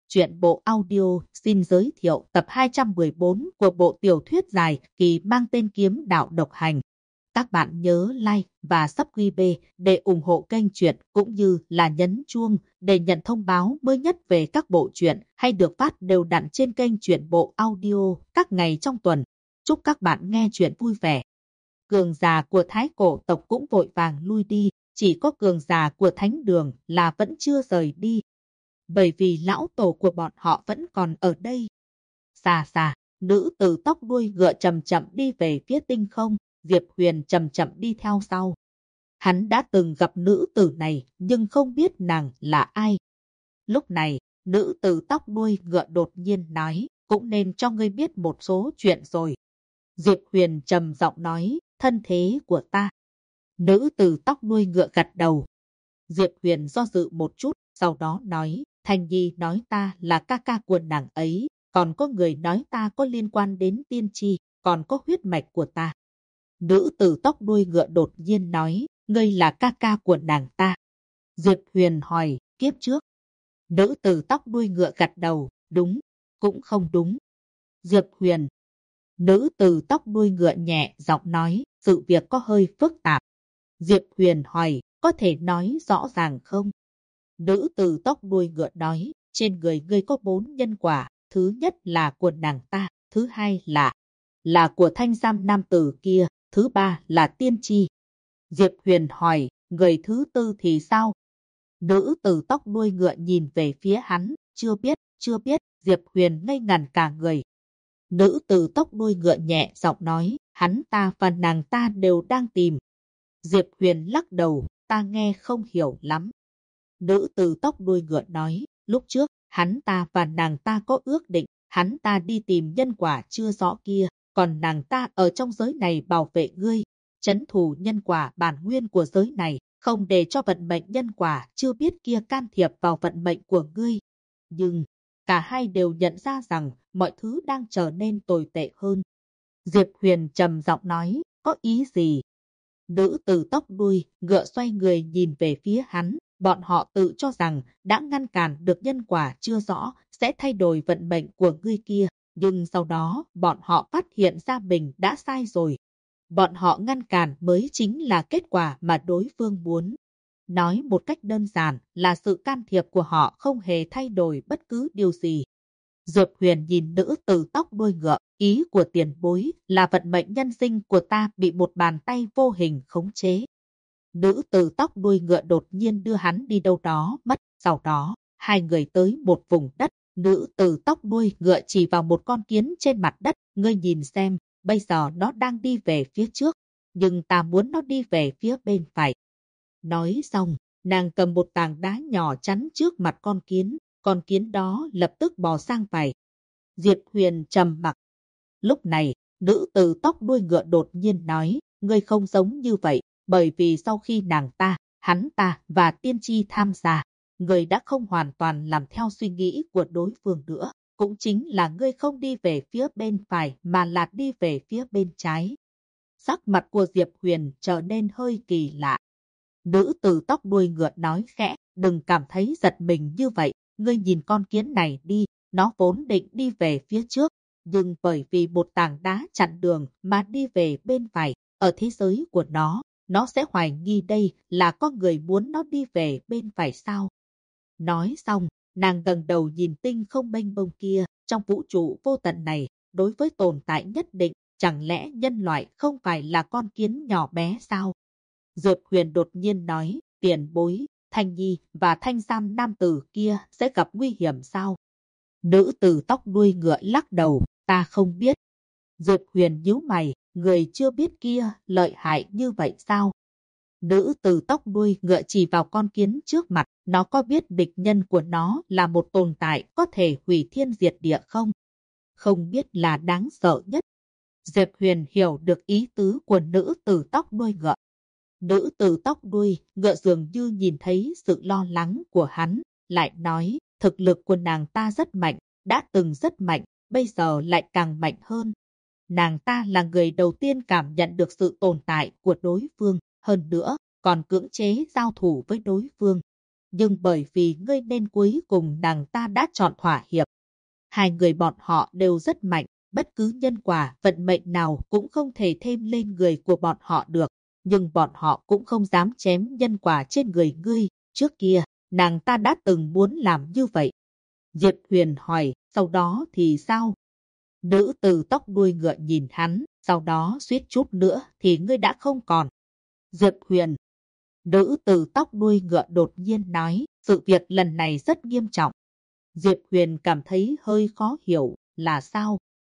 Truyện bộ audio xin giới thiệu tập 214 của bộ tiểu thuyết dài kỳ mang tên Kiếm Đạo Độc Hành. Các bạn nhớ like và subscribe để ủng hộ kênh truyện cũng như là nhấn chuông để nhận thông báo mới nhất về các bộ truyện hay được phát đều đặn trên kênh truyện bộ audio các ngày trong tuần. Chúc các bạn nghe truyện vui vẻ. Cường giả của Thái Cổ tộc cũng vội vàng lui đi, chỉ có cường giả của Thánh Đường là vẫn chưa rời đi. Bởi vì lão tổ của bọn họ vẫn còn ở đây. Xa xa, nữ tử tóc đuôi ngựa chậm chậm đi về phía tinh không, Diệp Huyền chậm chậm đi theo sau. Hắn đã từng gặp nữ tử này nhưng không biết nàng là ai. Lúc này, nữ tử tóc đuôi ngựa đột nhiên nói, cũng nên cho ngươi biết một số chuyện rồi. Diệp Huyền trầm giọng nói, thân thế của ta. Nữ tử tóc đuôi ngựa gật đầu. Diệp Huyền do dự một chút, sau đó nói, Thanh Nhi nói ta là ca ca của nàng ấy, còn có người nói ta có liên quan đến tiên tri, còn có huyết mạch của ta. Nữ tử tóc đuôi ngựa đột nhiên nói, ngươi là ca ca của nàng ta. Diệp Huyền hỏi, kiếp trước. Nữ tử tóc đuôi ngựa gật đầu, đúng, cũng không đúng. Diệp Huyền. Nữ tử tóc đuôi ngựa nhẹ giọng nói, sự việc có hơi phức tạp. Diệp Huyền hỏi, có thể nói rõ ràng không? Nữ tử tóc đuôi ngựa nói, trên người ngươi có 4 nhân quả, thứ nhất là của nàng ta, thứ hai là của thanh giam nam tử kia, thứ ba là tiên tri. Diệp Huyền hỏi, người thứ tư thì sao? Nữ tử tóc đuôi ngựa nhìn về phía hắn, chưa biết, Diệp Huyền ngây ngẩn cả người. Nữ tử tóc đuôi ngựa nhẹ giọng nói, hắn ta và nàng ta đều đang tìm. Diệp Huyền lắc đầu, ta nghe không hiểu lắm. Nữ tử tóc đuôi ngựa nói, lúc trước, hắn ta và nàng ta có ước định, hắn ta đi tìm nhân quả chưa rõ kia, còn nàng ta ở trong giới này bảo vệ ngươi, trấn thủ nhân quả bản nguyên của giới này, không để cho vận mệnh nhân quả chưa biết kia can thiệp vào vận mệnh của ngươi. Nhưng, cả hai đều nhận ra rằng mọi thứ đang trở nên tồi tệ hơn. Diệp Huyền trầm giọng nói, có ý gì? Nữ tử tóc đuôi ngựa xoay người nhìn về phía hắn. Bọn họ tự cho rằng đã ngăn cản được nhân quả chưa rõ sẽ thay đổi vận mệnh của ngươi kia. Nhưng sau đó bọn họ phát hiện ra mình đã sai rồi. Bọn họ ngăn cản mới chính là kết quả mà đối phương muốn. Nói một cách đơn giản là sự can thiệp của họ không hề thay đổi bất cứ điều gì. Diệp Huyền nhìn nữ tử tóc đuôi ngựa, ý của tiền bối là vận mệnh nhân sinh của ta bị một bàn tay vô hình khống chế. Nữ tử tóc đuôi ngựa đột nhiên đưa hắn đi đâu đó mất, sau đó, hai người tới một vùng đất, nữ tử tóc đuôi ngựa chỉ vào một con kiến trên mặt đất, ngươi nhìn xem, bây giờ nó đang đi về phía trước, nhưng ta muốn nó đi về phía bên phải. Nói xong, nàng cầm một tảng đá nhỏ chắn trước mặt con kiến đó lập tức bò sang phải. Diệp Huyền trầm mặc. Lúc này, nữ tử tóc đuôi ngựa đột nhiên nói, ngươi không giống như vậy. Bởi vì sau khi nàng ta, hắn ta và tiên tri tham gia, người đã không hoàn toàn làm theo suy nghĩ của đối phương nữa. Cũng chính là ngươi không đi về phía bên phải mà là đi về phía bên trái. Sắc mặt của Diệp Huyền trở nên hơi kỳ lạ. Nữ tử tóc đuôi ngựa nói khẽ, đừng cảm thấy giật mình như vậy. Ngươi nhìn con kiến này đi, nó vốn định đi về phía trước. Nhưng bởi vì một tảng đá chặn đường mà đi về bên phải, ở thế giới của nó sẽ hoài nghi đây là có người muốn nó đi về bên phải sao. Nói xong, nàng gần đầu nhìn tinh không mênh mông kia, trong vũ trụ vô tận này, đối với tồn tại nhất định, chẳng lẽ nhân loại không phải là con kiến nhỏ bé sao? Diệp Huyền đột nhiên nói, tiền bối, Thanh Nhi và Thanh Giam nam tử kia sẽ gặp nguy hiểm sao? Nữ tử tóc đuôi ngựa lắc đầu, ta không biết. Diệp Huyền nhíu mày, người chưa biết kia lợi hại như vậy sao? Nữ tử tóc đuôi ngựa chỉ vào con kiến trước mặt, nó có biết địch nhân của nó là một tồn tại có thể hủy thiên diệt địa không? Không biết là đáng sợ nhất. Diệp Huyền hiểu được ý tứ của nữ tử tóc đuôi ngựa. Nữ tử tóc đuôi ngựa dường như nhìn thấy sự lo lắng của hắn, lại nói, thực lực của nàng ta rất mạnh, đã từng rất mạnh, bây giờ lại càng mạnh hơn. Nàng ta là người đầu tiên cảm nhận được sự tồn tại của đối phương, hơn nữa, còn cưỡng chế giao thủ với đối phương. nhưng bởi vì ngươi nên cuối cùng nàng ta đã chọn thỏa hiệp. Hai người bọn họ đều rất mạnh, bất cứ nhân quả vận mệnh nào cũng không thể thêm lên người của bọn họ được, nhưng bọn họ cũng không dám chém nhân quả trên người ngươi. Trước kia, nàng ta đã từng muốn làm như vậy. Diệp Huyền hỏi, sau đó thì sao? Nữ tử tóc đuôi ngựa nhìn hắn, sau đó suýt chút nữa thì ngươi đã không còn. Diệp Huyền. Nữ tử tóc đuôi ngựa đột nhiên nói, sự việc lần này rất nghiêm trọng. Diệp Huyền cảm thấy hơi khó hiểu, là sao?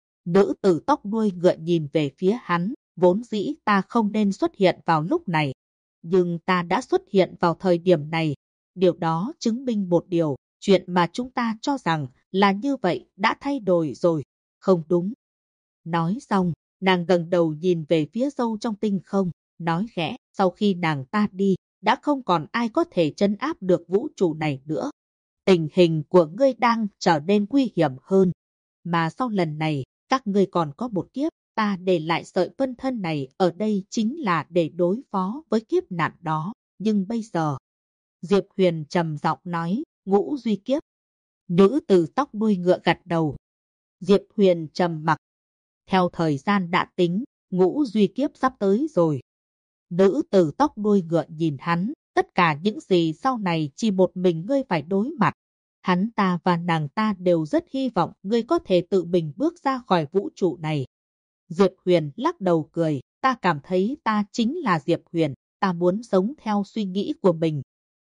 Nữ tử tóc đuôi ngựa nhìn về phía hắn, vốn dĩ ta không nên xuất hiện vào lúc này. Nhưng ta đã xuất hiện vào thời điểm này. Điều đó chứng minh một điều, chuyện mà chúng ta cho rằng là như vậy đã thay đổi rồi. Không đúng. Nói xong, nàng gần đầu nhìn về phía sâu trong tinh không, nói khẽ, sau khi nàng ta đi, đã không còn ai có thể trấn áp được vũ trụ này nữa. Tình hình của ngươi đang trở nên nguy hiểm hơn. Mà sau lần này, các ngươi còn có một kiếp, ta để lại sợi phân thân này ở đây chính là để đối phó với kiếp nạn đó. Nhưng bây giờ, Diệp Huyền trầm giọng nói, ngũ duy kiếp. Nữ tử tóc đuôi ngựa gật đầu. Diệp Huyền trầm mặc. Theo thời gian đã tính, ngũ duy kiếp sắp tới rồi. Nữ tử tóc đuôi ngựa nhìn hắn, tất cả những gì sau này chỉ một mình ngươi phải đối mặt. Hắn ta và nàng ta đều rất hy vọng ngươi có thể tự mình bước ra khỏi vũ trụ này. Diệp Huyền lắc đầu cười, ta cảm thấy ta chính là Diệp Huyền, ta muốn sống theo suy nghĩ của mình.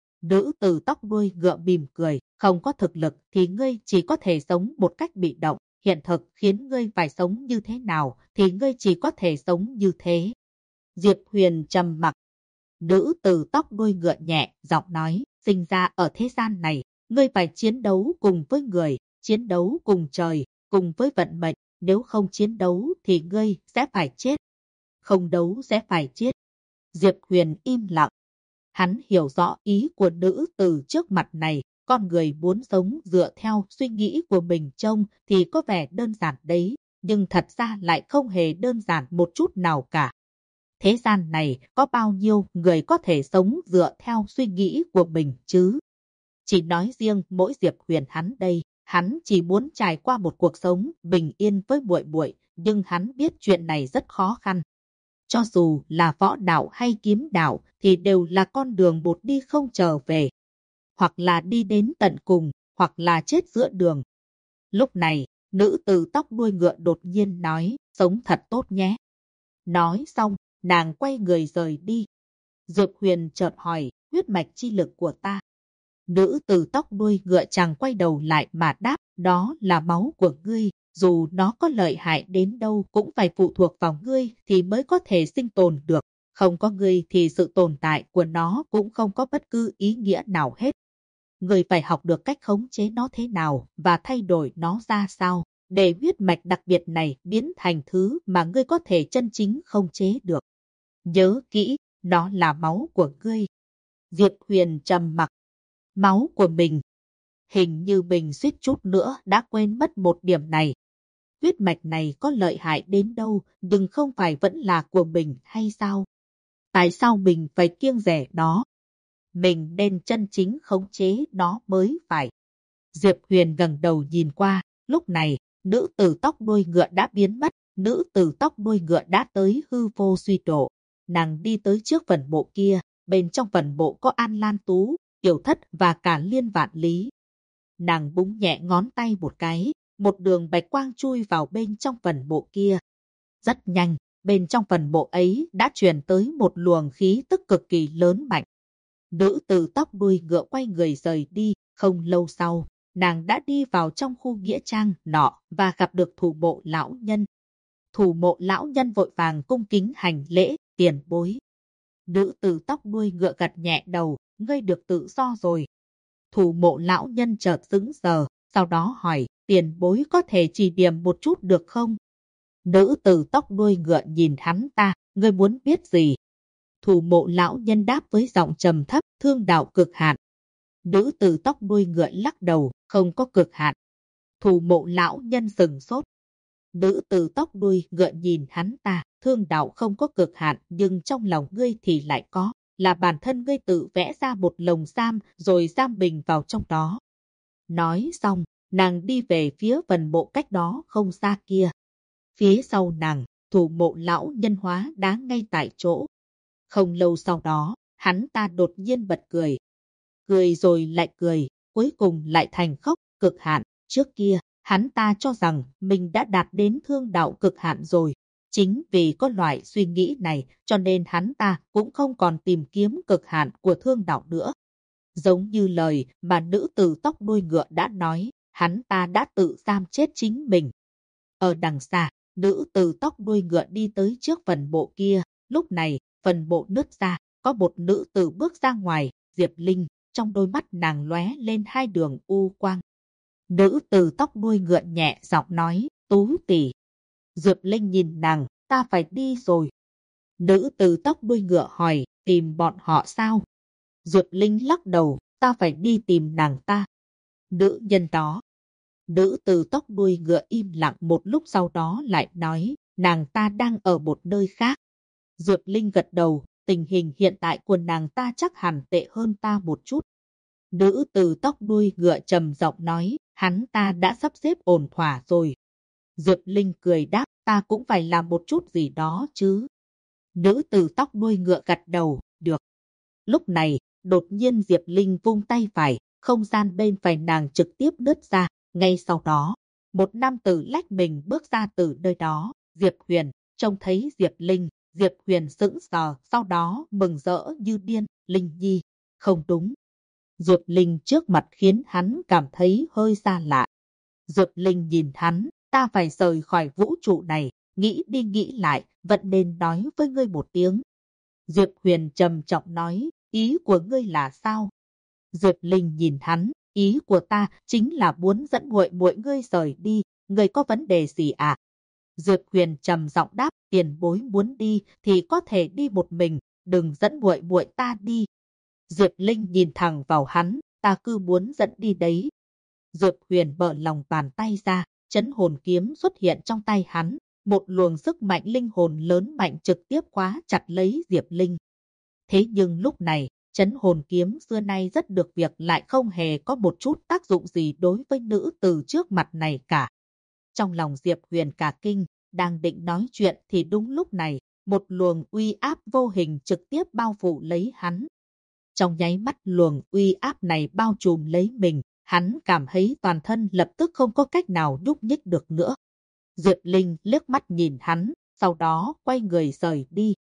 Nữ tử tóc đuôi ngựa mỉm cười, không có thực lực thì ngươi chỉ có thể sống một cách bị động. Hiện thực khiến ngươi phải sống như thế nào thì ngươi chỉ có thể sống như thế. Diệp Huyền trầm mặc. Nữ tử tóc đuôi ngựa nhẹ, giọng nói, sinh ra ở thế gian này, ngươi phải chiến đấu cùng với người, chiến đấu cùng trời, cùng với vận mệnh. Nếu không chiến đấu thì ngươi sẽ phải chết. Không đấu sẽ phải chết. Diệp Huyền im lặng. Hắn hiểu rõ ý của nữ tử trước mặt này. Con người muốn sống dựa theo suy nghĩ của mình trông thì có vẻ đơn giản đấy, nhưng thật ra lại không hề đơn giản một chút nào cả. Thế gian này có bao nhiêu người có thể sống dựa theo suy nghĩ của mình chứ? Chỉ nói riêng mỗi Diệp Huyền hắn đây, hắn chỉ muốn trải qua một cuộc sống bình yên với muội muội, nhưng hắn biết chuyện này rất khó khăn. Cho dù là võ đạo hay kiếm đạo thì đều là con đường một đi không trở về. Hoặc là đi đến tận cùng, hoặc là chết giữa đường. Lúc này, nữ tử tóc đuôi ngựa đột nhiên nói, sống thật tốt nhé. Nói xong, nàng quay người rời đi. Diệp Huyền chợt hỏi, huyết mạch chi lực của ta. Nữ tử tóc đuôi ngựa chàng quay đầu lại mà đáp, đó là máu của ngươi. Dù nó có lợi hại đến đâu cũng phải phụ thuộc vào ngươi thì mới có thể sinh tồn được. Không có ngươi thì sự tồn tại của nó cũng không có bất cứ ý nghĩa nào hết. Người phải học được cách khống chế nó thế nào và thay đổi nó ra sao, để huyết mạch đặc biệt này biến thành thứ mà ngươi có thể chân chính khống chế được. Nhớ kỹ, nó là máu của ngươi. Diệp Huyền trầm mặc. Máu của mình. Hình như mình suýt chút nữa đã quên mất một điểm này. Huyết mạch này có lợi hại đến đâu, nhưng không phải vẫn là của mình hay sao? Tại sao mình phải kiêng dè nó? Mình nên chân chính khống chế nó mới phải. Diệp Huyền ngẩng đầu nhìn qua, lúc này, nữ tử tóc đuôi ngựa đã biến mất, nữ tử tóc đuôi ngựa đã tới hư vô suy độ. Nàng đi tới trước phần mộ kia, bên trong phần mộ có An Lan Tú, Tiểu Thất và cả Liên Vạn Lý. Nàng búng nhẹ ngón tay một cái, một đường bạch quang chui vào bên trong phần mộ kia. Rất nhanh, bên trong phần mộ ấy đã truyền tới một luồng khí tức cực kỳ lớn mạnh. Nữ tử tóc đuôi ngựa quay người rời đi, không lâu sau, nàng đã đi vào trong khu nghĩa trang nọ và gặp được thủ mộ lão nhân. Thủ mộ lão nhân vội vàng cung kính hành lễ, tiền bối. Nữ tử tóc đuôi ngựa gật nhẹ đầu, ngươi được tự do rồi. Thủ mộ lão nhân chợt sững sờ, sau đó hỏi, tiền bối có thể chỉ điểm một chút được không? Nữ tử tóc đuôi ngựa nhìn hắn ta, ngươi muốn biết gì? Thủ mộ lão nhân đáp với giọng trầm thấp, thương đạo cực hạn. Nữ tử tóc đuôi ngựa lắc đầu, không có cực hạn. Thủ mộ lão nhân sừng sốt. Nữ tử tóc đuôi ngựa nhìn hắn ta, thương đạo không có cực hạn nhưng trong lòng ngươi thì lại có. là bản thân ngươi tự vẽ ra một lồng giam rồi giam mình vào trong đó. Nói xong, nàng đi về phía phần mộ cách đó không xa kia. Phía sau nàng, thủ mộ lão nhân hóa đá ngay tại chỗ. Không lâu sau đó, hắn ta đột nhiên bật cười. Cười rồi lại cười, cuối cùng lại thành khóc cực hạn. Trước kia, hắn ta cho rằng mình đã đạt đến thương đạo cực hạn rồi. Chính vì có loại suy nghĩ này cho nên hắn ta cũng không còn tìm kiếm cực hạn của thương đạo nữa. Giống như lời mà nữ tử tóc đuôi ngựa đã nói, hắn ta đã tự giam chết chính mình. Ở đằng xa, nữ tử tóc đuôi ngựa đi tới trước phần mộ kia. Lúc này, phần mộ nứt ra, có một nữ tử bước ra ngoài, Diệp Linh, trong đôi mắt nàng lóe lên hai đường u quang. Nữ tử tóc đuôi ngựa nhẹ giọng nói, Tú tỷ. Diệp Linh nhìn nàng, ta phải đi rồi. Nữ tử tóc đuôi ngựa hỏi, tìm bọn họ sao? Diệp Linh lắc đầu, ta phải đi tìm nàng ta. Nữ nhân đó. Nữ tử tóc đuôi ngựa im lặng một lúc sau đó lại nói, nàng ta đang ở một nơi khác. Diệp Linh gật đầu, tình hình hiện tại của nàng ta chắc hẳn tệ hơn ta một chút. Nữ tử tóc đuôi ngựa trầm giọng nói, hắn ta đã sắp xếp ổn thỏa rồi. Diệp Linh cười đáp, ta cũng phải làm một chút gì đó chứ. Nữ tử tóc đuôi ngựa gật đầu, được. Lúc này, đột nhiên Diệp Linh vung tay phải, không gian bên phải nàng trực tiếp nứt ra. Ngay sau đó, một nam tử lách mình bước ra từ nơi đó. Diệp Huyền, trông thấy Diệp Linh, Diệp Huyền sững sờ, sau đó mừng rỡ như điên. Linh nhi, không đúng. Diệp Linh trước mặt khiến hắn cảm thấy hơi xa lạ. Diệp Linh nhìn hắn, ta phải rời khỏi vũ trụ này, nghĩ đi nghĩ lại, vẫn nên nói với ngươi một tiếng. Diệp Huyền trầm trọng nói, ý của ngươi là sao? Diệp Linh nhìn hắn, ý của ta chính là muốn dẫn muội muội ngươi rời đi, ngươi có vấn đề gì à? Diệp Huyền trầm giọng đáp, tiền bối muốn đi thì có thể đi một mình, đừng dẫn muội muội ta đi. Diệp Linh nhìn thẳng vào hắn, ta cứ muốn dẫn đi đấy. Diệp Huyền mở lòng bàn tay ra, trấn hồn kiếm xuất hiện trong tay hắn, một luồng sức mạnh linh hồn lớn mạnh trực tiếp khóa chặt lấy Diệp Linh. Thế nhưng lúc này, trấn hồn kiếm xưa nay rất được việc lại không hề có một chút tác dụng gì đối với nữ từ trước mặt này cả. Trong lòng Diệp Huyền cả kinh, đang định nói chuyện thì đúng lúc này, một luồng uy áp vô hình trực tiếp bao phủ lấy hắn. Trong nháy mắt luồng uy áp này bao trùm lấy mình, hắn cảm thấy toàn thân lập tức không có cách nào nhúc nhích được nữa. Diệp Linh liếc mắt nhìn hắn, sau đó quay người rời đi.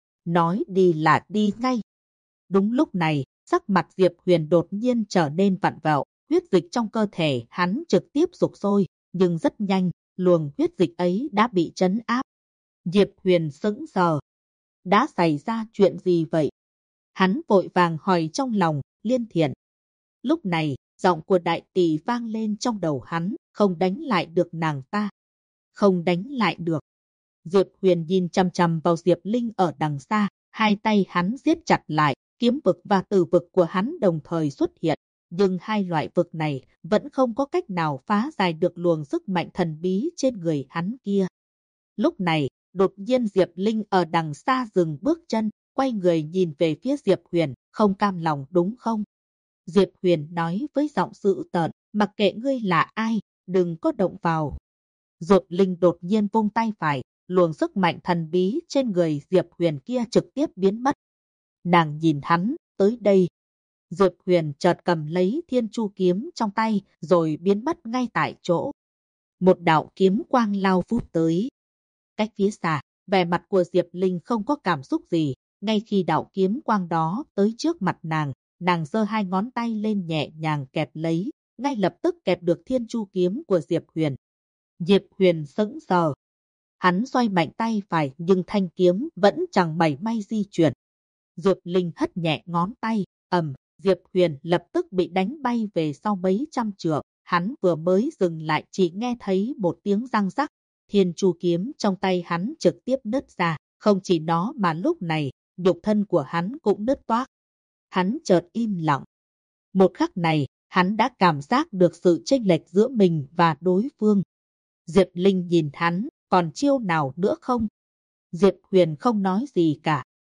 Nói đi là đi ngay. Đúng lúc này, sắc mặt Diệp Huyền đột nhiên trở nên vặn vẹo, huyết dịch trong cơ thể hắn trực tiếp sục sôi, nhưng rất nhanh, luồng huyết dịch ấy đã bị trấn áp. Diệp Huyền sững sờ. Đã xảy ra chuyện gì vậy? Hắn vội vàng hỏi trong lòng, Liên Thiện. Lúc này, giọng của đại tỷ vang lên trong đầu hắn, không đánh lại được nàng ta. Không đánh lại được. Diệp Huyền nhìn chằm chằm vào Diệp Linh ở đằng xa, hai tay hắn siết chặt lại, kiếm vực và tử vực của hắn đồng thời xuất hiện. Nhưng hai loại vực này vẫn không có cách nào phá giải được luồng sức mạnh thần bí trên người hắn kia. Lúc này, đột nhiên Diệp Linh ở đằng xa dừng bước chân, quay người nhìn về phía Diệp Huyền, không cam lòng đúng không? Diệp Huyền nói với giọng dữ tợn, mặc kệ ngươi là ai, đừng có động vào. Diệp Linh đột nhiên vung tay phải, luồng sức mạnh thần bí trên người Diệp Huyền kia trực tiếp biến mất. Nàng nhìn hắn, tới đây. Diệp Huyền chợt cầm lấy Thiên Chu kiếm trong tay, rồi biến mất ngay tại chỗ. Một đạo kiếm quang lao vút tới. Cách phía xa, vẻ mặt của Diệp Linh không có cảm xúc gì. Ngay khi đạo kiếm quang đó tới trước mặt nàng giơ hai ngón tay lên nhẹ nhàng kẹp lấy, ngay lập tức kẹp được Thiên Chu kiếm của Diệp Huyền. Diệp Huyền sững sờ. Hắn xoay mạnh tay phải nhưng thanh kiếm vẫn chẳng mảy may di chuyển. Diệp Linh hất nhẹ ngón tay, Diệp Huyền lập tức bị đánh bay về sau mấy trăm trượng. Hắn vừa mới dừng lại chỉ nghe thấy một tiếng răng rắc. Thiên Chu kiếm trong tay hắn trực tiếp nứt ra. Không chỉ nó mà lúc này, nhục thân của hắn cũng nứt toác. Hắn chợt im lặng. Một khắc này, hắn đã cảm giác được sự chênh lệch giữa mình và đối phương. Diệp Linh nhìn hắn, còn chiêu nào nữa không? Diệp Huyền không nói gì cả.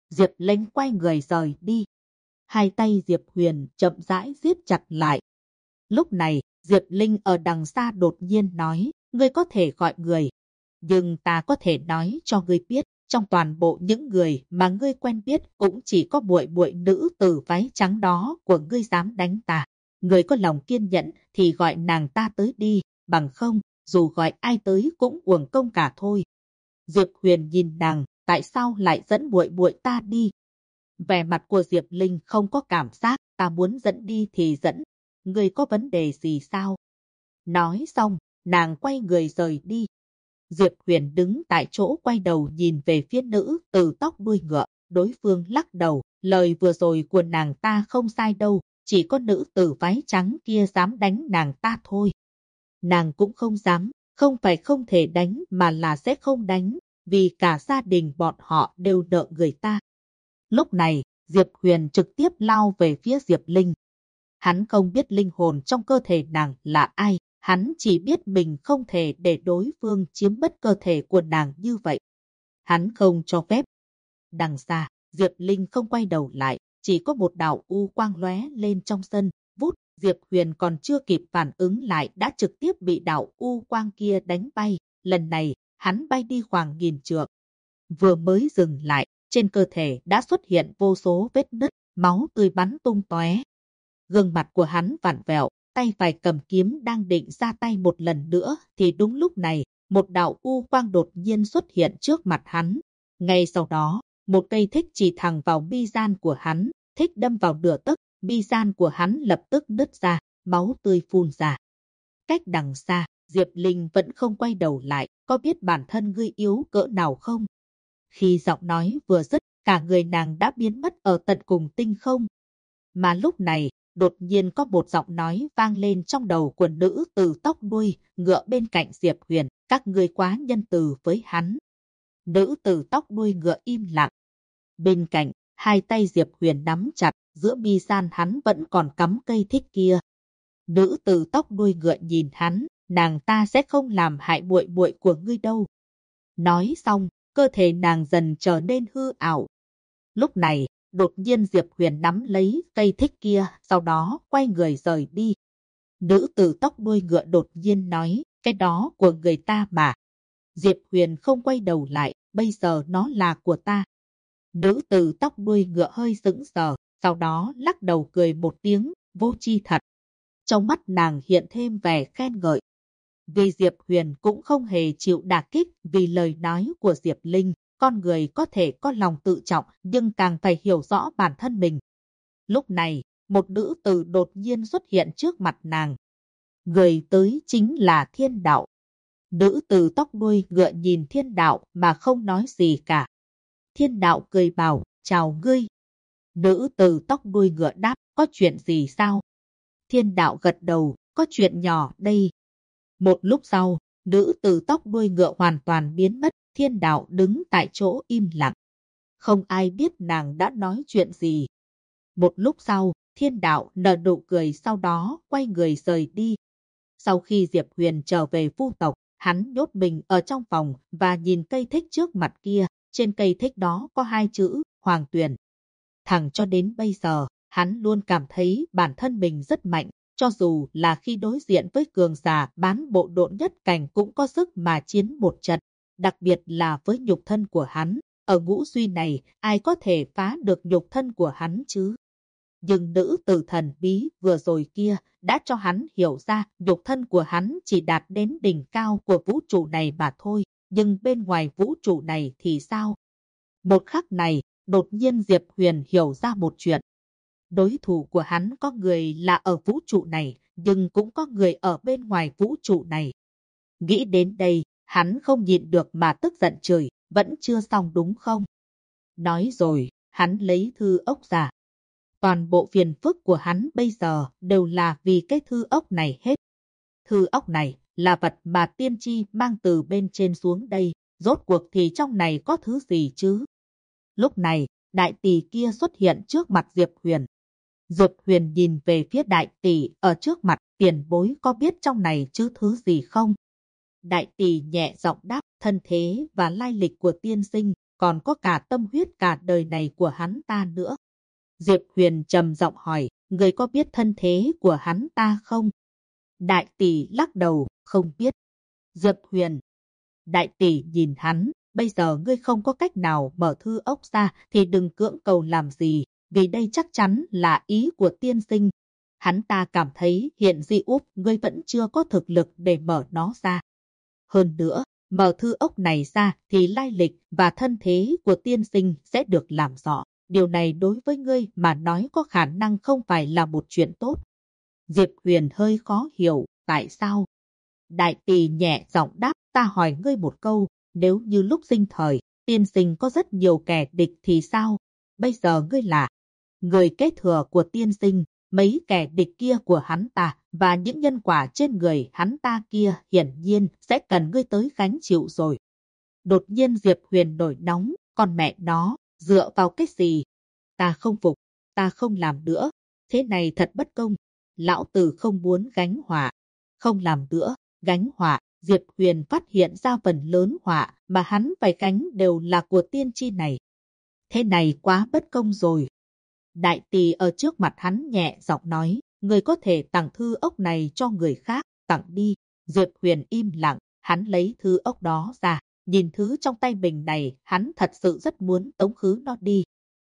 Diệp Linh quay người rời đi. Hai tay Diệp Huyền chậm rãi siết chặt lại. Lúc này, Diệp Linh ở đằng xa đột nhiên nói, ngươi có thể gọi người. Nhưng ta có thể nói cho ngươi biết, trong toàn bộ những người mà ngươi quen biết cũng chỉ có muội muội nữ tử váy trắng đó của ngươi dám đánh ta. Ngươi có lòng kiên nhẫn thì gọi nàng ta tới đi, bằng không, dù gọi ai tới cũng uổng công cả thôi. Diệp Huyền nhìn nàng, tại sao lại dẫn muội muội ta đi? Vẻ mặt của Diệp Linh không có cảm giác, ta muốn dẫn đi thì dẫn. Ngươi có vấn đề gì sao? Nói xong, nàng quay người rời đi. Diệp Huyền đứng tại chỗ quay đầu nhìn về phía nữ tử tóc đuôi ngựa, đối phương lắc đầu, lời vừa rồi của nàng ta không sai đâu, chỉ có nữ tử váy trắng kia dám đánh nàng ta thôi. Nàng cũng không dám, không phải không thể đánh mà là sẽ không đánh, vì cả gia đình bọn họ đều nợ người ta. Lúc này, Diệp Huyền trực tiếp lao về phía Diệp Linh. Hắn không biết linh hồn trong cơ thể nàng là ai, hắn chỉ biết mình không thể để đối phương chiếm mất cơ thể của nàng như vậy. Hắn không cho phép. Đằng xa, Diệp Linh không quay đầu lại, chỉ có một đạo u quang lóe lên trong sân, vút, Diệp Huyền còn chưa kịp phản ứng lại đã trực tiếp bị đạo u quang kia đánh bay, lần này, hắn bay đi khoảng 1000 trượng. Vừa mới dừng lại, trên cơ thể đã xuất hiện vô số vết nứt, máu tươi bắn tung tóe. Gương mặt của hắn vặn vẹo, tay phải cầm kiếm đang định ra tay một lần nữa thì đúng lúc này, một đạo u quang đột nhiên xuất hiện trước mặt hắn. Ngay sau đó, một cây thích chỉ thẳng vào mi gian của hắn, thích đâm vào nửa tấc, mi gian của hắn lập tức nứt ra, máu tươi phun ra. Cách đằng xa, Diệp Linh vẫn không quay đầu lại, có biết bản thân ngươi yếu cỡ nào không? Khi giọng nói vừa dứt, cả người nàng đã biến mất ở tận cùng tinh không. Mà lúc này, đột nhiên có một giọng nói vang lên trong đầu của nữ tử tóc đuôi, ngựa bên cạnh Diệp Huyền, các ngươi quá nhân từ với hắn. Nữ tử tóc đuôi ngựa im lặng. Bên cạnh, hai tay Diệp Huyền nắm chặt, giữa mi gian hắn vẫn còn cắm cây thích kia. Nữ tử tóc đuôi ngựa nhìn hắn, nàng ta sẽ không làm hại muội muội của ngươi đâu. Nói xong, cơ thể nàng dần trở nên hư ảo. Lúc này, đột nhiên Diệp Huyền nắm lấy cây thích kia, sau đó quay người rời đi. Nữ tử tóc đuôi ngựa đột nhiên nói, cái đó của người ta mà. Diệp Huyền không quay đầu lại, bây giờ nó là của ta. Nữ tử tóc đuôi ngựa hơi sững sờ, sau đó lắc đầu cười một tiếng, vô tri thật. Trong mắt nàng hiện thêm vẻ khen ngợi. Vì Diệp Huyền cũng không hề chịu đả kích vì lời nói của Diệp Linh. Con người có thể có lòng tự trọng nhưng càng phải hiểu rõ bản thân mình. Lúc này, một nữ tử đột nhiên xuất hiện trước mặt nàng. Người tới chính là Thiên Đạo. Nữ tử tóc đuôi ngựa nhìn Thiên Đạo mà không nói gì cả. Thiên Đạo cười bảo, chào ngươi. Nữ tử tóc đuôi ngựa đáp, có chuyện gì sao? Thiên Đạo gật đầu, có chuyện nhỏ đây. Một lúc sau, nữ tử tóc đuôi ngựa hoàn toàn biến mất. Thiên Đạo đứng tại chỗ im lặng. Không ai biết nàng đã nói chuyện gì. Một lúc sau, Thiên Đạo nở nụ cười sau đó quay người rời đi. Sau khi Diệp Huyền trở về Vu tộc, hắn nhốt mình ở trong phòng và nhìn cây thích trước mặt kia. Trên cây thích đó có 2 chữ, Hoàng Tuyền. Thẳng cho đến bây giờ, hắn luôn cảm thấy bản thân mình rất mạnh. Cho dù là khi đối diện với cường giả bán bộ độn nhất cảnh cũng có sức mà chiến một trận. Đặc biệt là với nhục thân của hắn, ở ngũ duy này, ai có thể phá được nhục thân của hắn chứ? Nhưng nữ tử thần bí vừa rồi kia đã cho hắn hiểu ra nhục thân của hắn chỉ đạt đến đỉnh cao của vũ trụ này mà thôi, nhưng bên ngoài vũ trụ này thì sao? Một khắc này, đột nhiên Diệp Huyền hiểu ra một chuyện. Đối thủ của hắn có người là ở vũ trụ này, nhưng cũng có người ở bên ngoài vũ trụ này. Nghĩ đến đây, hắn không nhịn được mà tức giận chửi, vẫn chưa xong đúng không? Nói rồi, hắn lấy thư ốc ra. Toàn bộ phiền phức của hắn bây giờ đều là vì cái thư ốc này hết. Thư ốc này là vật mà tiên tri mang từ bên trên xuống đây, rốt cuộc thì trong này có thứ gì chứ? Lúc này, đại tỷ kia xuất hiện trước mặt Diệp Huyền. Diệp Huyền nhìn về phía đại tỷ ở trước mặt, tiền bối có biết trong này chứ thứ gì không? Đại tỷ nhẹ giọng đáp, thân thế và lai lịch của tiên sinh, còn có cả tâm huyết cả đời này của hắn ta nữa. Diệp Huyền trầm giọng hỏi, người có biết thân thế của hắn ta không? Đại tỷ lắc đầu, không biết. Diệp Huyền. Đại tỷ nhìn hắn, bây giờ ngươi không có cách nào mở thư ốc ra thì đừng cưỡng cầu làm gì, vì đây chắc chắn là ý của tiên sinh. Hắn ta cảm thấy hiện Di Úp ngươi vẫn chưa có thực lực để mở nó ra. Hơn nữa, mở thư ốc này ra thì lai lịch và thân thế của tiên sinh sẽ được làm rõ. Điều này đối với ngươi mà nói có khả năng không phải là một chuyện tốt. Diệp Huyền hơi khó hiểu, tại sao? Đại tỷ nhẹ giọng đáp, ta hỏi ngươi một câu, nếu như lúc sinh thời, tiên sinh có rất nhiều kẻ địch thì sao? Bây giờ ngươi là người kế thừa của tiên sinh, mấy kẻ địch kia của hắn ta và những nhân quả trên người hắn ta kia hiển nhiên sẽ cần ngươi tới gánh chịu rồi. Đột nhiên Diệp Huyền nổi nóng, con mẹ nó, dựa vào cái gì? Ta không phục, ta không làm nữa, thế này thật bất công. Lão tử không muốn gánh họa, không làm nữa, gánh họa. Diệp Huyền phát hiện ra phần lớn họa mà hắn phải gánh đều là của tiên tri này. Thế này quá bất công rồi. Đại tỷ ở trước mặt hắn nhẹ giọng nói, người có thể tặng thư ốc này cho người khác, tặng đi. Diệp Huyền im lặng, hắn lấy thư ốc đó ra, nhìn thứ trong tay mình này, hắn thật sự rất muốn tống khứ nó đi.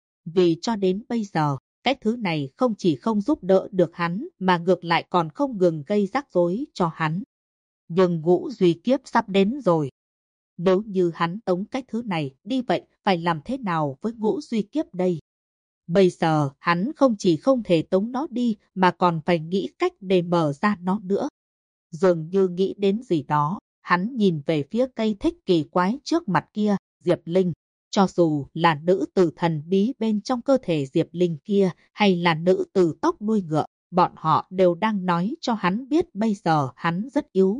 Vì cho đến bây giờ, cái thứ này không chỉ không giúp đỡ được hắn mà ngược lại còn không ngừng gây rắc rối cho hắn. Nhưng ngũ duy kiếp sắp đến rồi. Nếu như hắn tống cái thứ này đi vậy, phải làm thế nào với ngũ duy kiếp đây? Bây giờ hắn không chỉ không thể tống nó đi mà còn phải nghĩ cách để mở ra nó nữa. Dường như nghĩ đến gì đó, hắn nhìn về phía cây thích kỳ quái trước mặt kia, Diệp Linh. Cho dù là nữ tử thần bí bên trong cơ thể Diệp Linh kia hay là nữ tử tóc đuôi ngựa, bọn họ đều đang nói cho hắn biết bây giờ hắn rất yếu.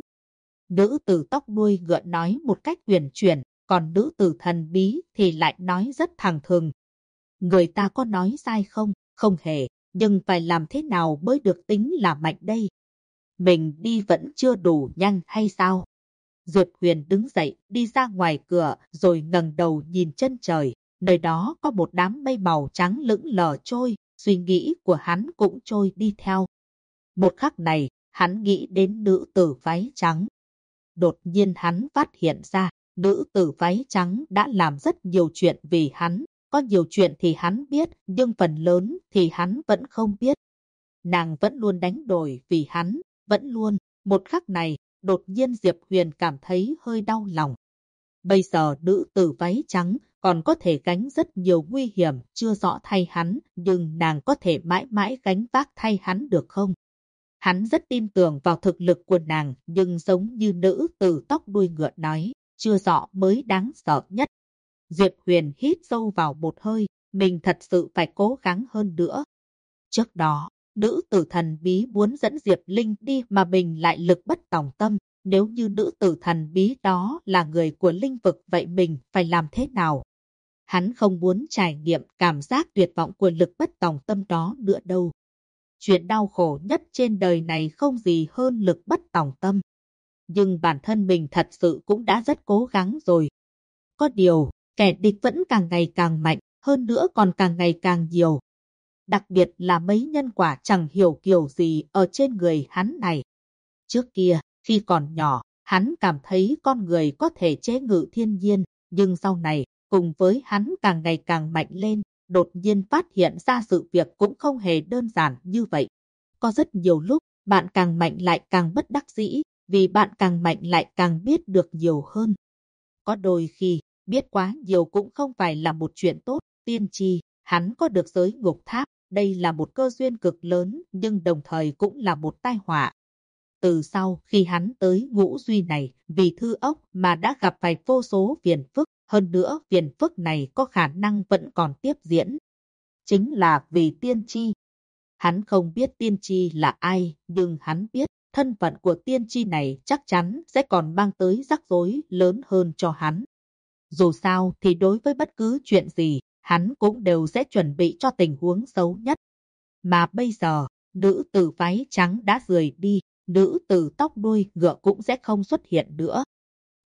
Nữ tử tóc đuôi ngựa nói một cách huyền chuyển, còn nữ tử thần bí thì lại nói rất thẳng thừng. Người ta có nói sai không? Không hề, nhưng phải làm thế nào mới được tính là mạnh đây? Mình đi vẫn chưa đủ nhanh hay sao? Diệp Huyền đứng dậy, đi ra ngoài cửa, rồi ngẩng đầu nhìn chân trời. Nơi đó có một đám mây màu trắng lững lờ trôi, suy nghĩ của hắn cũng trôi đi theo. Một khắc này, hắn nghĩ đến nữ tử váy trắng. Đột nhiên hắn phát hiện ra, nữ tử váy trắng đã làm rất nhiều chuyện vì hắn. Có nhiều chuyện thì hắn biết, nhưng phần lớn thì hắn vẫn không biết. Nàng vẫn luôn đánh đổi vì hắn, vẫn luôn. Một khắc này, đột nhiên Diệp Huyền cảm thấy hơi đau lòng. Bây giờ nữ tử váy trắng còn có thể gánh rất nhiều nguy hiểm chưa rõ thay hắn, nhưng nàng có thể mãi mãi gánh vác thay hắn được không? Hắn rất tin tưởng vào thực lực của nàng, nhưng giống như nữ tử tóc đuôi ngựa nói, chưa rõ mới đáng sợ nhất. Diệp Huyền hít sâu vào một hơi, mình thật sự phải cố gắng hơn nữa. Trước đó, nữ tử thần bí muốn dẫn Diệp Linh đi mà mình lại lực bất tòng tâm. Nếu như nữ tử thần bí đó là người của linh vực vậy mình phải làm thế nào? Hắn không muốn trải nghiệm cảm giác tuyệt vọng của lực bất tòng tâm đó nữa đâu. Chuyện đau khổ nhất trên đời này không gì hơn lực bất tòng tâm. Nhưng bản thân mình thật sự cũng đã rất cố gắng rồi. Có điều, kẻ địch vẫn càng ngày càng mạnh, hơn nữa còn càng ngày càng nhiều. Đặc biệt là mấy nhân quả chẳng hiểu kiểu gì ở trên người hắn này. Trước kia, khi còn nhỏ, hắn cảm thấy con người có thể chế ngự thiên nhiên, nhưng sau này, cùng với hắn càng ngày càng mạnh lên, đột nhiên phát hiện ra sự việc cũng không hề đơn giản như vậy. Có rất nhiều lúc, bạn càng mạnh lại càng bất đắc dĩ, vì bạn càng mạnh lại càng biết được nhiều hơn. Có đôi khi, biết quá nhiều cũng không phải là một chuyện tốt. Tiên tri, hắn có được giới ngục tháp, đây là một cơ duyên cực lớn nhưng đồng thời cũng là một tai họa. Từ sau khi hắn tới ngũ duy này, vì thư ốc mà đã gặp phải vô số phiền phức, hơn nữa phiền phức này có khả năng vẫn còn tiếp diễn. Chính là vì tiên tri. Hắn không biết tiên tri là ai, nhưng hắn biết thân phận của tiên tri này chắc chắn sẽ còn mang tới rắc rối lớn hơn cho hắn. Dù sao thì đối với bất cứ chuyện gì, hắn cũng đều sẽ chuẩn bị cho tình huống xấu nhất. Mà bây giờ, nữ tử váy trắng đã rời đi, nữ tử tóc đuôi ngựa cũng sẽ không xuất hiện nữa.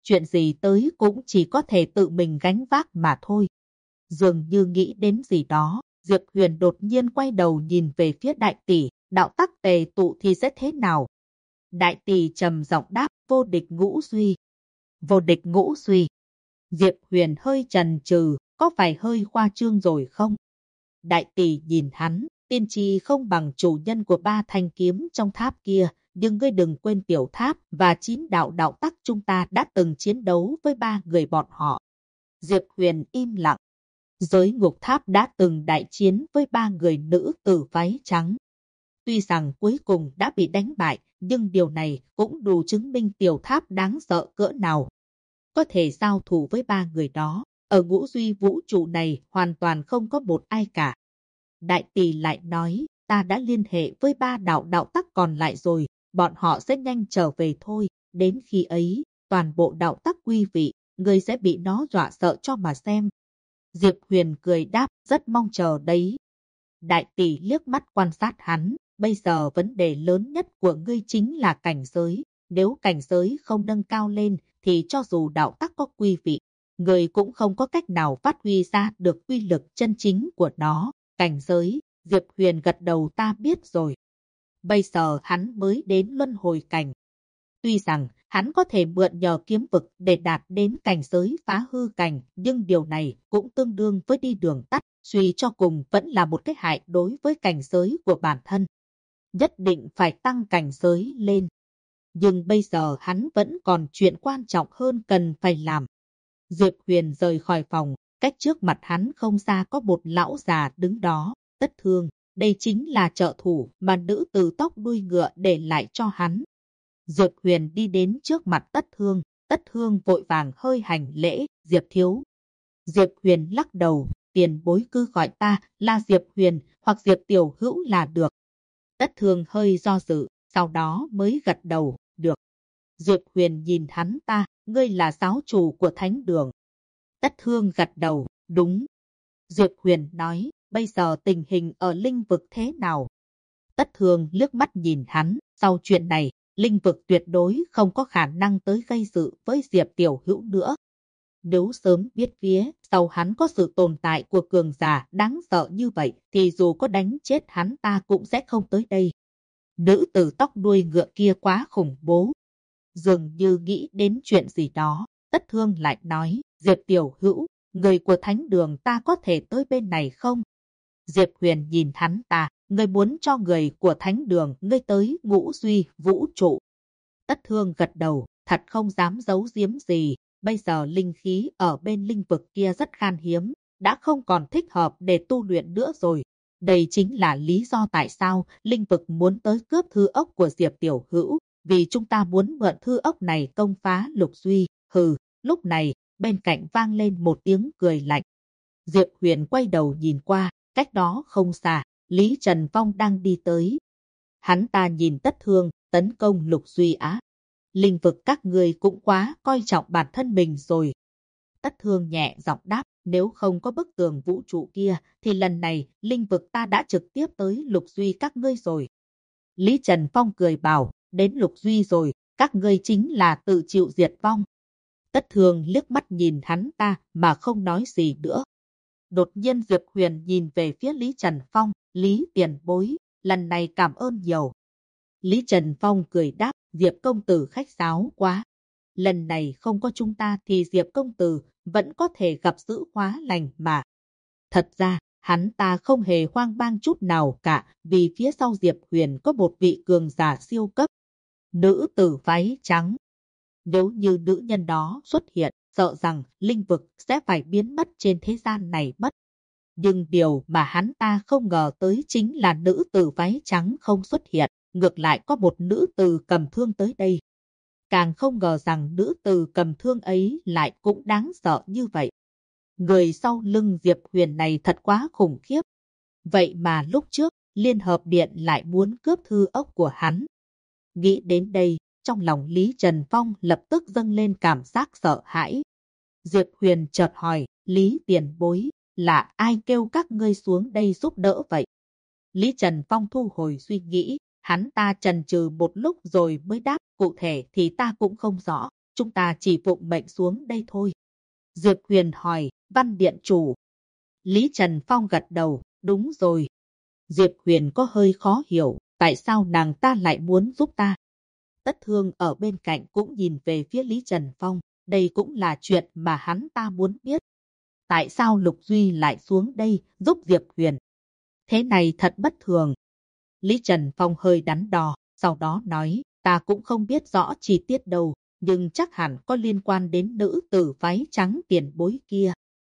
chuyện gì tới cũng chỉ có thể tự mình gánh vác mà thôi. Dường như nghĩ đến gì đó, Diệp Huyền đột nhiên quay đầu nhìn về phía đại tỷ, đạo tắc tề tụ thì sẽ thế nào? Đại tỷ trầm giọng đáp, vô địch ngũ duy. Vô địch ngũ duy. Diệp Huyền hơi chần chừ, có phải hơi khoa trương rồi không? Đại tỷ nhìn hắn, tiên tri không bằng chủ nhân của 3 thanh kiếm trong tháp kia, nhưng ngươi đừng quên tiểu tháp và 9 đạo đạo tắc chúng ta đã từng chiến đấu với 3 người bọn họ. Diệp Huyền im lặng. Giới ngục tháp đã từng đại chiến với 3 người nữ tử váy trắng. Tuy rằng cuối cùng đã bị đánh bại, nhưng điều này cũng đủ chứng minh tiểu tháp đáng sợ cỡ nào. Có thể giao thủ với 3 người đó, ở ngũ duy vũ trụ này hoàn toàn không có một ai cả. Đại tỷ lại nói, ta đã liên hệ với 3 đạo đạo tắc còn lại rồi, bọn họ sẽ nhanh trở về thôi. Đến khi ấy, toàn bộ đạo tắc quy vị, người sẽ bị nó dọa sợ cho mà xem. Diệp Huyền cười đáp, rất mong chờ đấy. Đại tỷ liếc mắt quan sát hắn, bây giờ vấn đề lớn nhất của ngươi chính là cảnh giới. Nếu cảnh giới không nâng cao lên, thì cho dù đạo tắc có quy vị, người cũng không có cách nào phát huy ra được uy lực chân chính của nó. Cảnh giới, Diệp Huyền gật đầu, ta biết rồi. Bây giờ hắn mới đến luân hồi cảnh. Tuy rằng hắn có thể mượn nhờ kiếm vực để đạt đến cảnh giới phá hư cảnh, nhưng điều này cũng tương đương với đi đường tắt, suy cho cùng vẫn là một cái hại đối với cảnh giới của bản thân. Nhất định phải tăng cảnh giới lên. Nhưng bây giờ hắn vẫn còn chuyện quan trọng hơn cần phải làm. Diệp Huyền rời khỏi phòng, cách trước mặt hắn không xa có một lão già đứng đó, Tất Thương. Đây chính là trợ thủ mà nữ tử tóc đuôi ngựa để lại cho hắn. Diệp Huyền đi đến trước mặt Tất Thương vội vàng hơi hành lễ, Diệp thiếu. Diệp Huyền lắc đầu, tiền bối cứ gọi ta là Diệp Huyền hoặc Diệp tiểu hữu là được. Tất Thương hơi do dự, sau đó mới gật đầu, được. Diệp Huyền nhìn hắn ta, ngươi là giáo chủ của thánh đường. Tất Thương gật đầu, đúng. Diệp Huyền nói, bây giờ tình hình ở linh vực thế nào? Tất Thương liếc mắt nhìn hắn, sau chuyện này, linh vực tuyệt đối không có khả năng tới gây sự với Diệp tiểu hữu nữa. Nếu sớm biết phía sau hắn có sự tồn tại của cường giả đáng sợ như vậy, thì dù có đánh chết hắn ta cũng sẽ không tới đây. Nữ tử tóc đuôi ngựa kia quá khủng bố. Dường như nghĩ đến chuyện gì đó, Tất Thương lại nói, Diệp tiểu hữu, người của thánh đường ta có thể tới bên này không? Diệp Huyền nhìn hắn ta, người muốn cho người của thánh đường ngươi tới ngũ duy vũ trụ. Tất Thương gật đầu, thật không dám giấu giếm gì, bây giờ linh khí ở bên linh vực kia rất khan hiếm, đã không còn thích hợp để tu luyện nữa rồi. Đây chính là lý do tại sao linh vực muốn tới cướp thư ốc của Diệp tiểu hữu, vì chúng ta muốn mượn thư ốc này công phá lục duy. Hừ, lúc này, bên cạnh vang lên một tiếng cười lạnh. Diệp Huyền quay đầu nhìn qua, cách đó không xa, Lý Trần Phong đang đi tới. Hắn ta nhìn Tất Thương, tấn công lục duy á. Linh vực các người cũng quá coi trọng bản thân mình rồi. Tất Thương nhẹ giọng đáp, nếu không có bức tường vũ trụ kia, thì lần này linh vực ta đã trực tiếp tới lục duy các ngươi rồi. Lý Trần Phong cười bảo, đến lục duy rồi, các ngươi chính là tự chịu diệt vong. Tất Thương liếc mắt nhìn hắn ta mà không nói gì nữa. Đột nhiên Diệp Huyền nhìn về phía Lý Trần Phong, Lý tiền bối, lần này cảm ơn nhiều. Lý Trần Phong cười đáp, Diệp công tử khách sáo quá. Lần này không có chúng ta thì Diệp công tử vẫn có thể gặp giữ hóa lành mà. Thật ra, hắn ta không hề hoang mang chút nào cả, vì phía sau Diệp Huyền có một vị cường giả siêu cấp. Nữ tử váy trắng. Nếu như nữ nhân đó xuất hiện, sợ rằng linh vực sẽ phải biến mất trên thế gian này mất. Nhưng điều mà hắn ta không ngờ tới chính là nữ tử váy trắng không xuất hiện, ngược lại có một nữ tử cầm thương tới đây. Càng không ngờ rằng nữ tử cầm thương ấy lại cũng đáng sợ như vậy. Người sau lưng Diệp Huyền này thật quá khủng khiếp. Vậy mà lúc trước, Liên Hợp Điện lại muốn cướp thư ốc của hắn. Nghĩ đến đây, trong lòng Lý Trần Phong lập tức dâng lên cảm giác sợ hãi. Diệp Huyền chợt hỏi, Lý tiền bối, là ai kêu các ngươi xuống đây giúp đỡ vậy? Lý Trần Phong thu hồi suy nghĩ, hắn ta chần chừ một lúc rồi mới đáp, cụ thể thì ta cũng không rõ, chúng ta chỉ phụng mệnh xuống đây thôi. Diệp Huyền hỏi, Văn điện chủ. Lý Trần Phong gật đầu, đúng rồi. Diệp Huyền có hơi khó hiểu, tại sao nàng ta lại muốn giúp ta. Tất Thương ở bên cạnh cũng nhìn về phía Lý Trần Phong, đây cũng là chuyện mà hắn ta muốn biết. Tại sao Lục Duy lại xuống đây giúp Diệp Huyền? Thế này thật bất thường. Lý Trần Phong hơi đắn đo, sau đó nói, ta cũng không biết rõ chi tiết đâu, nhưng chắc hẳn có liên quan đến nữ tử váy trắng tiền bối kia.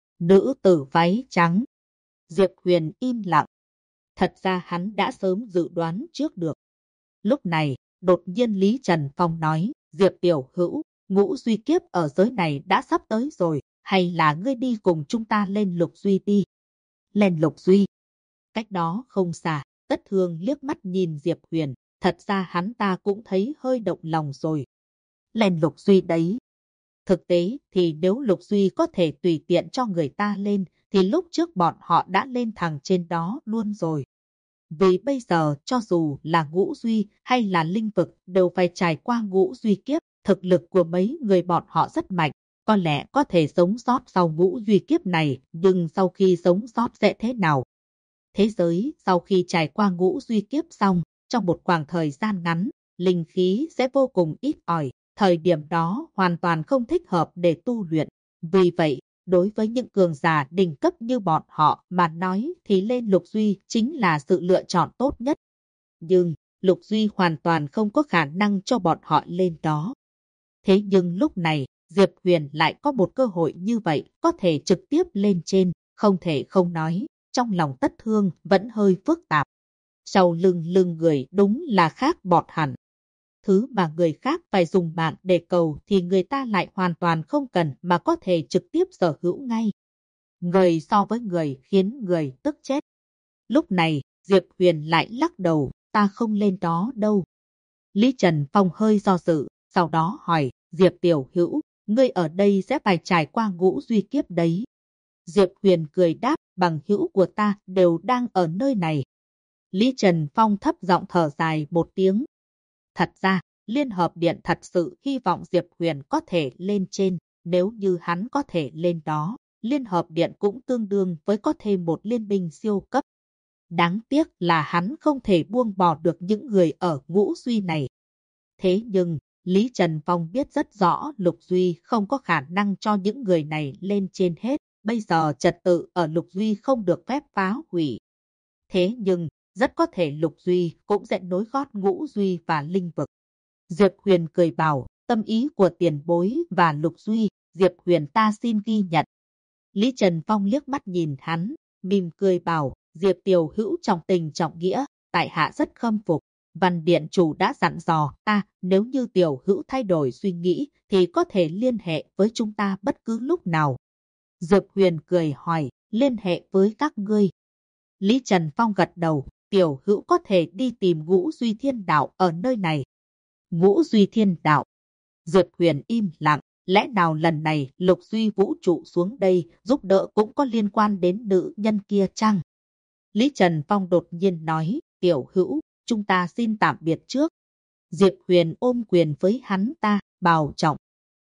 Nữ tử váy trắng. Diệp Huyền im lặng. Thật ra hắn đã sớm dự đoán trước được. Lúc này, đột nhiên Lý Trần Phong nói, Diệp tiểu hữu, ngũ duy kiếp ở giới này đã sắp tới rồi, hay là ngươi đi cùng chúng ta lên Lục Duy đi. Lên Lục Duy. Cách đó không xa, Tất Thương liếc mắt nhìn Diệp Huyền, thật ra hắn ta cũng thấy hơi động lòng rồi. Lên Lục Duy đấy. Thực tế thì nếu Lục Duy có thể tùy tiện cho người ta lên, thì lúc trước bọn họ đã lên thẳng trên đó luôn rồi. Vì bây giờ cho dù là ngũ duy hay là linh vực đều phải trải qua ngũ duy kiếp, thực lực của mấy người bọn họ rất mạnh, có lẽ có thể sống sót sau ngũ duy kiếp này, nhưng sau khi sống sót sẽ thế nào? Thế giới sau khi trải qua ngũ duy kiếp xong, trong một khoảng thời gian ngắn, linh khí sẽ vô cùng ít ỏi, thời điểm đó hoàn toàn không thích hợp để tu luyện. Vì vậy, đối với những cường giả đỉnh cấp như bọn họ mà nói thì lên Lục Duy chính là sự lựa chọn tốt nhất. Nhưng, Lục Duy hoàn toàn không có khả năng cho bọn họ lên đó. Thế nhưng lúc này, Diệp Huyền lại có một cơ hội như vậy có thể trực tiếp lên trên, không thể không nói, trong lòng Tất Thương vẫn hơi phức tạp. Sau lưng người đúng là khác bọt hẳn. Thứ mà người khác phải dùng mạng để cầu thì người ta lại hoàn toàn không cần mà có thể trực tiếp sở hữu ngay. Người so với người khiến người tức chết. Lúc này, Diệp Huyền lại lắc đầu, ta không lên đó đâu. Lý Trần Phong hơi do dự, sau đó hỏi, Diệp tiểu hữu, ngươi ở đây sẽ phải trải qua ngũ duy kiếp đấy. Diệp Huyền cười đáp, bằng hữu của ta đều đang ở nơi này. Lý Trần Phong thấp giọng thở dài một tiếng. Thật ra, Liên Hợp Điện thật sự hy vọng Diệp Huyền có thể lên trên, nếu như hắn có thể lên đó, Liên Hợp Điện cũng tương đương với có thêm một liên minh siêu cấp. Đáng tiếc là hắn không thể buông bỏ được những người ở ngũ duy này. Thế nhưng, Lý Trần Phong biết rất rõ Lục Duy không có khả năng cho những người này lên trên hết, bây giờ trật tự ở Lục Duy không được phép phá hủy. Thế nhưng, rất có thể Lục Duy cũng sẽ nối gót ngũ duy và linh vực. Diệp Huyền cười bảo, tâm ý của tiền bối và Lục Duy, Diệp Huyền ta xin ghi nhận. Lý Trần Phong liếc mắt nhìn hắn, mỉm cười bảo, Diệp tiểu hữu trọng tình trọng nghĩa, tại hạ rất khâm phục. Văn điện chủ đã dặn dò ta, nếu như tiểu hữu thay đổi suy nghĩ, thì có thể liên hệ với chúng ta bất cứ lúc nào. Diệp Huyền cười hỏi, liên hệ với các ngươi. Lý Trần Phong gật đầu, tiểu hữu có thể đi tìm Ngũ Duy Thiên Đạo ở nơi này. Ngũ Duy Thiên Đạo. Diệp Huyền im lặng, lẽ nào lần này Lục Duy vũ trụ xuống đây giúp đỡ cũng có liên quan đến nữ nhân kia chăng? Lý Trần Phong đột nhiên nói, tiểu hữu, chúng ta xin tạm biệt trước. Diệp Huyền ôm quyền với hắn ta, bào trọng.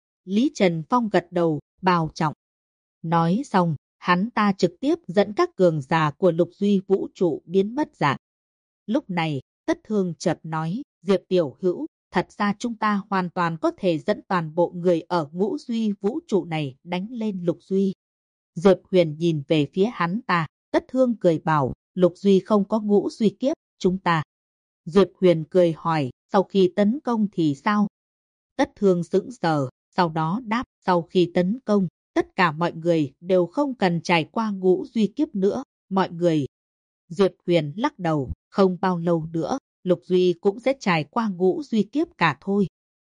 Lý Trần Phong gật đầu, bào trọng. Nói xong, hắn ta trực tiếp dẫn các cường giả của Lục Duy vũ trụ biến mất dạng. Lúc này, Tất Thương chợt nói, Diệp tiểu hữu, thật ra chúng ta hoàn toàn có thể dẫn toàn bộ người ở Ngũ Duy vũ trụ này đánh lên Lục Duy. Diệp Huyền nhìn về phía hắn ta, Tất Thương cười bảo, Lục Duy không có Ngũ Duy kiếp, chúng ta. Diệp Huyền cười hỏi, sau khi tấn công thì sao? Tất Thương sững sờ, sau đó đáp, sau khi tấn công, tất cả mọi người đều không cần trải qua Ngũ Duy kiếp nữa, mọi người. Diệp Huyền lắc đầu, không bao lâu nữa, Lục Duy cũng sẽ trải qua Ngũ Duy kiếp cả thôi.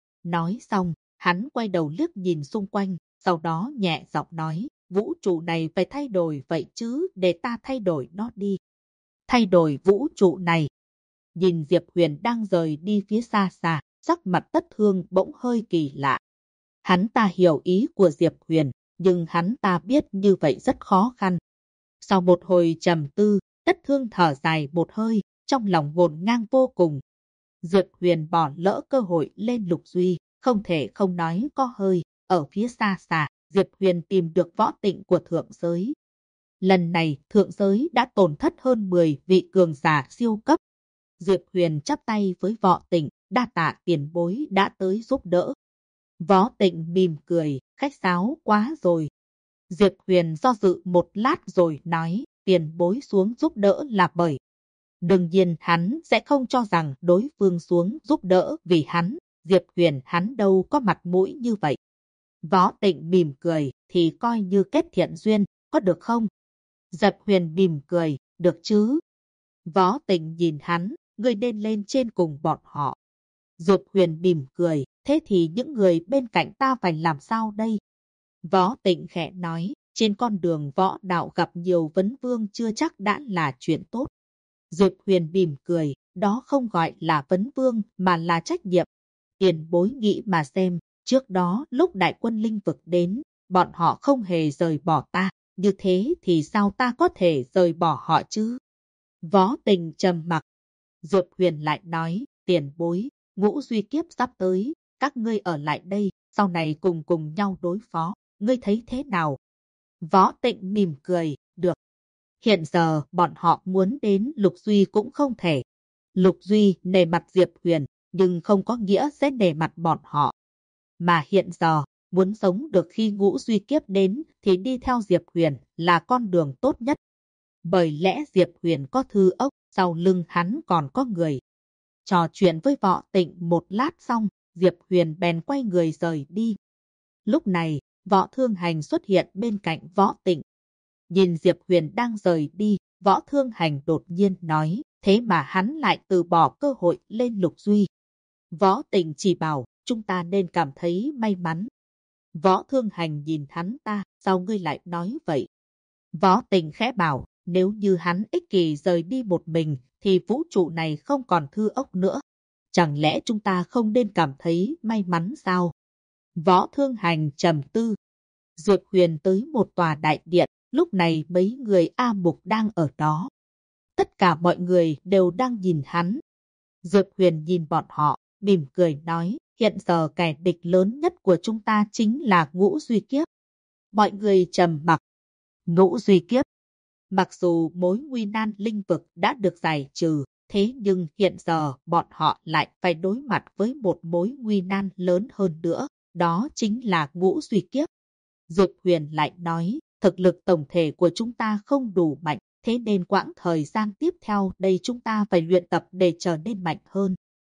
Nói xong, hắn quay đầu liếc nhìn xung quanh, sau đó nhẹ giọng nói, vũ trụ này phải thay đổi vậy chứ, để ta thay đổi nó đi. Thay đổi vũ trụ này. Nhìn Diệp Huyền đang rời đi phía xa xa, sắc mặt Tất Thương bỗng hơi kỳ lạ. Hắn ta hiểu ý của Diệp Huyền, nhưng hắn ta biết như vậy rất khó khăn. Sau một hồi trầm tư, Tất Thương thở dài một hơi, trong lòng ngổn ngang vô cùng. Diệp Huyền bỏ lỡ cơ hội lên Lục Duy, không thể không nói có hơi. Ở phía xa xa, Diệp Huyền tìm được võ tịnh của thượng giới. Lần này thượng giới đã tổn thất hơn 10 vị cường giả siêu cấp. Diệp Huyền chắp tay với Võ Tịnh, đa tạ tiền bối đã tới giúp đỡ. Võ Tịnh mỉm cười, khách sáo quá rồi. Diệp Huyền do dự một lát rồi nói, tiền bối xuống giúp đỡ là bởi. Đương nhiên hắn sẽ không cho rằng đối phương xuống giúp đỡ vì hắn, Diệp Huyền hắn đâu có mặt mũi như vậy. Võ Tịnh mỉm cười, thì coi như kết thiện duyên, có được không? Diệp Huyền mỉm cười, được chứ? Võ Tịnh nhìn hắn, ngươi nên lên trên cùng bọn họ. Diệp Huyền mỉm cười, thế thì những người bên cạnh ta phải làm sao đây? Võ Tịnh khẽ nói, trên con đường võ đạo gặp nhiều vấn vương chưa chắc đã là chuyện tốt. Diệp Huyền mỉm cười, đó không gọi là vấn vương mà là trách nhiệm. Tiền bối nghĩ mà xem, trước đó lúc đại quân linh vực đến, bọn họ không hề rời bỏ ta, như thế thì sao ta có thể rời bỏ họ chứ? Võ Tịnh trầm mặc. Diệp Huyền lại nói, tiền bối, ngũ duy kiếp sắp tới, các ngươi ở lại đây, sau này cùng nhau đối phó, ngươi thấy thế nào? Võ Tịnh mỉm cười, được. Hiện giờ bọn họ muốn đến Lục Duy cũng không thể. Lục Duy nể mặt Diệp Huyền, nhưng không có nghĩa sẽ nể mặt bọn họ. Mà hiện giờ, muốn sống được khi ngũ duy kiếp đến thì đi theo Diệp Huyền là con đường tốt nhất. Bởi lẽ Diệp Huyền có thư ốc, sau lưng hắn còn có người. Trò chuyện với Võ Tịnh một lát xong, Diệp Huyền bèn quay người rời đi. Lúc này, Võ Thương Hành xuất hiện bên cạnh Võ Tịnh. Nhìn Diệp Huyền đang rời đi, Võ Thương Hành đột nhiên nói, thế mà hắn lại từ bỏ cơ hội lên Lục Duy. Võ Tịnh chỉ bảo, chúng ta nên cảm thấy may mắn. Võ Thương Hành nhìn hắn ta, sao ngươi lại nói vậy? Võ Tịnh khẽ bảo, nếu như hắn ích kỷ rời đi một mình, thì vũ trụ này không còn thư ốc nữa. Chẳng lẽ chúng ta không nên cảm thấy may mắn sao? Võ Thương Hành trầm tư. Diệp Huyền tới một tòa đại điện, lúc này mấy người A Mục đang ở đó. Tất cả mọi người đều đang nhìn hắn. Diệp Huyền nhìn bọn họ, mỉm cười nói, hiện giờ kẻ địch lớn nhất của chúng ta chính là ngũ duy kiếp. Mọi người trầm mặc. Ngũ duy kiếp. Mặc dù mối nguy nan linh vực đã được giải trừ, thế nhưng hiện giờ bọn họ lại phải đối mặt với một mối nguy nan lớn hơn nữa, đó chính là ngũ duy kiếp. Diệp Huyền lại nói, thực lực tổng thể của chúng ta không đủ mạnh, thế nên quãng thời gian tiếp theo đây chúng ta phải luyện tập để trở nên mạnh hơn.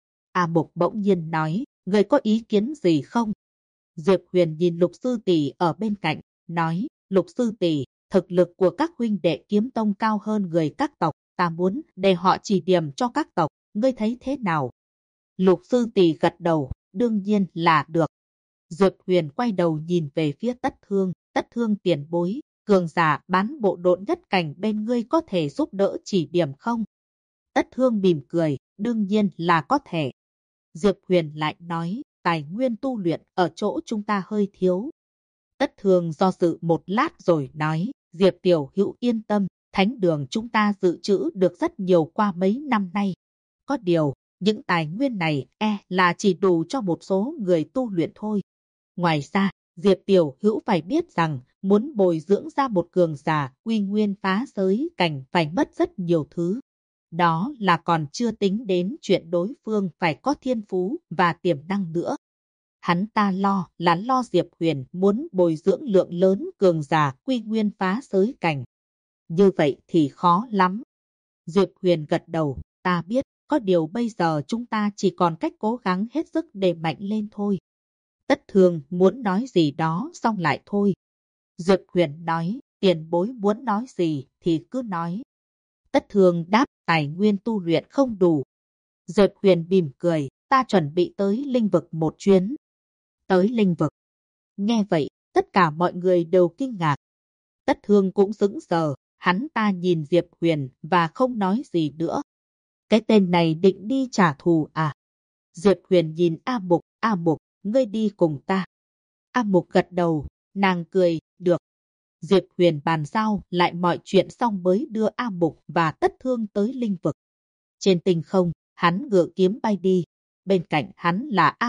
A Mục bỗng nhiên nói, người có ý kiến gì không? Diệp Huyền nhìn Lục Sư Tỷ ở bên cạnh, nói, Lục Sư Tỷ, thực lực của các huynh đệ kiếm tông cao hơn người các tộc, ta muốn để họ chỉ điểm cho các tộc, ngươi thấy thế nào? Lục Sư Tỷ gật đầu, đương nhiên là được. Diệp Huyền quay đầu nhìn về phía Tất Thương tiền bối, cường giả bán bộ độn nhất cảnh bên ngươi có thể giúp đỡ chỉ điểm không? Tất Thương mỉm cười, đương nhiên là có thể. Diệp Huyền lại nói, tài nguyên tu luyện ở chỗ chúng ta hơi thiếu. Tất Thương do dự một lát rồi nói, Diệp tiểu hữu yên tâm, thánh đường chúng ta dự trữ được rất nhiều qua mấy năm nay. Có điều, những tài nguyên này là chỉ đủ cho một số người tu luyện thôi. Ngoài ra, Diệp tiểu hữu phải biết rằng, muốn bồi dưỡng ra một cường giả quy nguyên phá giới cảnh phải mất rất nhiều thứ. Đó là còn chưa tính đến chuyện đối phương phải có thiên phú và tiềm năng nữa. Hắn ta lo Diệp Huyền muốn bồi dưỡng lượng lớn cường giả quy nguyên phá giới cảnh. Như vậy thì khó lắm. Diệp Huyền gật đầu, ta biết, có điều bây giờ chúng ta chỉ còn cách cố gắng hết sức để mạnh lên thôi. Tất Thương muốn nói gì đó xong lại thôi. Diệp Huyền nói, tiền bối muốn nói gì thì cứ nói. Tất Thương đáp, tài nguyên tu luyện không đủ. Diệp Huyền mỉm cười, ta chuẩn bị tới linh vực một chuyến. Tới linh vực. Nghe vậy, tất cả mọi người đều kinh ngạc. Tất Thương cũng sững sờ, hắn ta nhìn Diệp Huyền và không nói gì nữa. Cái tên này định đi trả thù à? Diệp Huyền nhìn A Mục, ngươi đi cùng ta. A Mục gật đầu, nàng cười, được. Diệp Huyền bàn giao lại mọi chuyện xong mới đưa A Mục và Tất Thương tới linh vực. Trên tinh không, hắn ngự kiếm bay đi. Bên cạnh hắn là A Mục,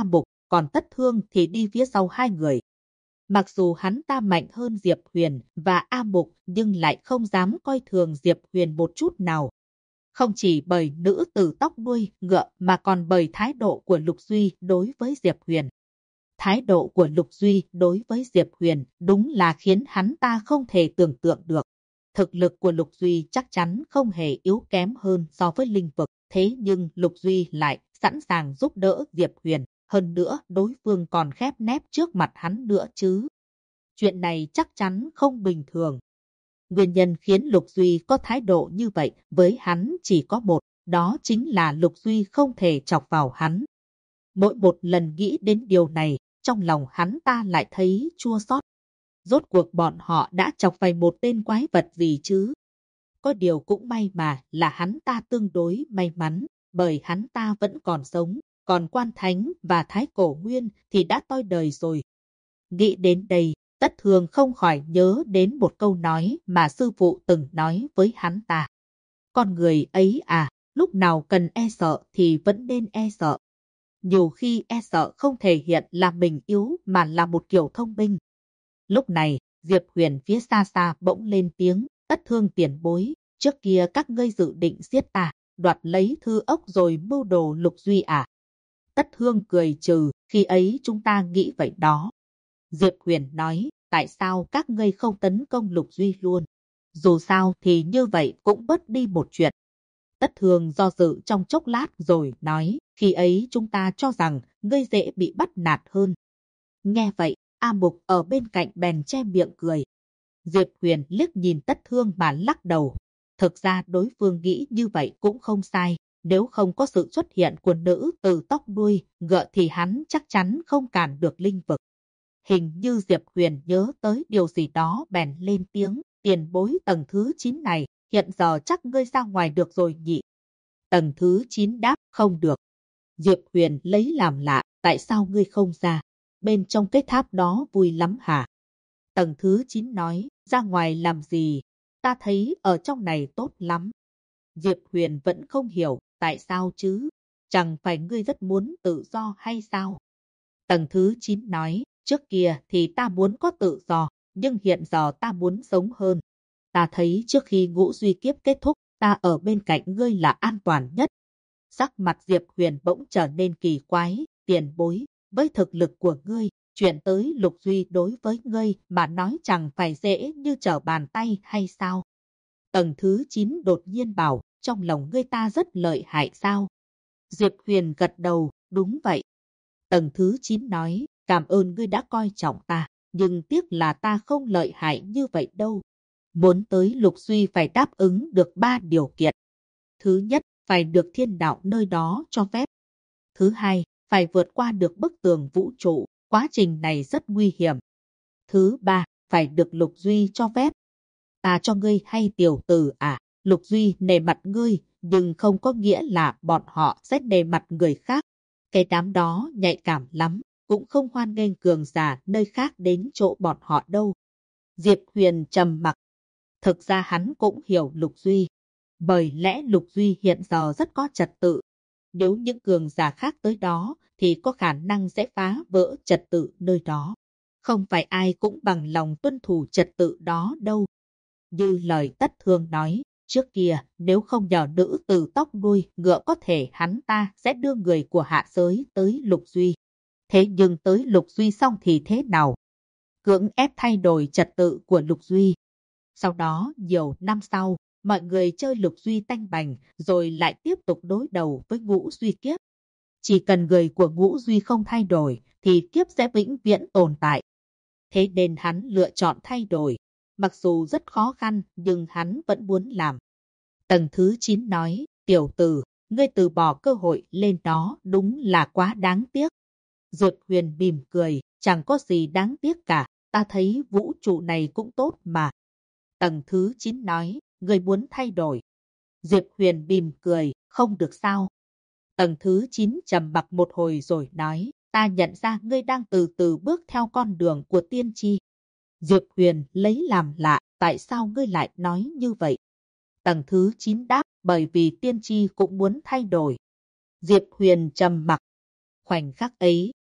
còn Tất Thương thì đi phía sau hai người. Mặc dù hắn ta mạnh hơn Diệp Huyền và A Mục nhưng lại không dám coi thường Diệp Huyền một chút nào. Không chỉ bởi nữ tử tóc đuôi ngựa mà còn bởi thái độ của Lục Duy đối với Diệp Huyền. Thái độ của Lục Duy đối với Diệp Huyền đúng là khiến hắn ta không thể tưởng tượng được. Thực lực của Lục Duy chắc chắn không hề yếu kém hơn so với linh vực, thế nhưng Lục Duy lại sẵn sàng giúp đỡ Diệp Huyền, hơn nữa đối phương còn khép nép trước mặt hắn nữa chứ. Chuyện này chắc chắn không bình thường. Nguyên nhân khiến Lục Duy có thái độ như vậy với hắn chỉ có một, đó chính là Lục Duy không thể chọc vào hắn. Mỗi một lần nghĩ đến điều này, trong lòng hắn ta lại thấy chua xót. Rốt cuộc bọn họ đã chọc phải một tên quái vật gì chứ? Có điều cũng may mà là hắn ta tương đối may mắn, bởi hắn ta vẫn còn sống, còn Quan Thánh và Thái Cổ Nguyên thì đã toi đời rồi. Nghĩ đến đây, Tất Thương không khỏi nhớ đến một câu nói mà sư phụ từng nói với hắn ta. Con người ấy à, lúc nào cần e sợ thì vẫn nên e sợ. Nhiều khi e sợ không thể hiện là mình yếu mà là một kiểu thông minh. Lúc này, Diệp Huyền phía xa xa bỗng lên tiếng, Tất Thương tiền bối, trước kia các ngươi dự định giết ta, đoạt lấy thư ốc rồi mưu đồ Lục Duy à? Tất Thương cười trừ, khi ấy chúng ta nghĩ vậy đó. Diệp Huyền nói, tại sao các ngươi không tấn công Lục Duy luôn? Dù sao thì như vậy cũng bớt đi một chuyện. Tất Thương do dự trong chốc lát rồi nói, khi ấy chúng ta cho rằng ngươi dễ bị bắt nạt hơn. Nghe vậy, A Mục ở bên cạnh bèn che miệng cười. Diệp Huyền liếc nhìn Tất Thương mà lắc đầu. Thực ra đối phương nghĩ như vậy cũng không sai. Nếu không có sự xuất hiện của nữ tử tóc đuôi ngựa thì hắn chắc chắn không cản được linh vực. Hình như Diệp Huyền nhớ tới điều gì đó bèn lên tiếng. Tiền bối tầng thứ 9 này, hiện giờ chắc ngươi ra ngoài được rồi nhỉ? Tầng thứ 9 đáp không được. Diệp Huyền lấy làm lạ, tại sao ngươi không ra? Bên trong cái tháp đó vui lắm hả? Tầng thứ 9 nói, ra ngoài làm gì? Ta thấy ở trong này tốt lắm. Diệp Huyền vẫn không hiểu, tại sao chứ? Chẳng phải ngươi rất muốn tự do hay sao? Tầng thứ 9 nói, trước kia thì ta muốn có tự do, nhưng hiện giờ ta muốn sống hơn. Ta thấy trước khi ngũ duy kiếp kết thúc, ta ở bên cạnh ngươi là an toàn nhất. Sắc mặt Diệp Huyền bỗng trở nên kỳ quái, tiền bối, với thực lực của ngươi, chuyện tới Lục Duy đối với ngươi mà nói chẳng phải dễ như trở bàn tay hay sao? Tầng thứ 9 đột nhiên bảo, trong lòng ngươi ta rất lợi hại sao? Diệp Huyền gật đầu, đúng vậy. Tầng thứ 9 nói, cảm ơn ngươi đã coi trọng ta, nhưng tiếc là ta không lợi hại như vậy đâu. Muốn tới Lục Duy phải đáp ứng được 3 điều kiện. Thứ nhất, phải được thiên đạo nơi đó cho phép. Thứ hai, phải vượt qua được bức tường vũ trụ, quá trình này rất nguy hiểm. Thứ ba, phải được Lục Duy cho phép. Ta cho ngươi hay tiểu tử à, Lục Duy nể mặt ngươi, nhưng không có nghĩa là bọn họ sẽ nể mặt người khác. Cái đám đó nhạy cảm lắm, cũng không hoan nghênh cường giả nơi khác đến chỗ bọn họ đâu. Diệp Huyền trầm mặc. Thực ra hắn cũng hiểu Lục Duy. Bởi lẽ Lục Duy hiện giờ rất có trật tự. Nếu những cường giả khác tới đó thì có khả năng sẽ phá vỡ trật tự nơi đó. Không phải ai cũng bằng lòng tuân thủ trật tự đó đâu. Như lời Tất Thương nói, trước kia nếu không nhờ nữ tử tóc đuôi ngựa có thể hắn ta sẽ đưa người của hạ giới tới Lục Duy. Thế nhưng tới Lục Duy xong thì thế nào? Cưỡng ép thay đổi trật tự của Lục Duy. Sau đó nhiều năm sau, mọi người chơi Lục Duy tanh bành rồi lại tiếp tục đối đầu với Ngũ Duy kiếp. Chỉ cần người của Ngũ Duy không thay đổi thì kiếp sẽ vĩnh viễn tồn tại. Thế nên hắn lựa chọn thay đổi. Mặc dù rất khó khăn nhưng hắn vẫn muốn làm. Tầng thứ 9 nói, tiểu tử, ngươi từ bỏ cơ hội lên đó đúng là quá đáng tiếc. Diệp Huyền mỉm cười, chẳng có gì đáng tiếc cả, ta thấy vũ trụ này cũng tốt mà. Tầng thứ 9 nói, ngươi muốn thay đổi. Diệp Huyền mỉm cười, không được sao. Tầng thứ 9 trầm mặc một hồi rồi nói, ta nhận ra ngươi đang từ từ bước theo con đường của tiên tri. Diệp Huyền lấy làm lạ, tại sao ngươi lại nói như vậy? Tầng thứ 9 đáp, bởi vì tiên tri cũng muốn thay đổi. Diệp Huyền trầm mặc. Khoảnh khắc ấy,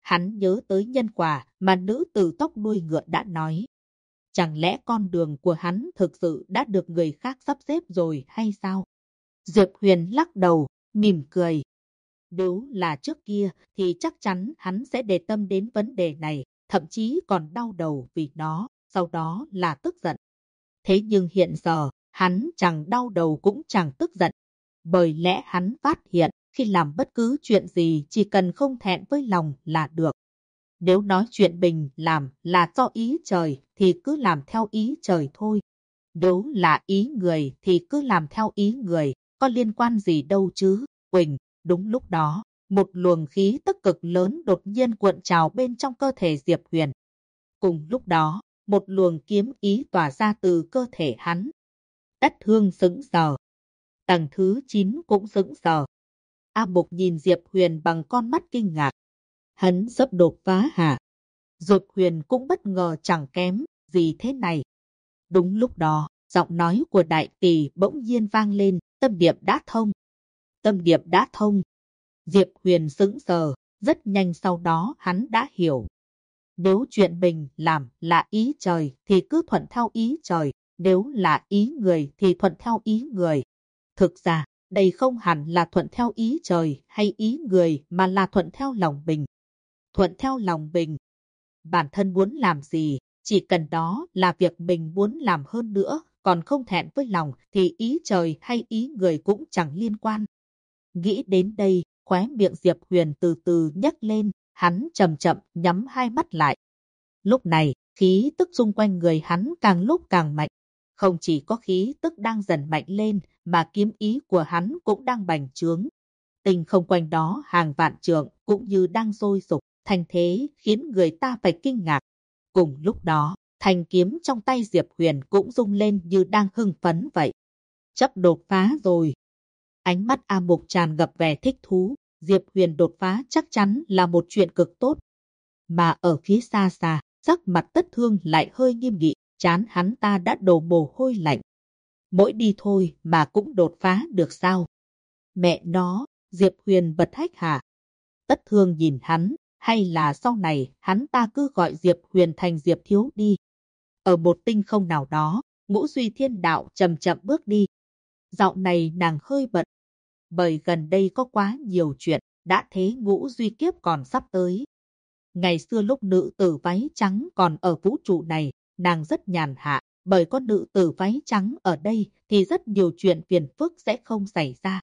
hắn nhớ tới nhân quả mà nữ tử tóc đuôi ngựa đã nói. Chẳng lẽ con đường của hắn thực sự đã được người khác sắp xếp rồi hay sao? Diệp Huyền lắc đầu, mỉm cười. Nếu là trước kia thì chắc chắn hắn sẽ để tâm đến vấn đề này, thậm chí còn đau đầu vì nó, sau đó là tức giận. Thế nhưng hiện giờ, hắn chẳng đau đầu cũng chẳng tức giận. Bởi lẽ hắn phát hiện, khi làm bất cứ chuyện gì chỉ cần không thẹn với lòng là được. Nếu nói chuyện mình làm là do ý trời thì cứ làm theo ý trời thôi. Nếu là ý người thì cứ làm theo ý người, có liên quan gì đâu chứ, Quỳnh. Đúng lúc đó, một luồng khí tức cực lớn đột nhiên cuộn trào bên trong cơ thể Diệp Huyền. Cùng lúc đó, một luồng kiếm ý tỏa ra từ cơ thể hắn. Đất Hương sững sờ. Tầng thứ 9 cũng sững sờ. A Mục nhìn Diệp Huyền bằng con mắt kinh ngạc. Hắn sắp đột phá hả? Diệp Huyền cũng bất ngờ chẳng kém gì thế này. Đúng lúc đó, giọng nói của đại tỷ bỗng nhiên vang lên, tâm điệp đã thông. Tâm điệp đã thông. Diệp Huyền sững sờ, rất nhanh sau đó hắn đã hiểu. Nếu chuyện mình làm là ý trời thì cứ thuận theo ý trời, nếu là ý người thì thuận theo ý người. Thực ra, đây không hẳn là thuận theo ý trời hay ý người mà là thuận theo lòng mình. Thuận theo lòng mình. Bản thân muốn làm gì, chỉ cần đó là việc mình muốn làm hơn nữa, còn không thẹn với lòng thì ý trời hay ý người cũng chẳng liên quan. Nghĩ đến đây, khóe miệng Diệp Huyền từ từ nhếch lên, hắn chậm chậm nhắm hai mắt lại. Lúc này, khí tức xung quanh người hắn càng lúc càng mạnh. Không chỉ có khí tức đang dần mạnh lên, mà kiếm ý của hắn cũng đang bành trướng. Tinh không quanh đó hàng vạn trượng cũng như đang sôi sục, thành thế khiến người ta phải kinh ngạc. Cùng lúc đó, thanh kiếm trong tay Diệp Huyền cũng rung lên như đang hưng phấn vậy. Sắp đột phá rồi. Ánh mắt A Mục tràn ngập vẻ thích thú, Diệp Huyền đột phá chắc chắn là một chuyện cực tốt. Mà ở phía xa xa, sắc mặt Tất Thương lại hơi nghiêm nghị, trán hắn ta đã đổ mồ hôi lạnh. Mỗi đi thôi mà cũng đột phá được sao? Mẹ nó, Diệp Huyền bật hách hả? Tất Thương nhìn hắn, hay là sau này hắn ta cứ gọi Diệp Huyền thành Diệp Thiếu đi. Ở một tinh không nào đó, Ngũ Duy Thiên Đạo chậm chậm bước đi. Dạo này nàng hơi bận, bởi gần đây có quá nhiều chuyện, đã thế Ngũ Duy Kiếp còn sắp tới. Ngày xưa lúc nữ tử váy trắng còn ở vũ trụ này, nàng rất nhàn hạ, bởi có nữ tử váy trắng ở đây thì rất nhiều chuyện phiền phức sẽ không xảy ra.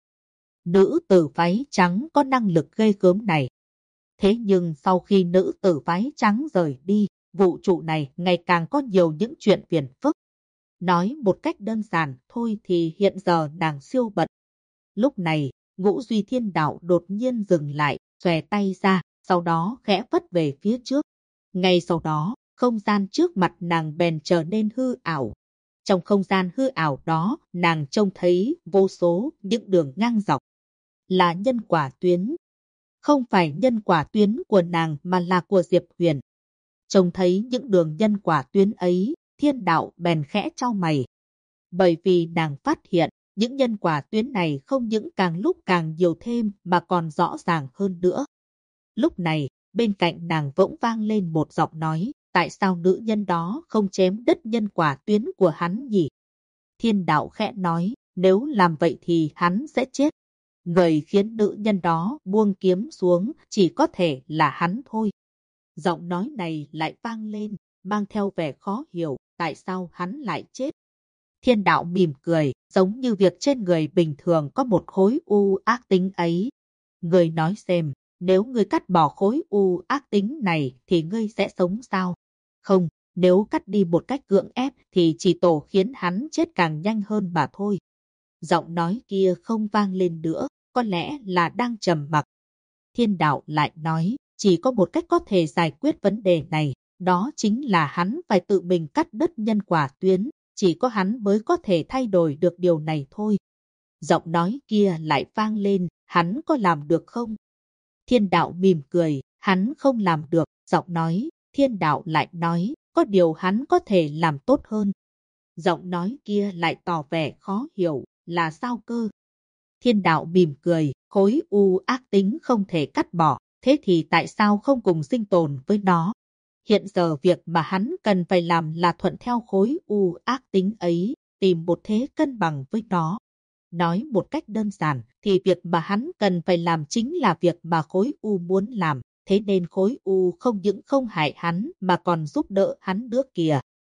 Nữ tử váy trắng có năng lực ghê gớm này. Thế nhưng sau khi nữ tử váy trắng rời đi, vũ trụ này ngày càng có nhiều những chuyện phiền phức. Nói một cách đơn giản thôi thì hiện giờ nàng siêu bận. Lúc này, Ngũ Duy Thiên Đạo đột nhiên dừng lại, xòe tay ra, sau đó khẽ phất về phía trước. Ngay sau đó, không gian trước mặt nàng bèn trở nên hư ảo. Trong không gian hư ảo đó, nàng trông thấy vô số những đường ngang dọc. Là nhân quả tuyến. Không phải nhân quả tuyến của nàng mà là của Diệp Huyền. Trông thấy những đường nhân quả tuyến ấy, Thiên Đạo bèn khẽ chau mày. Bởi vì nàng phát hiện, những nhân quả tuyến này không những càng lúc càng nhiều thêm mà còn rõ ràng hơn nữa. Lúc này, bên cạnh nàng bỗng vang lên một giọng nói, tại sao nữ nhân đó không chém đứt nhân quả tuyến của hắn nhỉ? Thiên Đạo khẽ nói, nếu làm vậy thì hắn sẽ chết. Người khiến nữ nhân đó buông kiếm xuống chỉ có thể là hắn thôi. Giọng nói này lại vang lên, mang theo vẻ khó hiểu, tại sao hắn lại chết. Thiên Đạo mỉm cười, giống như việc trên người bình thường có một khối u ác tính ấy. Người nói xem, nếu ngươi cắt bỏ khối u ác tính này thì ngươi sẽ sống sao? Không, nếu cắt đi một cách cưỡng ép thì chỉ tổ khiến hắn chết càng nhanh hơn mà thôi. Giọng nói kia không vang lên nữa, có lẽ là đang trầm mặc. Thiên Đạo lại nói, chỉ có một cách có thể giải quyết vấn đề này, đó chính là hắn phải tự mình cắt đứt nhân quả tuyến, chỉ có hắn mới có thể thay đổi được điều này thôi. Giọng nói kia lại vang lên, hắn có làm được không? Thiên Đạo mỉm cười, hắn không làm được, giọng nói, Thiên Đạo lại nói, có điều hắn có thể làm tốt hơn. Giọng nói kia lại tỏ vẻ khó hiểu, là sao cơ? Thiên Đạo mỉm cười, khối u ác tính không thể cắt bỏ, thế thì tại sao không cùng sinh tồn với nó? Hiện giờ việc mà hắn cần phải làm là thuận theo khối u ác tính ấy, tìm một thế cân bằng với nó. Nói một cách đơn giản thì việc mà hắn cần phải làm chính là việc mà khối u muốn làm, thế nên khối u không những không hại hắn mà còn giúp đỡ hắn nước kìa.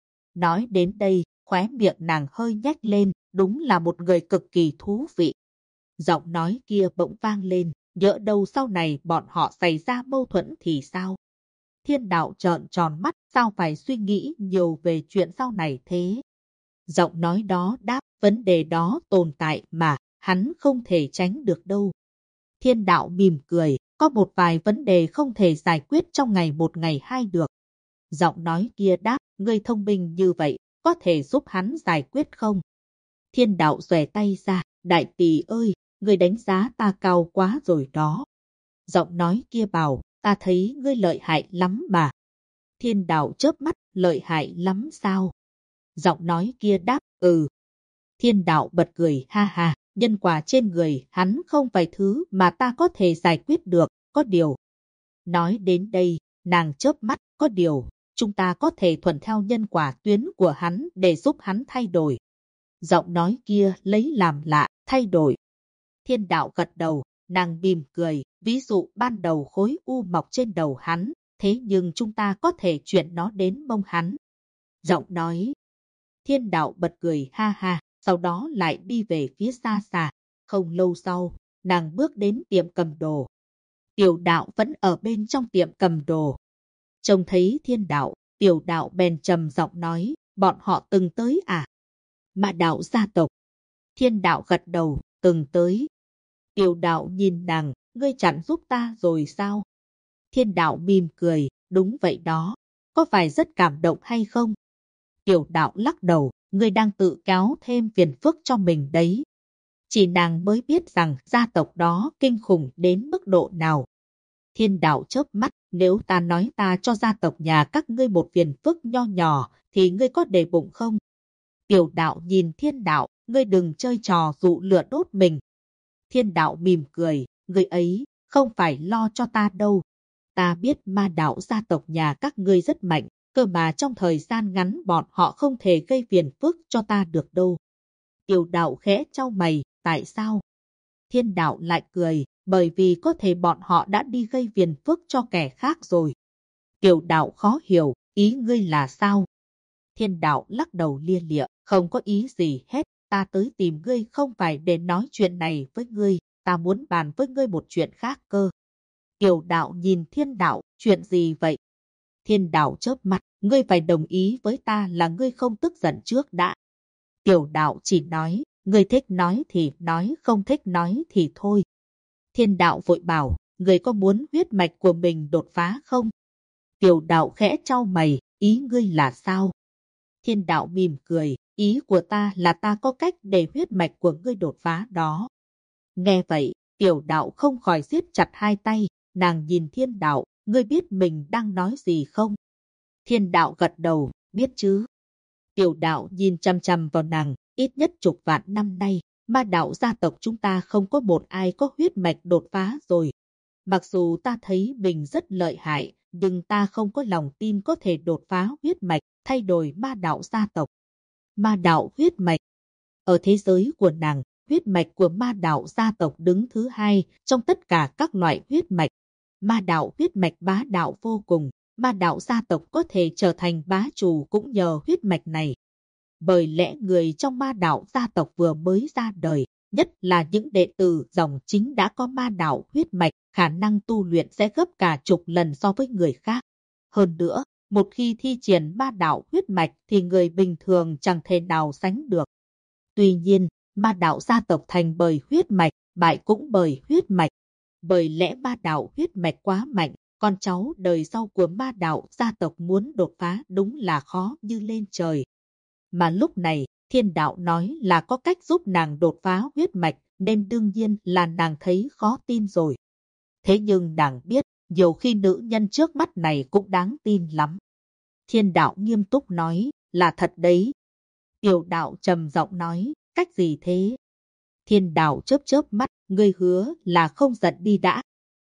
Nói đến đây, khóe miệng nàng hơi nhếch lên, đúng là một người cực kỳ thú vị. Giọng nói kia bỗng vang lên, nhỡ đâu sau này bọn họ xảy ra mâu thuẫn thì sao? Thiên đạo trợn tròn mắt, sao phải suy nghĩ nhiều về chuyện sau này thế? Giọng nói đó đáp, vấn đề đó tồn tại mà, hắn không thể tránh được đâu. Thiên đạo mỉm cười, có một vài vấn đề không thể giải quyết trong ngày một ngày hai được. Giọng nói kia đáp, ngươi thông minh như vậy, có thể giúp hắn giải quyết không? Thiên đạo xòe tay ra, đại tỷ ơi, ngươi đánh giá ta cao quá rồi đó. Giọng nói kia bảo, ta thấy ngươi lợi hại lắm mà. Thiên đạo chớp mắt, lợi hại lắm sao? Giọng nói kia đáp, ừ. Thiên đạo bật cười, ha ha, nhân quả trên người hắn không phải thứ mà ta có thể giải quyết được, có điều. Nói đến đây, nàng chớp mắt, có điều, chúng ta có thể thuận theo nhân quả tuyến của hắn để giúp hắn thay đổi. Giọng nói kia lấy làm lạ, thay đổi. Thiên đạo gật đầu, nàng mỉm cười, ví dụ ban đầu khối u mọc trên đầu hắn, thế nhưng chúng ta có thể chuyển nó đến mông hắn. Giọng nói. Thiên đạo bật cười ha ha, sau đó lại đi về phía xa xa. Không lâu sau, nàng bước đến tiệm cầm đồ. Tiểu đạo vẫn ở bên trong tiệm cầm đồ. Trông thấy thiên đạo, tiểu đạo bèn trầm giọng nói, bọn họ từng tới à? Ma đạo gia tộc. Thiên đạo gật đầu, từng tới. Tiểu đạo nhìn nàng, ngươi chặn giúp ta rồi sao? Thiên đạo mỉm cười, đúng vậy đó, có phải rất cảm động hay không? Tiểu đạo lắc đầu, ngươi đang tự kéo thêm phiền phức cho mình đấy. Chỉ nàng mới biết rằng gia tộc đó kinh khủng đến mức độ nào. Thiên đạo chớp mắt, nếu ta nói ta cho gia tộc nhà các ngươi một phiền phức nho nhỏ, thì ngươi có để bụng không? Tiểu đạo nhìn thiên đạo, ngươi đừng chơi trò dụ lửa đốt mình. Thiên đạo mỉm cười, ngươi ấy, không phải lo cho ta đâu. Ta biết ma đạo gia tộc nhà các ngươi rất mạnh, cơ mà trong thời gian ngắn bọn họ không thể gây phiền phức cho ta được đâu. Tiểu đạo khẽ chau mày, tại sao? Thiên đạo lại cười, bởi vì có thể bọn họ đã đi gây phiền phức cho kẻ khác rồi. Tiểu đạo khó hiểu, ý ngươi là sao? Thiên đạo lắc đầu lia lịa, không có ý gì hết, ta tới tìm ngươi không phải để nói chuyện này với ngươi, ta muốn bàn với ngươi một chuyện khác cơ. Tiểu đạo nhìn thiên đạo, chuyện gì vậy? Thiên đạo chớp mắt, ngươi phải đồng ý với ta là ngươi không tức giận trước đã. Tiểu đạo chỉ nói, ngươi thích nói thì nói, không thích nói thì thôi. Thiên đạo vội bảo, ngươi có muốn huyết mạch của mình đột phá không? Tiểu đạo khẽ chau mày, ý ngươi là sao? Thiên đạo mỉm cười, ý của ta là ta có cách để huyết mạch của ngươi đột phá đó. Nghe vậy, tiểu đạo không khỏi siết chặt hai tay, nàng nhìn thiên đạo, ngươi biết mình đang nói gì không? Thiên đạo gật đầu, biết chứ. Tiểu đạo nhìn chăm chăm vào nàng, ít nhất chục vạn năm nay, ma đạo gia tộc chúng ta không có một ai có huyết mạch đột phá rồi. Mặc dù ta thấy mình rất lợi hại, nhưng ta không có lòng tin có thể đột phá huyết mạch, thay đổi ma đạo gia tộc. Ma đạo huyết mạch. Ở thế giới của nàng, huyết mạch của ma đạo gia tộc đứng thứ hai trong tất cả các loại huyết mạch. Ma đạo huyết mạch bá đạo vô cùng, ma đạo gia tộc có thể trở thành bá chủ cũng nhờ huyết mạch này. Bởi lẽ người trong ma đạo gia tộc vừa mới ra đời, nhất là những đệ tử dòng chính đã có ma đạo huyết mạch, khả năng tu luyện sẽ gấp cả chục lần so với người khác. Hơn nữa, một khi thi triển ma đạo huyết mạch thì người bình thường chẳng thể nào sánh được. Tuy nhiên, ma đạo gia tộc thành bởi huyết mạch, bại cũng bởi huyết mạch. Bởi lẽ ma đạo huyết mạch quá mạnh, con cháu đời sau của ma đạo gia tộc muốn đột phá đúng là khó như lên trời. Mà lúc này, thiên đạo nói là có cách giúp nàng đột phá huyết mạch, nên đương nhiên là nàng thấy khó tin rồi. Thế nhưng nàng biết, nhiều khi nữ nhân trước mắt này cũng đáng tin lắm. Thiên đạo nghiêm túc nói, là thật đấy. Tiểu đạo trầm giọng nói, cách gì thế? Thiên đạo chớp chớp mắt, ngươi hứa là không giận đi đã.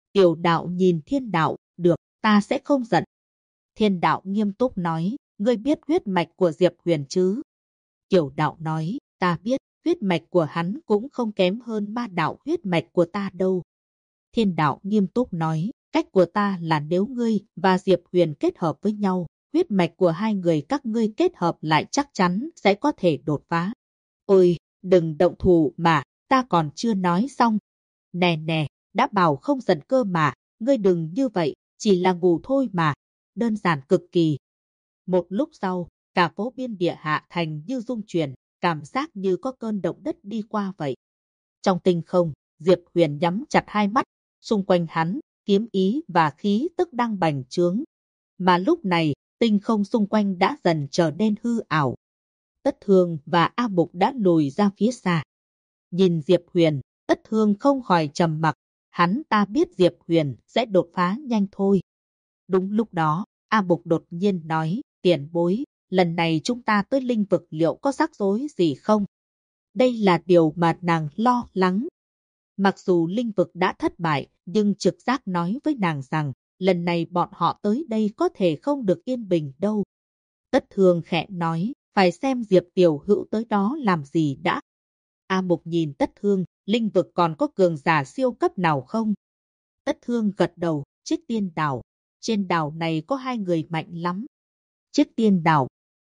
Tiểu đạo nhìn thiên đạo, được, ta sẽ không giận. Thiên đạo nghiêm túc nói, ngươi biết huyết mạch của Diệp Huyền chứ? Tiểu đạo nói, ta biết, huyết mạch của hắn cũng không kém hơn ma đạo huyết mạch của ta đâu. Thiên đạo nghiêm túc nói, cách của ta là nếu ngươi và Diệp Huyền kết hợp với nhau, huyết mạch của hai người các ngươi kết hợp lại chắc chắn sẽ có thể đột phá. Ôi, đừng động thủ mà, ta còn chưa nói xong. Nè nè, đã bảo không giận cơ mà, ngươi đừng như vậy, chỉ là ngủ thôi mà. Đơn giản cực kỳ. Một lúc sau, cả phố biên địa hạ thành như rung chuyển, cảm giác như có cơn động đất đi qua vậy. Trong tinh không, Diệp Huyền nhắm chặt hai mắt, xung quanh hắn, kiếm ý và khí tức đang bành trướng. Mà lúc này, tinh không xung quanh đã dần trở nên hư ảo. Tất Thương và A Mục đã lùi ra phía xa. Nhìn Diệp Huyền, Tất Thương không khỏi trầm mặc, hắn ta biết Diệp Huyền sẽ đột phá nhanh thôi. Đúng lúc đó, A Mục đột nhiên nói, tiền bối, lần này chúng ta tới linh vực liệu có rắc rối gì không? Đây là điều mà nàng lo lắng. Mặc dù linh vực đã thất bại, nhưng trực giác nói với nàng rằng, lần này bọn họ tới đây có thể không được yên bình đâu. Tất Thương khẽ nói, phải xem Diệp Tiểu Hữu tới đó làm gì đã. A Mục nhìn Tất Thương, linh vực còn có cường giả siêu cấp nào không? Tất Thương gật đầu, Chiếc Tiên Đảo. Trên đảo này có hai người mạnh lắm. Chiếc Tiên Đảo.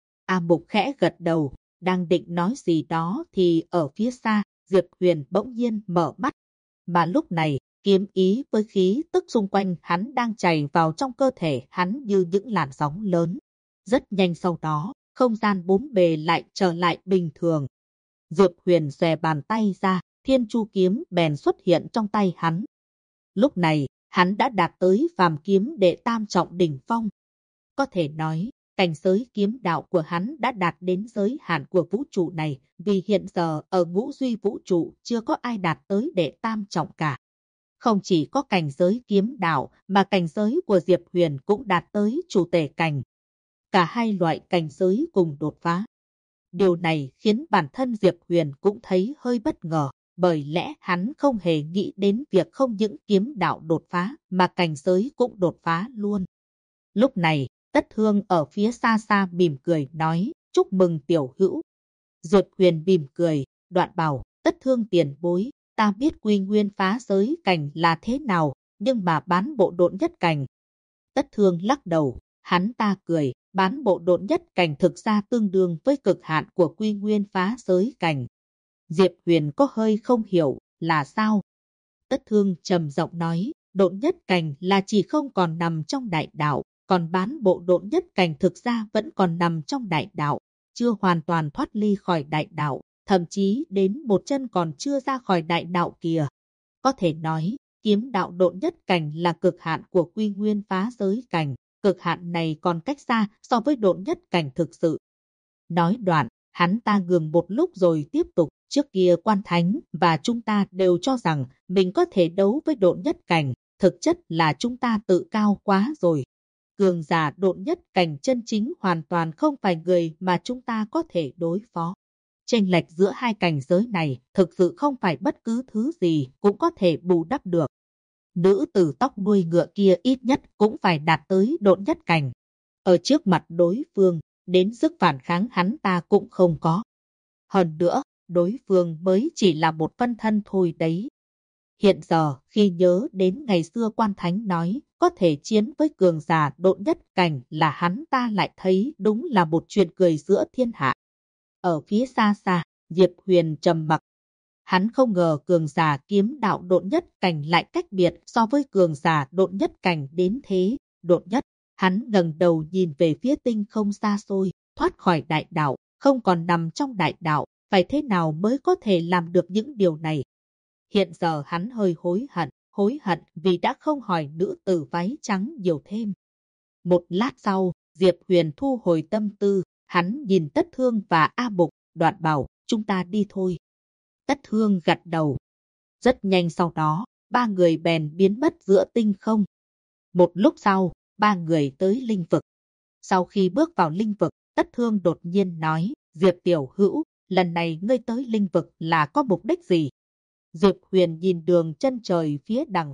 A Mục khẽ gật đầu, đang định nói gì đó thì ở phía xa, Diệp Huyền bỗng nhiên mở mắt. Mà lúc này, kiếm ý với khí tức xung quanh hắn đang chảy vào trong cơ thể hắn như những làn sóng lớn. Rất nhanh sau đó, không gian bốn bề lại trở lại bình thường. Diệp Huyền xòe bàn tay ra, Thiên Chu kiếm bèn xuất hiện trong tay hắn. Lúc này, hắn đã đạt tới phàm kiếm đệ tam trọng đỉnh phong. Có thể nói, cảnh giới kiếm đạo của hắn đã đạt đến giới hạn của vũ trụ này, vì hiện giờ ở ngũ duy vũ trụ chưa có ai đạt tới đệ tam trọng cả. Không chỉ có cảnh giới kiếm đạo, mà cảnh giới của Diệp Huyền cũng đạt tới chủ tể cảnh. Cả hai loại cảnh giới cùng đột phá. Điều này khiến bản thân Diệp Huyền cũng thấy hơi bất ngờ, bởi lẽ hắn không hề nghĩ đến việc không những kiếm đạo đột phá, mà cảnh giới cũng đột phá luôn. Lúc này, Tất Thương ở phía xa xa mỉm cười nói, chúc mừng tiểu hữu. Diệp Huyền mỉm cười, đoạn bảo, Tất Thương tiền bối, ta biết quy nguyên phá giới cảnh là thế nào, nhưng mà bán bộ độn nhất cảnh. Tất Thương lắc đầu, hắn ta cười, bán bộ độn nhất cảnh thực ra tương đương với cực hạn của quy nguyên phá giới cảnh. Diệp Huyền có hơi không hiểu, là sao? Tất Thương trầm giọng nói, độn nhất cảnh là chỉ không còn nằm trong đại đạo, còn bán bộ độn nhất cảnh thực ra vẫn còn nằm trong đại đạo, chưa hoàn toàn thoát ly khỏi đại đạo, thậm chí đến một chân còn chưa ra khỏi đại đạo kìa. Có thể nói, kiếm đạo độn nhất cảnh là cực hạn của quy nguyên phá giới cảnh, cực hạn này còn cách xa so với độn nhất cảnh thực sự. Nói đoạn, hắn ta ngừng một lúc rồi tiếp tục, trước kia Quan Thánh và chúng ta đều cho rằng mình có thể đấu với độn nhất cảnh, thực chất là chúng ta tự cao quá rồi. Cường giả độn nhất cảnh chân chính hoàn toàn không phải người mà chúng ta có thể đối phó. Chênh lệch giữa hai cảnh giới này thực sự không phải bất cứ thứ gì cũng có thể bù đắp được. Nữ tử tóc đuôi ngựa kia ít nhất cũng phải đạt tới độn nhất cảnh. Ở trước mặt đối phương, đến sức phản kháng hắn ta cũng không có. Hơn nữa, đối phương mới chỉ là một phân thân thôi đấy. Hiện giờ, khi nhớ đến ngày xưa Quan Thánh nói có thể chiến với cường giả độn nhất cảnh là hắn ta lại thấy đúng là một chuyện cười giữa thiên hạ. Ở phía xa xa, Diệp Huyền trầm mặc. Hắn không ngờ cường giả kiếm đạo độn nhất cảnh lại cách biệt so với cường giả độn nhất cảnh đến thế. Độn nhất, hắn ngẩng đầu nhìn về phía tinh không xa xôi, thoát khỏi đại đạo, không còn nằm trong đại đạo, phải thế nào mới có thể làm được những điều này. Hiện giờ hắn hơi hối hận vì đã không hỏi nữ tử váy trắng nhiều thêm. Một lát sau, Diệp Huyền thu hồi tâm tư, hắn nhìn Tất Thương và A Mục, đoạn bảo, chúng ta đi thôi. Tất Thương gật đầu. Rất nhanh sau đó, ba người bèn biến mất giữa tinh không. Một lúc sau, ba người tới linh vực. Sau khi bước vào linh vực, Tất Thương đột nhiên nói, Diệp Tiểu Hữu, lần này ngươi tới linh vực là có mục đích gì? Diệp Huyền nhìn đường chân trời phía đằng xa,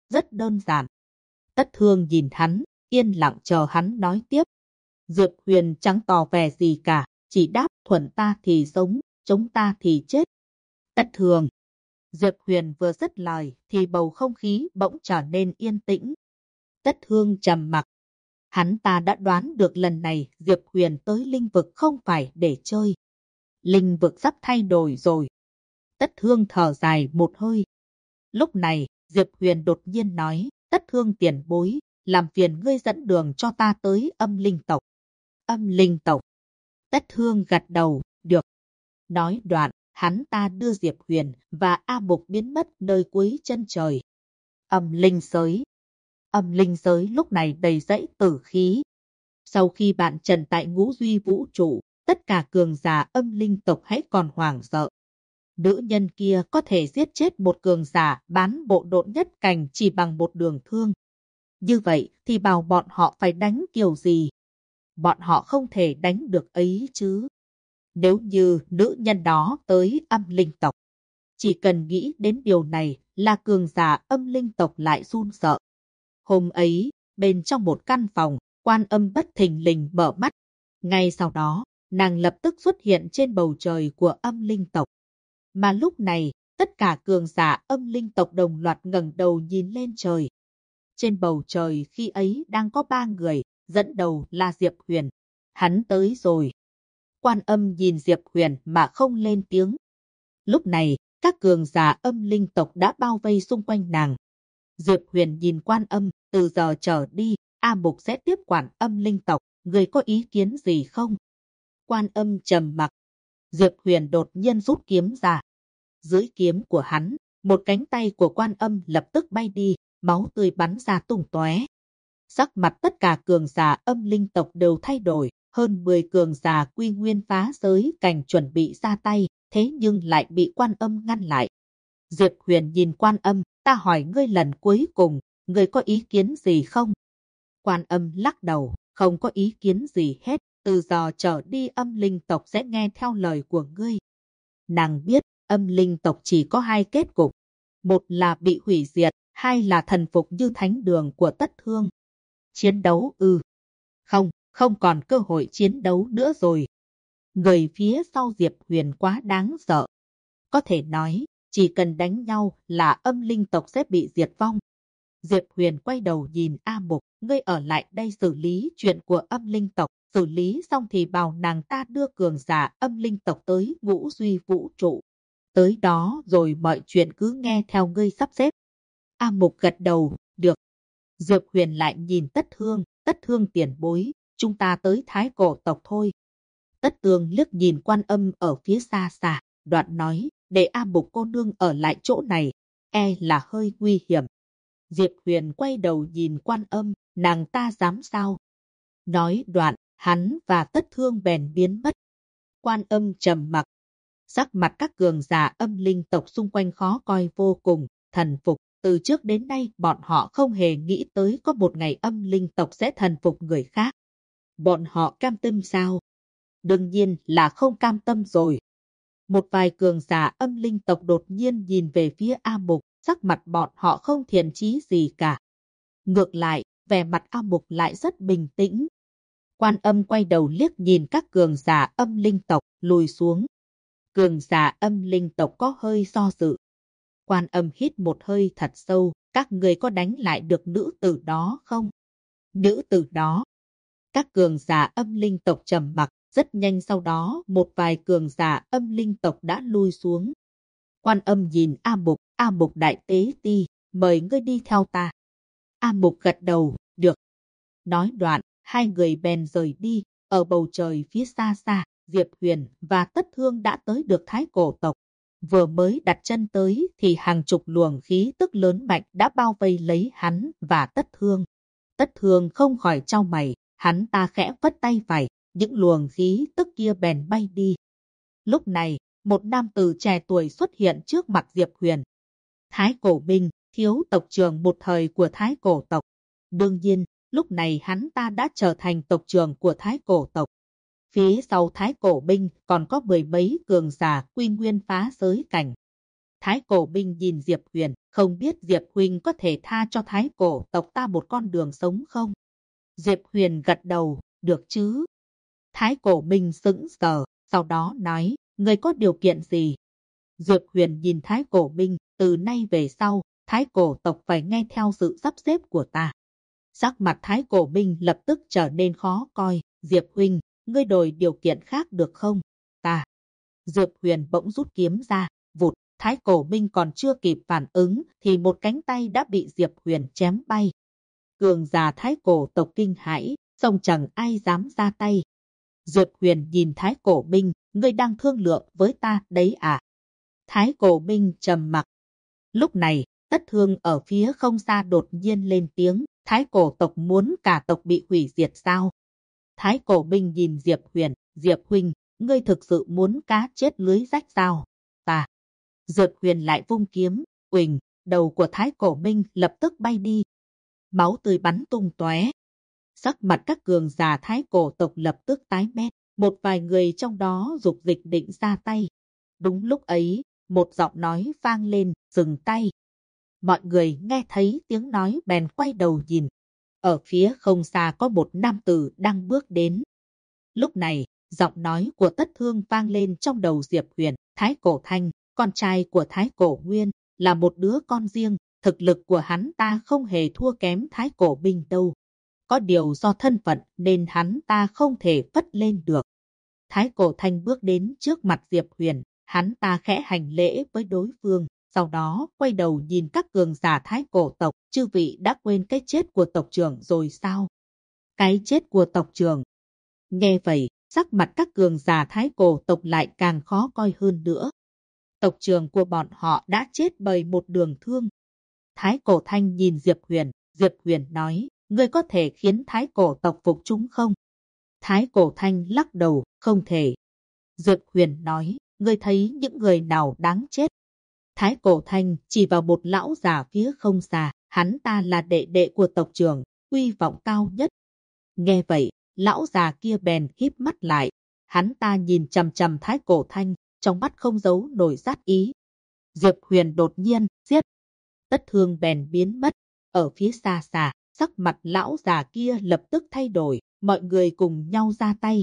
rất đơn giản. Tất Thương nhìn hắn, yên lặng chờ hắn nói tiếp. Diệp Huyền chẳng tỏ vẻ gì cả, chỉ đáp thuận ta thì sống, chống ta thì chết. Tất Thương. Diệp Huyền vừa dứt lời thì bầu không khí bỗng trở nên yên tĩnh. Tất Thương trầm mặc. Hắn ta đã đoán được lần này Diệp Huyền tới linh vực không phải để chơi. Linh vực sắp thay đổi rồi. Tất Thương thở dài một hơi. Lúc này, Diệp Huyền đột nhiên nói, Tất Thương tiền bối, làm phiền ngươi dẫn đường cho ta tới Âm Linh tộc. Âm Linh tộc. Tất Thương gật đầu, được. Nói đoạn, hắn ta đưa Diệp Huyền và A Mục biến mất nơi cuối chân trời. Âm Linh giới. Âm Linh giới lúc này đầy dẫy tử khí. Sau khi bạn trần tại ngũ duy vũ trụ, tất cả cường giả Âm Linh tộc hãy còn hoảng sợ. Nữ nhân kia có thể giết chết một cường giả bán bộ độn nhất cảnh chỉ bằng một đường thương. Như vậy thì bảo bọn họ phải đánh kiểu gì? Bọn họ không thể đánh được ấy chứ. Nếu như nữ nhân đó tới Âm Linh tộc, chỉ cần nghĩ đến điều này là cường giả Âm Linh tộc lại run sợ. Hôm ấy, bên trong một căn phòng, Quan Âm bất thình lình mở mắt. Ngay sau đó, nàng lập tức xuất hiện trên bầu trời của Âm Linh tộc. Mà lúc này, tất cả cường giả Âm Linh tộc đồng loạt ngẩng đầu nhìn lên trời. Trên bầu trời khi ấy đang có 3 người, dẫn đầu là Diệp Huyền. Hắn tới rồi. Quan Âm nhìn Diệp Huyền mà không lên tiếng. Lúc này, các cường giả Âm Linh tộc đã bao vây xung quanh nàng. Diệp Huyền nhìn Quan Âm, từ giờ trở đi, A Mục sẽ tiếp quản Âm Linh tộc, người có ý kiến gì không? Quan Âm trầm mặc. Diệp Huyền đột nhiên rút kiếm ra. Dưới kiếm của hắn, một cánh tay của Quan Âm lập tức bay đi, máu tươi bắn ra tung tóe. Sắc mặt tất cả cường giả Âm Linh tộc đều thay đổi, hơn 10 cường giả Quy Nguyên phá giới cảnh chuẩn bị ra tay, thế nhưng lại bị Quan Âm ngăn lại. Diệp Huyền nhìn Quan Âm, ta hỏi ngươi lần cuối cùng, ngươi có ý kiến gì không? Quan Âm lắc đầu, không có ý kiến gì hết, từ giờ trở đi Âm Linh tộc sẽ nghe theo lời của ngươi. Nàng biết, Âm Linh tộc chỉ có 2 kết cục. Một là bị hủy diệt, 2 là thần phục như thánh đường của Tất Thương. Chiến đấu ư? Không còn cơ hội chiến đấu nữa rồi. Người phía sau Diệp Huyền quá đáng sợ. Có thể nói, chỉ cần đánh nhau là Âm Linh tộc sẽ bị diệt vong. Diệp Huyền quay đầu nhìn A Mục, ngươi ở lại đây xử lý chuyện của Âm Linh tộc, xử lý xong thì bảo nàng ta đưa cường giả Âm Linh tộc tới ngũ duy vũ trụ. Tới đó rồi mọi chuyện cứ nghe theo ngươi sắp xếp. A Mục gật đầu, được. Diệp Huyền lại nhìn Tất Thương tiền bối, chúng ta tới Thái Cổ tộc thôi. Tất Thương liếc nhìn Quan Âm ở phía xa xa, đoạn nói, để A Mục cô nương ở lại chỗ này, là hơi nguy hiểm. Diệp Huyền quay đầu nhìn Quan Âm, nàng ta dám sao? Nói đoạn, hắn và Tất Thương bèn biến mất. Quan Âm trầm mặc. Sắc mặt các cường giả Âm Linh tộc xung quanh khó coi vô cùng, thần phục. Từ trước đến nay bọn họ không hề nghĩ tới có một ngày Âm Linh tộc sẽ thần phục người khác. Bọn họ cam tâm sao? Đương nhiên là không cam tâm rồi. Một vài cường giả Âm Linh tộc đột nhiên nhìn về phía A Mục, sắc mặt bọn họ không thiện chí gì cả. Ngược lại, vẻ mặt A Mục lại rất bình tĩnh. Quan Âm quay đầu liếc nhìn các cường giả Âm Linh tộc, lùi xuống. Cường giả Âm Linh tộc có hơi do dự. Quan Âm hít một hơi thật sâu, các người có đánh lại được nữ tử đó không? Nữ tử đó. Các cường giả Âm Linh tộc trầm mặc, rất nhanh sau đó một vài cường giả Âm Linh tộc đã lui xuống. Quan Âm nhìn A Mục đại tế ti, mời ngươi đi theo ta. A Mục gật đầu, được. Nói đoạn, 2 người bèn rời đi, ở bầu trời phía xa xa, Diệp Huyền và Tất Thương đã tới được Thái Cổ tộc. Vừa mới đặt chân tới thì hàng chục luồng khí tức lớn mạnh đã bao vây lấy hắn và Tất Thương. Tất Thương không khỏi chau mày, hắn ta khẽ phất tay phải, những luồng khí tức kia bèn bay đi. Lúc này, một nam tử trẻ tuổi xuất hiện trước mặt Diệp Huyền. Thái Cổ Minh, thiếu tộc trưởng một thời của Thái Cổ tộc. Đương nhiên, lúc này hắn ta đã trở thành tộc trưởng của Thái Cổ tộc. Phía sau Thái Cổ Minh còn có 10 mấy cường giả Quy Nguyên phá giới cảnh. Thái Cổ Minh nhìn Diệp Huyền, không biết Diệp huynh có thể tha cho Thái Cổ tộc ta một con đường sống không? Diệp Huyền gật đầu, được chứ? Thái Cổ Minh sững sờ, sau đó nói, người có điều kiện gì? Diệp Huyền nhìn Thái Cổ Minh, từ nay về sau, Thái Cổ tộc phải nghe theo sự sắp xếp của ta. Sắc mặt Thái Cổ Minh lập tức trở nên khó coi, Diệp huynh, ngươi đổi điều kiện khác được không? Ta. Diệp Huyền bỗng rút kiếm ra, vụt, Thái Cổ Minh còn chưa kịp phản ứng thì một cánh tay đã bị Diệp Huyền chém bay. Cường giả Thái Cổ tộc kinh hãi, song chẳng ai dám ra tay. Diệp Huyền nhìn Thái Cổ Minh, ngươi đang thương lượng với ta đấy à? Thái Cổ Minh trầm mặc. Lúc này, Tất Thương ở phía không xa đột nhiên lên tiếng, Thái Cổ tộc muốn cả tộc bị hủy diệt sao? Thái Cổ Minh nhìn Diệp Huyền, Diệp huynh, ngươi thực sự muốn cá chết lưới rách sao? Ta. Diệp Huyền lại vung kiếm, uỳnh, đầu của Thái Cổ Minh lập tức bay đi. Máu tươi bắn tung tóe. Sắc mặt các cường giả Thái Cổ tộc lập tức tái mét, một vài người trong đó dục dịch định ra tay. Đúng lúc ấy, một giọng nói vang lên, dừng tay. Mọi người nghe thấy tiếng nói bèn quay đầu nhìn. Ở phía không xa có một nam tử đang bước đến. Lúc này, giọng nói của Tất Thương vang lên trong đầu Diệp Huyền, Thái Cổ Thanh, con trai của Thái Cổ Nguyên, là một đứa con riêng, thực lực của hắn ta không hề thua kém Thái Cổ Minh đâu. Có điều do thân phận nên hắn ta không thể phất lên được. Thái Cổ Thanh bước đến trước mặt Diệp Huyền, hắn ta khẽ hành lễ với đối phương, sau đó quay đầu nhìn các cường giả Thái Cổ tộc, chư vị đã quên cái chết của tộc trưởng rồi sao? Cái chết của tộc trưởng. Nghe vậy, sắc mặt các cường giả Thái Cổ tộc lại càng khó coi hơn nữa. Tộc trưởng của bọn họ đã chết bởi một đường thương. Thái Cổ Thanh nhìn Diệp Huyền nói, ngươi có thể khiến Thái Cổ tộc phục chúng không? Thái Cổ Thanh lắc đầu, không thể. Diệp Huyền nói, ngươi thấy những người nào đáng chết? Thái Cổ Thanh chỉ vào một lão già phía không xa, hắn ta là đệ đệ của tộc trưởng, uy vọng cao nhất. Nghe vậy, lão già kia bèn híp mắt lại, hắn ta nhìn chằm chằm Thái Cổ Thanh, trong mắt không giấu nổi sát ý. Diệp Huyền đột nhiên giết. Tất Thương bèn biến mất, ở phía xa xa, sắc mặt lão già kia lập tức thay đổi, mọi người cùng nhau ra tay.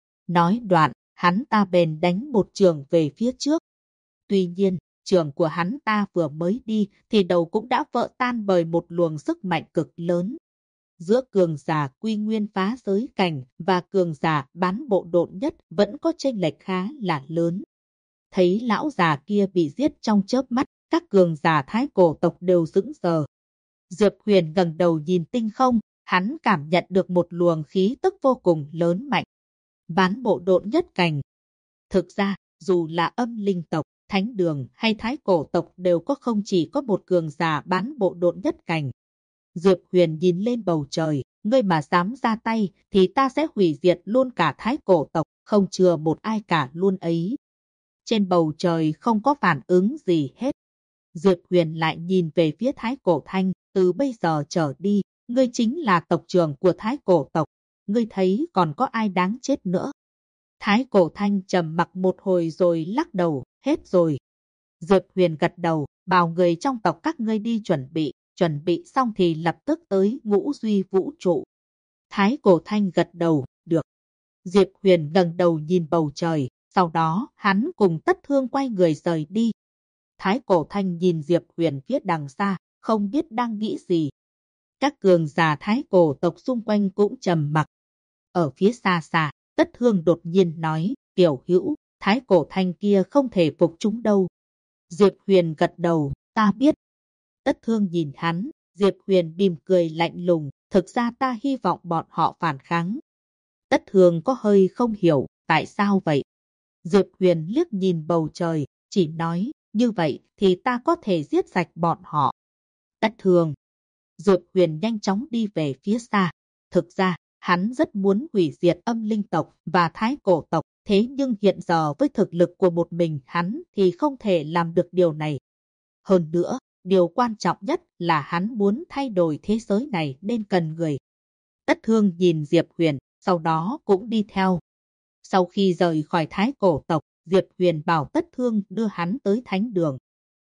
Nói đoạn, hắn ta bèn đánh một trường về phía trước. Tuy nhiên, trường của hắn ta vừa mới đi thì đầu cũng đã vỡ tan bởi một luồng sức mạnh cực lớn. Giữa cường giả quy nguyên phá giới cảnh và cường giả bán bộ độn nhất vẫn có chênh lệch khá là lớn. Thấy lão già kia bị giết trong chớp mắt, các cường giả Thái Cổ tộc đều sững sờ. Diệp Huyền ngẩng đầu nhìn tinh không, hắn cảm nhận được một luồng khí tức vô cùng lớn mạnh. Bán bộ độn nhất cảnh. Thực ra, dù là âm linh tộc, thánh đường hay Thái Cổ tộc đều có không chỉ có một cường giả bán bộ độn nhất cảnh. Diệp Huyền nhìn lên bầu trời, ngươi mà dám ra tay thì ta sẽ hủy diệt luôn cả Thái Cổ tộc, không chừa một ai cả luôn ấy. Trên bầu trời không có phản ứng gì hết. Diệp Huyền lại nhìn về phía Thái Cổ Thanh, từ bây giờ trở đi, ngươi chính là tộc trưởng của Thái Cổ tộc, ngươi thấy còn có ai đáng chết nữa? Thái Cổ Thanh trầm mặc một hồi rồi lắc đầu, hết rồi. Diệp Huyền gật đầu, bảo người trong tộc các ngươi đi chuẩn bị xong thì lập tức tới Ngũ Duy Vũ trụ. Thái Cổ Thanh gật đầu, được. Diệp Huyền ngẩng đầu nhìn bầu trời, sau đó hắn cùng Tất Thương quay người rời đi. Thái Cổ Thanh nhìn Diệp Huyền phía đằng xa, không biết đang nghĩ gì. Các cường giả Thái Cổ tộc xung quanh cũng trầm mặc. Ở phía xa xa, Tất Thương đột nhiên nói, Tiểu Hữu, Thái Cổ Thanh kia không thể phục chúng đâu. Diệp Huyền gật đầu, ta biết. Tất Thương nhìn hắn, Diệp Huyền mỉm cười lạnh lùng, thực ra ta hy vọng bọn họ phản kháng. Tất Thương có hơi không hiểu, tại sao vậy? Diệp Huyền liếc nhìn bầu trời, chỉ nói, như vậy thì ta có thể giết sạch bọn họ. Tất Thương. Diệp Huyền nhanh chóng đi về phía xa. Thực ra, hắn rất muốn hủy diệt âm linh tộc và Thái Cổ tộc, thế nhưng hiện giờ với thực lực của một mình hắn thì không thể làm được điều này. Hơn nữa, điều quan trọng nhất là hắn muốn thay đổi thế giới này nên cần người. Tất Thương nhìn Diệp Huyền, sau đó cũng đi theo. Sau khi rời khỏi Thái Cổ tộc, Diệp Huyền bảo Tất Thương đưa hắn tới thánh đường.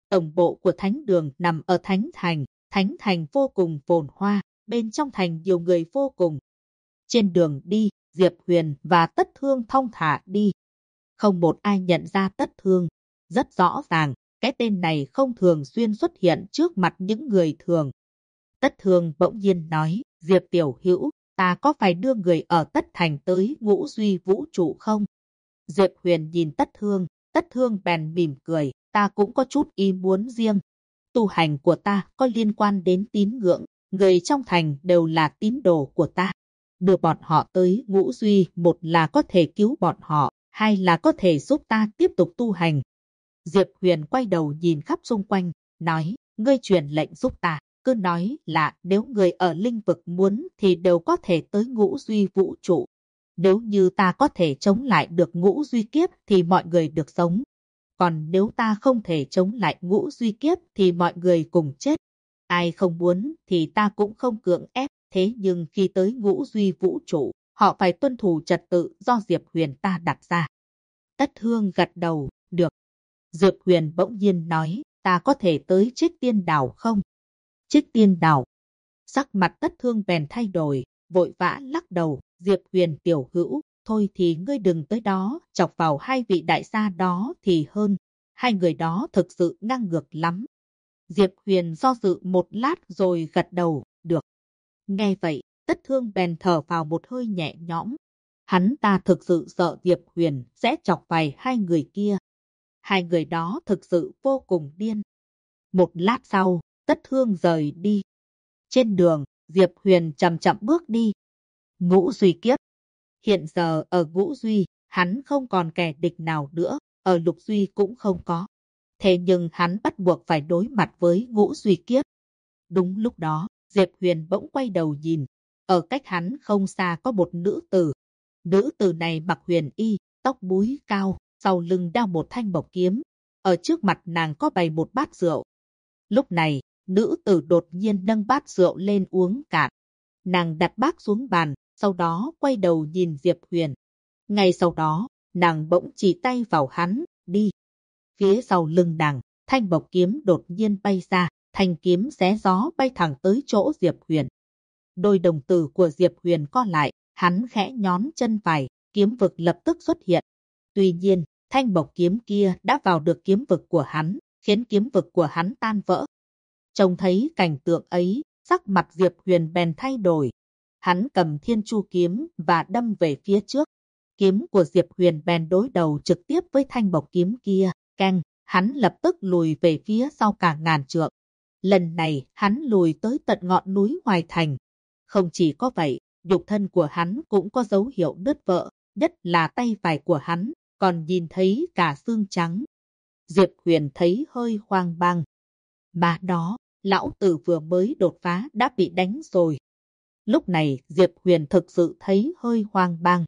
Tổng bộ của thánh đường nằm ở Thánh Thành vô cùng phồn hoa, bên trong thành nhiều người vô cùng. Trên đường đi, Diệp Huyền và Tất Thương thong thả đi. Không một ai nhận ra Tất Thương. Rất rõ ràng, cái tên này không thường xuyên xuất hiện trước mặt những người thường. Tất Thương bỗng nhiên nói, Diệp tiểu hữu, ta có phải đưa người ở Tất Thành tới Ngũ Duy vũ trụ không? Diệp Huyền nhìn Tất Thương bèn mỉm cười, ta cũng có chút ý muốn riêng. Tu hành của ta có liên quan đến tín ngưỡng, người trong thành đều là tín đồ của ta. Đưa bọn họ tới Ngũ Duy, một là có thể cứu bọn họ, hai là có thể giúp ta tiếp tục tu hành. Diệp Huyền quay đầu nhìn khắp xung quanh, nói, ngươi truyền lệnh giúp ta, cứ nói là nếu người ở linh vực muốn thì đều có thể tới Ngũ Duy vũ trụ. Nếu như ta có thể chống lại được Ngũ Duy kiếp thì mọi người được sống. Còn nếu ta không thể chống lại Ngũ Duy kiếp thì mọi người cùng chết. Ai không muốn thì ta cũng không cưỡng ép. Thế nhưng khi tới Ngũ Duy vũ trụ, họ phải tuân thủ trật tự do Diệp Huyền ta đặt ra. Tất Thương gật đầu, được. Diệp Huyền bỗng nhiên nói, ta có thể tới Trích Tiên Đảo không? Trích Tiên Đảo. Sắc mặt Tất Thương bèn thay đổi, vội vã lắc đầu, Diệp Huyền tiểu hữu, thôi thì ngươi đừng tới đó, chọc vào hai vị đại gia đó thì hơn. Hai người đó thực sự ngang ngược lắm. Diệp Huyền do dự một lát rồi gật đầu, được. Nghe vậy, Tất Thương bèn thở vào một hơi nhẹ nhõm. Hắn ta thực sự sợ Diệp Huyền sẽ chọc phải hai người kia. Hai người đó thực sự vô cùng điên. Một lát sau, Tất Thương rời đi. Trên đường, Diệp Huyền chậm chậm bước đi. Ngũ Duy kiếp. Hiện giờ ở Ngũ Duy, hắn không còn kẻ địch nào nữa, ở Lục Duy cũng không có. Thế nhưng hắn bắt buộc phải đối mặt với Ngũ Duy kiếp. Đúng lúc đó, Diệp Huyền bỗng quay đầu nhìn. Ở cách hắn không xa có một nữ tử. Nữ tử này mặc huyền y, tóc búi cao, sau lưng đeo một thanh bổng kiếm. Ở trước mặt nàng có bày một bát rượu. Lúc này, nữ tử đột nhiên nâng bát rượu lên uống cạn. Nàng đặt bát xuống bàn, sau đó quay đầu nhìn Diệp Huyền. Ngay sau đó, nàng bỗng chỉ tay vào hắn, đi. Phía sau lưng nàng, thanh bổng kiếm đột nhiên bay ra, thanh kiếm xé gió bay thẳng tới chỗ Diệp Huyền. Đôi đồng tử của Diệp Huyền co lại, hắn khẽ nhón chân phải, kiếm vực lập tức xuất hiện. Tuy nhiên, thanh bổng kiếm kia đã vào được kiếm vực của hắn, khiến kiếm vực của hắn tan vỡ. Trông thấy cảnh tượng ấy, sắc mặt Diệp Huyền bèn thay đổi. Hắn cầm Thiên Chu kiếm và đâm về phía trước. Kiếm của Diệp Huyền bèn đối đầu trực tiếp với thanh bổng kiếm kia. Keng, hắn lập tức lùi về phía sau cả ngàn trượng. Lần này, hắn lùi tới tận ngọn núi Hoài Thành. Không chỉ có vậy, nhục thân của hắn cũng có dấu hiệu đứt vỡ, nhất là tay phải của hắn, còn nhìn thấy cả xương trắng. Diệp Huyền thấy hơi hoang mang. Mà đó, lão tử vừa mới đột phá đã bị đánh rồi. Lúc này Diệp Huyền thực sự thấy hơi hoang mang.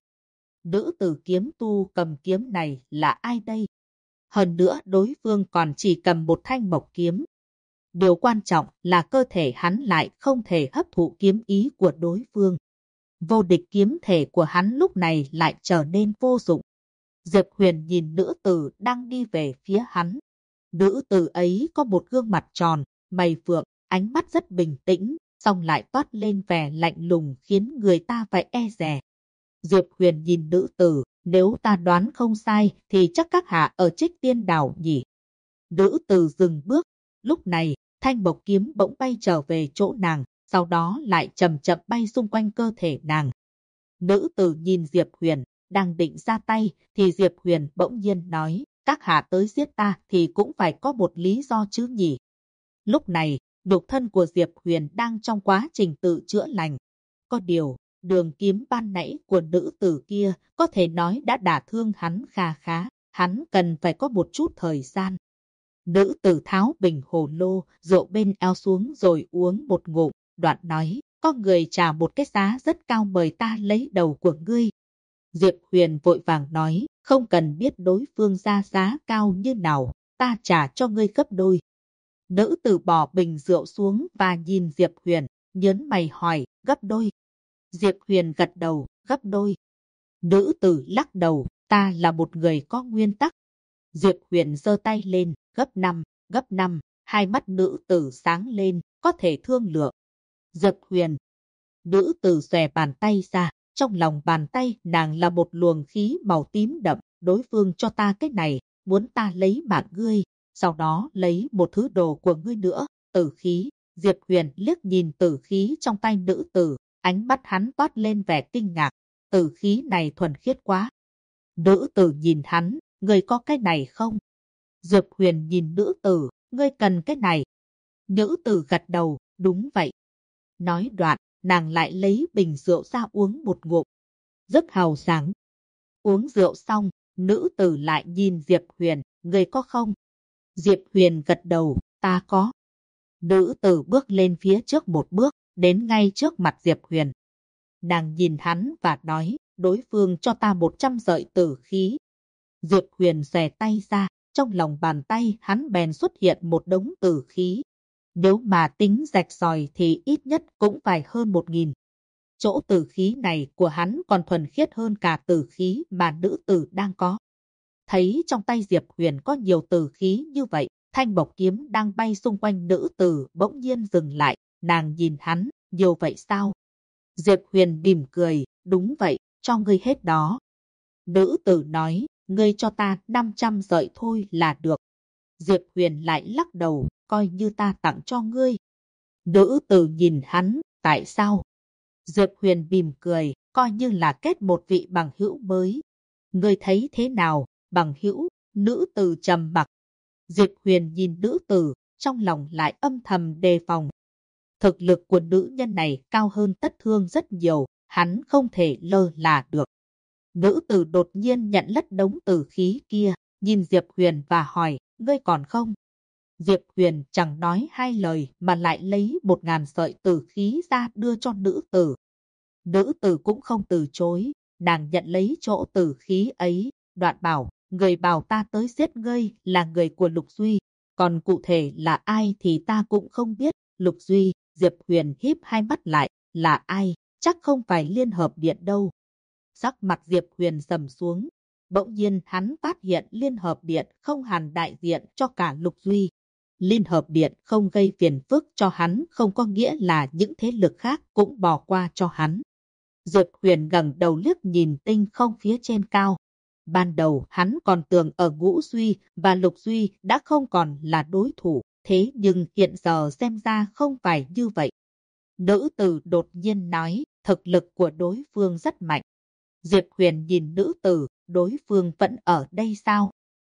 Nữ tử kiếm tu cầm kiếm này là ai đây? Hơn nữa đối phương còn chỉ cầm một thanh mộc kiếm. Điều quan trọng là cơ thể hắn lại không thể hấp thụ kiếm ý của đối phương. Vô địch kiếm thể của hắn lúc này lại trở nên vô dụng. Diệp Huyền nhìn nữ tử đang đi về phía hắn. Nữ tử ấy có một gương mặt tròn, mày phượng, ánh mắt rất bình tĩnh, song lại toát lên vẻ lạnh lùng khiến người ta phải e dè. Diệp Huyền nhìn nữ tử, nếu ta đoán không sai thì chắc các hạ ở Trích Tiên Đảo nhỉ. Nữ tử dừng bước, lúc này thanh bổng kiếm bỗng bay trở về chỗ nàng, sau đó lại chậm chậm bay xung quanh cơ thể nàng. Nữ tử nhìn Diệp Huyền, đang định ra tay thì Diệp Huyền bỗng nhiên nói, các hạ tới giết ta thì cũng phải có một lý do chứ nhỉ. Lúc này, nhục thân của Diệp Huyền đang trong quá trình tự chữa lành. Có điều, đường kiếm ban nãy của nữ tử kia có thể nói đã đả thương hắn kha khá, hắn cần phải có một chút thời gian. Nữ tử tháo bình hồ lô, rượu bên eo xuống rồi uống một ngụm, đoạn nói, có người trả một cái giá rất cao mời ta lấy đầu của ngươi. Diệp Huyền vội vàng nói, không cần biết đối phương ra giá cao như nào, ta trả cho ngươi gấp đôi. Nữ tử bỏ bình rượu xuống và nhìn Diệp Huyền, nhớn mày hỏi, gấp đôi. Diệp Huyền gật đầu, gấp đôi. Nữ tử lắc đầu, ta là một người có nguyên tắc. Diệp Huyền giơ tay lên, gấp 5, gấp 5, hai mắt nữ tử sáng lên, có thể thương lượng. Diệp Huyền. Nữ tử xòe bàn tay ra, trong lòng bàn tay nàng là một luồng khí màu tím đậm, đối phương cho ta cái này, muốn ta lấy mạng ngươi, sau đó lấy một thứ đồ của ngươi nữa, tử khí. Diệp Huyền liếc nhìn tử khí trong tay nữ tử, ánh mắt hắn toát lên vẻ kinh ngạc, tử khí này thuần khiết quá. Nữ tử nhìn hắn, ngươi có cái này không? Diệp Huyền nhìn nữ tử, ngươi cần cái này. Nữ tử gật đầu, đúng vậy. Nói đoạn, nàng lại lấy bình rượu ra uống một ngụm. Rất hào sảng. Uống rượu xong, nữ tử lại nhìn Diệp Huyền, ngươi có không? Diệp Huyền gật đầu, ta có. Nữ tử bước lên phía trước một bước, đến ngay trước mặt Diệp Huyền. Nàng nhìn hắn và nói, đối phương cho ta 100 sợi tử khí. Diệp Huyền xòe tay ra, trong lòng bàn tay hắn bèn xuất hiện một đống tử khí. Nếu mà tính rạch ròi thì ít nhất cũng phải hơn 1000. Chỗ tử khí này của hắn còn thuần khiết hơn cả tử khí mà nữ tử đang có. Thấy trong tay Diệp Huyền có nhiều tử khí như vậy, thanh bộc kiếm đang bay xung quanh nữ tử bỗng nhiên dừng lại, nàng nhìn hắn, nhiều vậy sao? Diệp Huyền mỉm cười, đúng vậy, cho ngươi hết đó. Nữ tử nói, ngươi cho ta 500 sợi thôi là được. Diệp Huyền lại lắc đầu, coi như ta tặng cho ngươi. Nữ tử nhìn hắn, tại sao? Diệp Huyền mỉm cười, coi như là kết một vị bằng hữu mới. Ngươi thấy thế nào, bằng hữu? Nữ tử trầm mặc. Diệp Huyền nhìn nữ tử, trong lòng lại âm thầm đề phòng. Thực lực của nữ nhân này cao hơn Tất Thương rất nhiều, hắn không thể lơ là được. Nữ tử đột nhiên nhận lất đống tử khí kia, nhìn Diệp Huyền và hỏi, ngươi còn không? Diệp Huyền chẳng nói hai lời mà lại lấy 1000 sợi tử khí ra đưa cho nữ tử. Nữ tử cũng không từ chối, nàng nhận lấy chỗ tử khí ấy, đoạn bảo, người bảo ta tới giết ngươi là người của Lục Duy, còn cụ thể là ai thì ta cũng không biết. Lục Duy. Diệp Huyền híp hai mắt lại, là ai? Chắc không phải Liên Hợp Điện đâu. Sắc mặt Diệp Huyền sầm xuống, bỗng nhiên hắn phát hiện Liên Hợp Điện không hẳn đại diện cho cả Lục Duy. Liên Hợp Điện không gây phiền phức cho hắn không có nghĩa là những thế lực khác cũng bỏ qua cho hắn. Diệp Huyền ngẩng đầu liếc nhìn tinh không phía trên cao. Ban đầu hắn còn tưởng ở Ngũ Duy và Lục Duy đã không còn là đối thủ, thế nhưng hiện giờ xem ra không phải như vậy. Nữ tử đột nhiên nói, thực lực của đối phương rất mạnh. Diệp Huyền nhìn nữ tử, đối phương vẫn ở đây sao?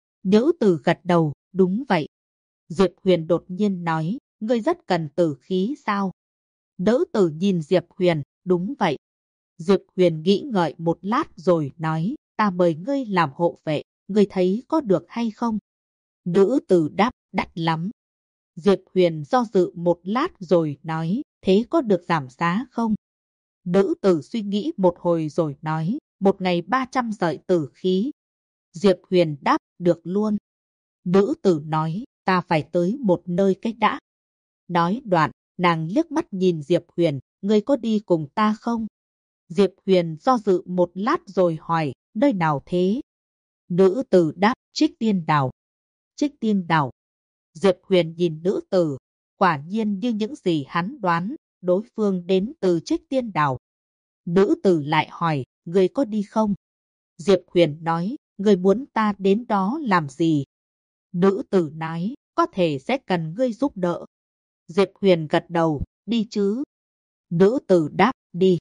Nữ tử gật đầu, đúng vậy. Diệp Huyền đột nhiên nói, ngươi rất cần tử khí sao? Nữ tử nhìn Diệp Huyền, đúng vậy. Diệp Huyền nghĩ ngợi một lát rồi nói, ta mời ngươi làm hộ vệ, ngươi thấy có được hay không? Nữ tử đáp, đắt lắm. Diệp Huyền do dự một lát rồi nói, thế có được giảm giá không? Nữ tử suy nghĩ một hồi rồi nói, một ngày 300 sợi tử khí. Diệp Huyền đáp, được luôn. Nữ tử nói, ta phải tới một nơi cách đã. Nói đoạn, nàng liếc mắt nhìn Diệp Huyền, ngươi có đi cùng ta không? Diệp Huyền do dự một lát rồi hỏi, nơi nào thế? Nữ tử đáp, Trích Tiên Đảo. Trích Tiên Đảo. Diệp Huyền nhìn nữ tử, quả nhiên như những gì hắn đoán, đối phương đến từ Trích Tiên Đảo. Nữ tử lại hỏi, ngươi có đi không? Diệp Huyền nói, ngươi muốn ta đến đó làm gì? Nữ tử nói, có thể sẽ cần ngươi giúp đỡ. Diệp Huyền gật đầu, đi chứ? Nữ tử đáp, đi.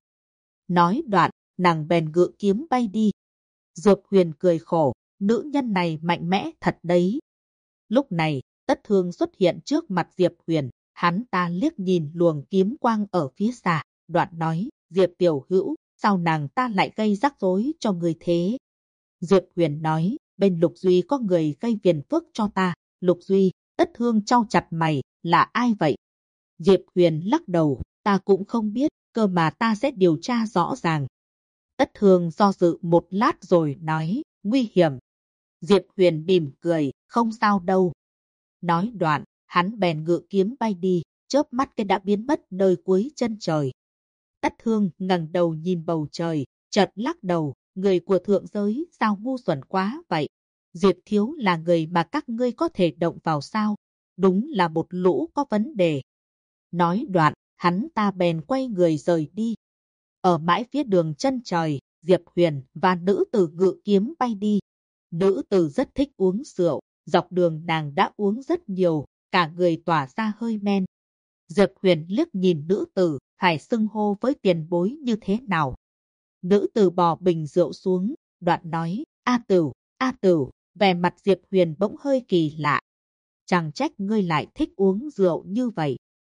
Nói đoạn, nàng bèn ngự kiếm bay đi. Diệp Huyền cười khổ, nữ nhân này mạnh mẽ thật đấy. Lúc này, Tất Thương xuất hiện trước mặt Diệp Huyền, hắn ta liếc nhìn luồng kiếm quang ở phía xa, đoạn nói, Diệp tiểu hữu, sao nàng ta lại gây rắc rối cho người thế? Diệp Huyền nói, bên Lục Duy có người gây phiền phức cho ta. Lục Duy. Tất Thương chau chặt mày, là ai vậy? Diệp Huyền lắc đầu, ta cũng không biết, cơ mà ta sẽ điều tra rõ ràng. Tất Thương do dự một lát rồi nói, nguy hiểm. Diệp Huyền mỉm cười, không sao đâu. Nói đoạn, hắn bèn ngự kiếm bay đi, chớp mắt cái đã biến mất nơi cuối chân trời. Tất Thương ngẩng đầu nhìn bầu trời, chợt lắc đầu, người của thượng giới sao ngu xuẩn quá vậy? Diệp thiếu là người mà các ngươi có thể động vào sao? đúng là một lũ có vấn đề. Nói đoạn, hắn ta bèn quay người rời đi. Ở mãi phía đường chân trời, Diệp Huyền và nữ tử ngự kiếm bay đi. Nữ tử rất thích uống rượu, dọc đường nàng đã uống rất nhiều, cả người tỏa ra hơi men. Diệp Huyền liếc nhìn nữ tử, phải xưng hô với tiền bối như thế nào. Nữ tử bỏ bình rượu xuống, đoạn nói, A Tửu, vẻ mặt Diệp Huyền bỗng hơi kỳ lạ. Chẳng trách ngươi lại thích uống rượu như vậy.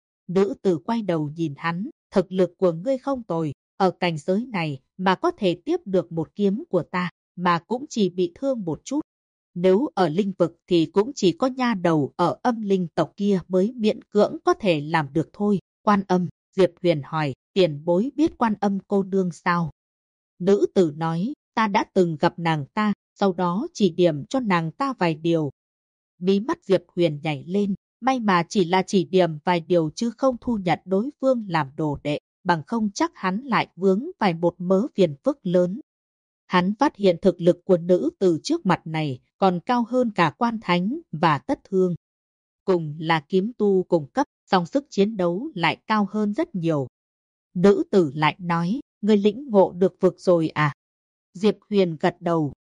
Nữ tử quay đầu nhìn hắn, thực lực của ngươi không tồi, ở cảnh giới này mà có thể tiếp được một kiếm của ta, mà cũng chỉ bị thương một chút. Nếu ở linh vực thì cũng chỉ có nha đầu ở âm linh tộc kia mới miễn cưỡng có thể làm được thôi. Quan Âm, Diệp Huyền hỏi, tiền bối biết Quan Âm cô nương sao? Nữ tử nói, ta đã từng gặp nàng ta, sau đó chỉ điểm cho nàng ta vài điều. Mí mắt Diệp Huyền nhảy lên, may mà chỉ là chỉ điểm vài điều chứ không thu nhận đối phương làm đồ đệ, bằng không chắc hắn lại vướng phải một mớ phiền phức lớn. Hắn phát hiện thực lực của nữ tử trước mặt này còn cao hơn cả Quan Thánh và Tất Thương. Cùng là kiếm tu cùng cấp, song sức chiến đấu lại cao hơn rất nhiều. Nữ tử lại nói, ngươi lĩnh ngộ được vực rồi à? Diệp Huyền gật đầu.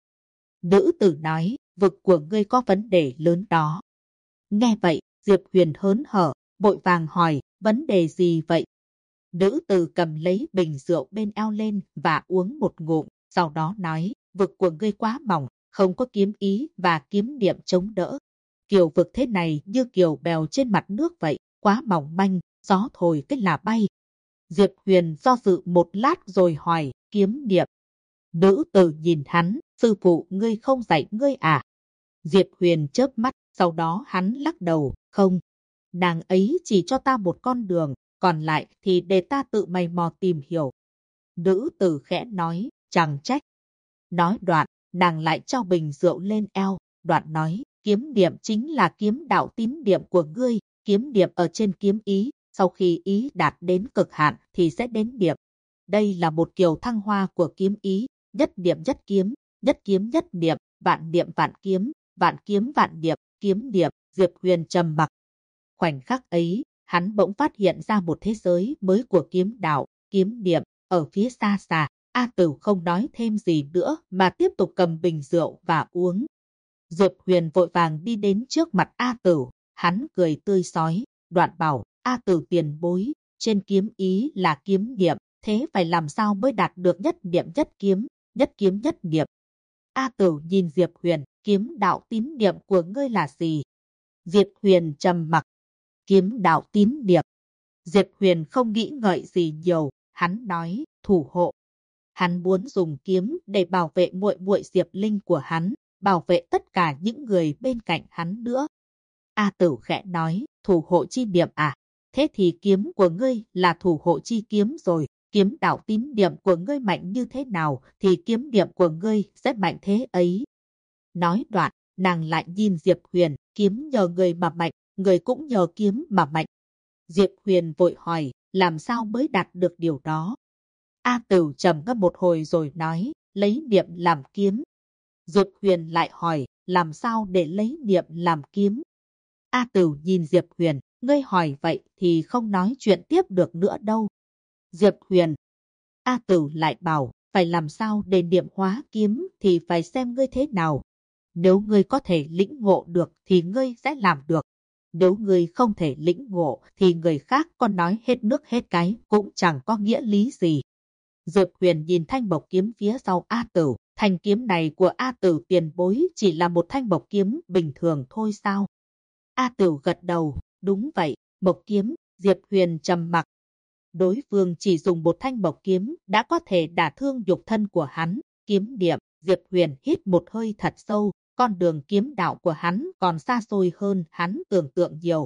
Nữ tử nói, vực của ngươi có vấn đề lớn đó. Nghe vậy, Diệp Huyền hớn hở, vội vàng hỏi, vấn đề gì vậy? Nữ tử cầm lấy bình rượu bên eo lên và uống một ngụm, sau đó nói, vực của ngươi quá mỏng, không có kiếm ý và kiếm niệm chống đỡ. Kiểu vực thế này như kiểu bèo trên mặt nước vậy, quá mỏng manh, gió thổi cái là bay. Diệp Huyền do dự một lát rồi hỏi, kiếm niệm. Nữ tử nhìn hắn, sư phụ ngươi không dạy ngươi à? Diệp Huyền chớp mắt, sau đó hắn lắc đầu, không. Nàng ấy chỉ cho ta một con đường, còn lại thì để ta tự mày mò tìm hiểu. Nữ tử khẽ nói, chẳng trách. Nói đoạn, nàng lại cho bình rượu lên eo, đoạn nói, kiếm niệm chính là kiếm đạo tín niệm của ngươi, kiếm niệm ở trên kiếm ý, sau khi ý đạt đến cực hạn thì sẽ đến niệm. Đây là một kiểu thăng hoa của kiếm ý, nhất niệm nhất kiếm nhất niệm, vạn kiếm vạn niệm, kiếm niệm. Diệp Huyền trầm mặc. Khoảnh khắc ấy, hắn bỗng phát hiện ra một thế giới mới của kiếm đạo, kiếm niệm. Ở phía xa xa, A Tửu không nói thêm gì nữa mà tiếp tục cầm bình rượu và uống. Diệp Huyền vội vàng đi đến trước mặt A Tửu, hắn cười tươi rói, đoạn bảo, A Tửu tiền bối, trên kiếm ý là kiếm niệm, thế phải làm sao mới đạt được nhất niệm nhất kiếm nhất niệm. A Tửu nhìn Diệp Huyền, kiếm đạo tín niệm của ngươi là gì? Diệp Huyền trầm mặc, kiếm đạo tín niệm. Diệp Huyền không nghĩ ngợi gì nhiều, hắn nói, thủ hộ. Hắn muốn dùng kiếm để bảo vệ muội muội Diệp Linh của hắn, bảo vệ tất cả những người bên cạnh hắn nữa. A Tửu khẽ nói, thủ hộ chi niệm à? Thế thì kiếm của ngươi là thủ hộ chi kiếm rồi. Kiếm đạo tín niệm của ngươi mạnh như thế nào thì kiếm niệm của ngươi sẽ mạnh thế ấy. Nói đoạn, nàng lại nhìn Diệp Huyền, kiếm nhờ người mà mạnh, người cũng nhờ kiếm mà mạnh. Diệp Huyền vội hỏi, làm sao mới đạt được điều đó? A Tửu trầm ngâm một hồi rồi nói, lấy niệm làm kiếm. Diệp Huyền lại hỏi, làm sao để lấy niệm làm kiếm? A Tửu nhìn Diệp Huyền, ngươi hỏi vậy thì không nói chuyện tiếp được nữa đâu. Diệp Huyền. A Tửu lại bảo, phải làm sao để niệm hóa kiếm thì phải xem ngươi thế nào. Nếu ngươi có thể lĩnh ngộ được thì ngươi sẽ làm được. Nếu ngươi không thể lĩnh ngộ thì người khác còn nói hết nước hết cái cũng chẳng có nghĩa lý gì. Diệp Huyền nhìn thanh bộc kiếm phía sau A Tửu, thanh kiếm này của A Tửu tiền bối chỉ là một thanh bộc kiếm bình thường thôi sao? A Tửu gật đầu, đúng vậy, bộc kiếm. Diệp Huyền trầm mặc. Đối phương chỉ dùng một thanh bộc kiếm đã có thể đả thương nhục thân của hắn. Kiếm niệm. Diệp Huyền hít một hơi thật sâu, con đường kiếm đạo của hắn còn xa xôi hơn hắn tưởng tượng nhiều.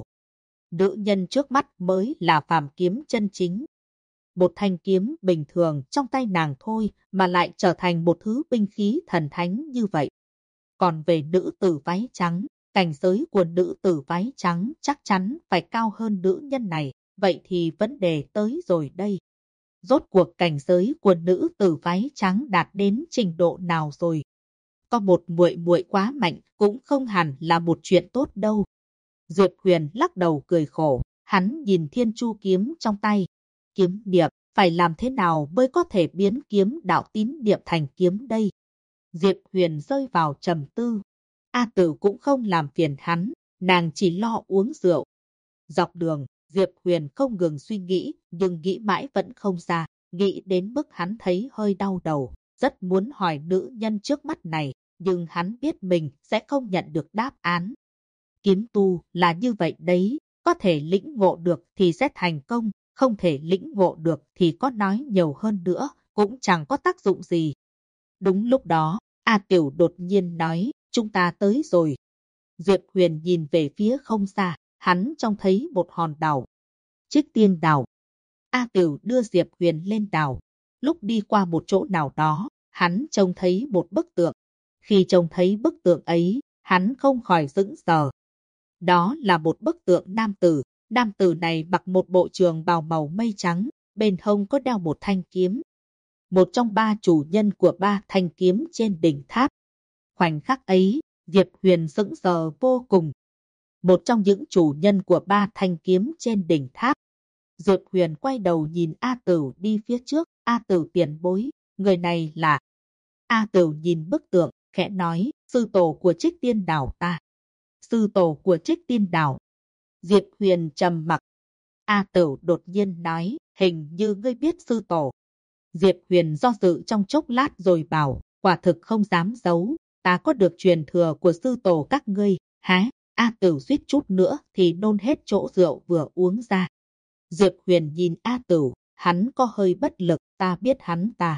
Nữ nhân trước mắt mới là phàm kiếm chân chính. Một thanh kiếm bình thường trong tay nàng thôi mà lại trở thành một thứ binh khí thần thánh như vậy. Còn về nữ tử váy trắng, cảnh giới của nữ tử váy trắng chắc chắn phải cao hơn nữ nhân này, vậy thì vấn đề tới rồi đây. Rốt cuộc cảnh giới của nữ tử váy trắng đạt đến trình độ nào rồi? Có một muội muội quá mạnh cũng không hẳn là một chuyện tốt đâu. Diệp Huyền lắc đầu cười khổ, hắn nhìn Thiên Chu kiếm trong tay. Kiếm niệm, phải làm thế nào mới có thể biến kiếm đạo tín niệm thành kiếm đây? Diệp Huyền rơi vào trầm tư. A Tử cũng không làm phiền hắn, nàng chỉ lo uống rượu. Dọc đường, Diệp Huyền không ngừng suy nghĩ, nhưng nghĩ mãi vẫn không ra, nghĩ đến mức hắn thấy hơi đau đầu, rất muốn hỏi nữ nhân trước mắt này, nhưng hắn biết mình sẽ không nhận được đáp án. Kiếm tu là như vậy đấy, có thể lĩnh ngộ được thì sẽ thành công, không thể lĩnh ngộ được thì có nói nhiều hơn nữa, cũng chẳng có tác dụng gì. Đúng lúc đó, A Tiểu đột nhiên nói, chúng ta tới rồi. Diệp Huyền nhìn về phía không xa, hắn trông thấy một hòn đảo. Trích tiên đảo. A Tiểu đưa Diệp Huyền lên đảo. Lúc đi qua một chỗ nào đó, hắn trông thấy một bức tượng. Khi trông thấy bức tượng ấy, hắn không khỏi sững sờ. Đó là một bức tượng nam tử. Nam tử này mặc một bộ trường bào màu mây trắng, bên hông có đeo một thanh kiếm. Một trong ba chủ nhân của ba thanh kiếm trên đỉnh tháp. Khoảnh khắc ấy, Diệp Huyền sững sờ vô cùng. Một trong những chủ nhân của ba thanh kiếm trên đỉnh tháp. Diệp Huyền quay đầu nhìn A Tử đi phía trước. A Tử tiền bối, người này là... A Tử nhìn bức tượng, khẽ nói, sư tổ của Trích Tiên Đảo ta. Sư tổ của Trích Tiên Đảo. Diệp Huyền trầm mặc. A Tử đột nhiên nói, hình như ngươi biết sư tổ. Diệp Huyền do dự trong chốc lát rồi bảo, quả thực không dám giấu, ta có được truyền thừa của sư tổ các ngươi. Há, A Tử suýt chút nữa thì nôn hết chỗ rượu vừa uống ra. Diệp Huyền nhìn A Tử, hắn có hơi bất lực, ta biết hắn ta.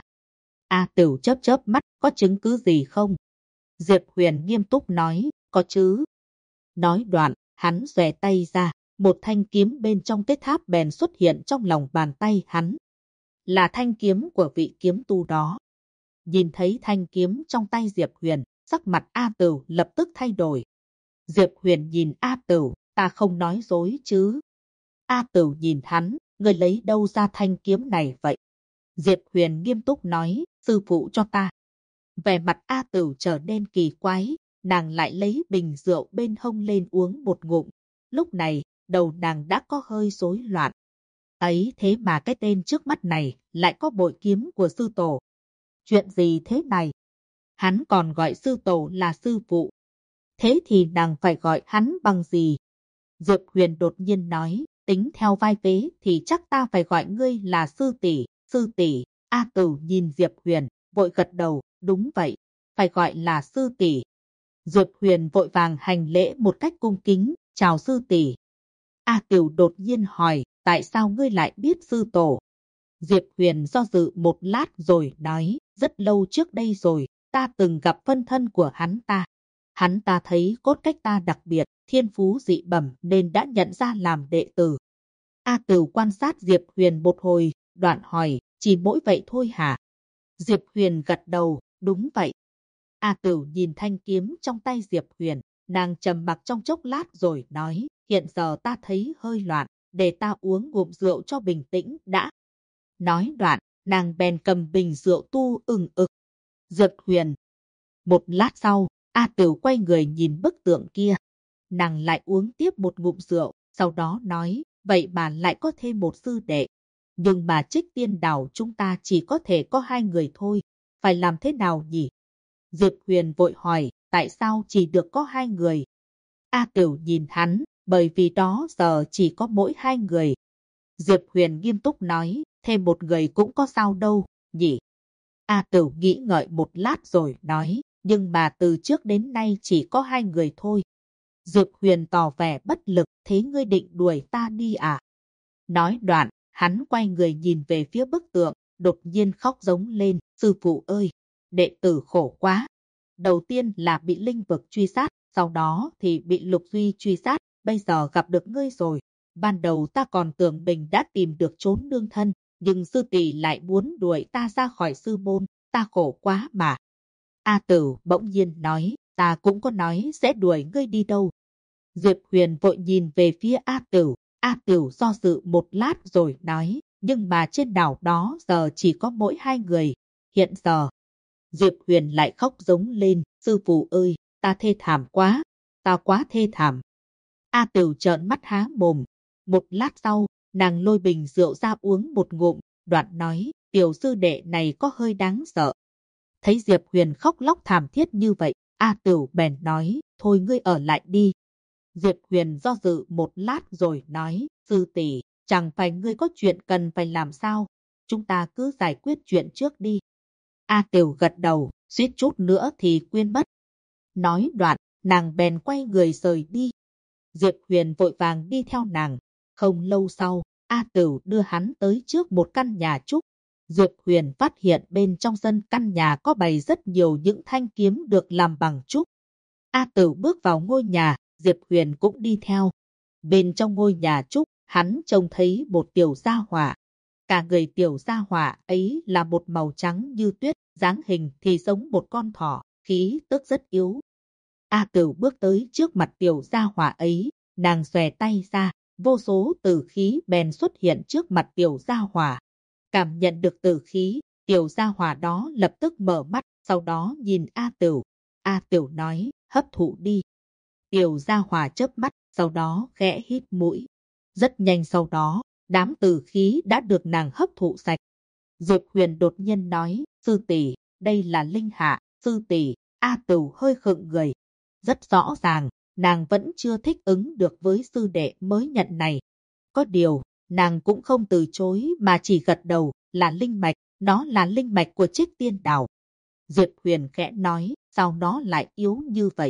A Tử chớp chớp mắt, có chứng cứ gì không? Diệp Huyền nghiêm túc nói, có chứ. Nói đoạn, hắn xòe tay ra, một thanh kiếm bên trong cái tháp bèn xuất hiện trong lòng bàn tay hắn. Là thanh kiếm của vị kiếm tu đó. Nhìn thấy thanh kiếm trong tay Diệp Huyền, sắc mặt A Tử lập tức thay đổi. Diệp Huyền nhìn A Tử, ta không nói dối chứ. A Tử nhìn hắn, người lấy đâu ra thanh kiếm này vậy? Diệp Huyền nghiêm túc nói, sư phụ cho ta. Vẻ mặt A Tử trở nên kỳ quái, nàng lại lấy bình rượu bên hông lên uống một ngụm. Lúc này, đầu nàng đã có hơi rối loạn. Ấy thế mà cái tên trước mắt này lại có bội kiếm của sư tổ. Chuyện gì thế này? Hắn còn gọi sư tổ là sư phụ. Thế thì nàng phải gọi hắn bằng gì? Diệp Huyền đột nhiên nói, tính theo vai vế thì chắc ta phải gọi ngươi là sư tỷ, sư tỷ. A Tử nhìn Diệp Huyền, vội gật đầu, đúng vậy, phải gọi là sư tỷ. Diệp Huyền vội vàng hành lễ một cách cung kính, chào sư tỷ. A Tử đột nhiên hỏi, tại sao ngươi lại biết sư tổ? Diệp Huyền do dự một lát rồi nói, rất lâu trước đây rồi, ta từng gặp phân thân của hắn ta. Hắn ta thấy cốt cách ta đặc biệt, thiên phú dị bẩm nên đã nhận ra làm đệ tử. A Tử quan sát Diệp Huyền một hồi, đoạn hỏi, chỉ mỗi vậy thôi hả? Diệp Huyền gật đầu, đúng vậy. A Tử nhìn thanh kiếm trong tay Diệp Huyền, nàng trầm mặc trong chốc lát rồi nói, hiện giờ ta thấy hơi loạn, để ta uống ngụm rượu cho bình tĩnh đã. Nói đoạn, nàng bèn cầm bình rượu tu ừng ực. Diệp Huyền. Một lát sau, A Tử quay người nhìn bức tượng kia. Nàng lại uống tiếp một ngụm rượu, sau đó nói, vậy mà lại có thêm một sư đệ. Nhưng mà Trích Tiên Đảo chúng ta chỉ có thể có hai người thôi, phải làm thế nào nhỉ? Diệp Huyền vội hỏi, tại sao chỉ được có hai người? A Tử nhìn hắn, bởi vì đó giờ chỉ có mỗi hai người. Diệp Huyền nghiêm túc nói, thêm một người cũng có sao đâu, nhỉ? A Tử nghĩ ngợi một lát rồi nói, nhưng mà từ trước đến nay chỉ có hai người thôi. Diệp Huyền tỏ vẻ bất lực, thế ngươi định đuổi ta đi à? Nói đoạn, hắn quay người nhìn về phía bức tượng, đột nhiên khóc giống lên, sư phụ ơi, đệ tử khổ quá. Đầu tiên là bị linh vực truy sát, sau đó thì bị Lục Duy truy sát, bây giờ gặp được ngươi rồi. Ban đầu ta còn tưởng mình đã tìm được chốn nương thân, nhưng sư tỷ lại muốn đuổi ta ra khỏi sư môn, ta khổ quá mà. A Tử bỗng nhiên nói, ta cũng có nói sẽ đuổi ngươi đi đâu. Diệp Huyền vội nhìn về phía A Tử, A Tử do dự một lát rồi nói, nhưng mà trên đảo đó giờ chỉ có mỗi hai người, hiện giờ. Diệp Huyền lại khóc giống lên, sư phụ ơi, ta thê thảm quá, ta quá thê thảm. A Tửu trợn mắt há mồm. Một lát sau, nàng lôi bình rượu ra uống một ngụm, đoạn nói, tiểu sư đệ này có hơi đáng sợ. Thấy Diệp Huyền khóc lóc thảm thiết như vậy, A Tửu bèn nói, thôi ngươi ở lại đi. Diệp Huyền do dự một lát rồi nói, sư tỷ, chẳng phải ngươi có chuyện cần phải làm sao? Chúng ta cứ giải quyết chuyện trước đi. A Tửu gật đầu, suýt chút nữa thì quên mất. Nói đoạn, nàng bèn quay người rời đi. Diệp Huyền vội vàng đi theo nàng. Không lâu sau, A Tửu đưa hắn tới trước một căn nhà trúc. Diệp Huyền phát hiện bên trong sân căn nhà có bày rất nhiều những thanh kiếm được làm bằng trúc. A Tửu bước vào ngôi nhà, Diệp Huyền cũng đi theo. Bên trong ngôi nhà trúc, hắn trông thấy một tiểu gia hỏa. Cả người tiểu gia hỏa ấy là một màu trắng như tuyết, dáng hình thì giống một con thỏ, khí tức rất yếu. A Tửu bước tới trước mặt tiểu gia hỏa ấy, nàng xòe tay ra, vô số tử khí bèn xuất hiện trước mặt tiểu gia hỏa. Cảm nhận được tử khí, tiểu gia hỏa đó lập tức mở mắt, sau đó nhìn A Tửu. A Tửu nói, hấp thụ đi. Tiểu gia hỏa chớp mắt, sau đó khẽ hít mũi. Rất nhanh sau đó, đám tử khí đã được nàng hấp thụ sạch. Diệp Huyền đột nhiên nói, sư tỷ, đây là linh hạ, sư tỷ. A Tửu hơi khựng người. Rất rõ ràng, nàng vẫn chưa thích ứng được với sư đệ mới nhận này. Có điều, nàng cũng không từ chối mà chỉ gật đầu, là linh mạch, nó là linh mạch của Trích Tiên Đảo. Diệp Huyền khẽ nói, sao nó lại yếu như vậy?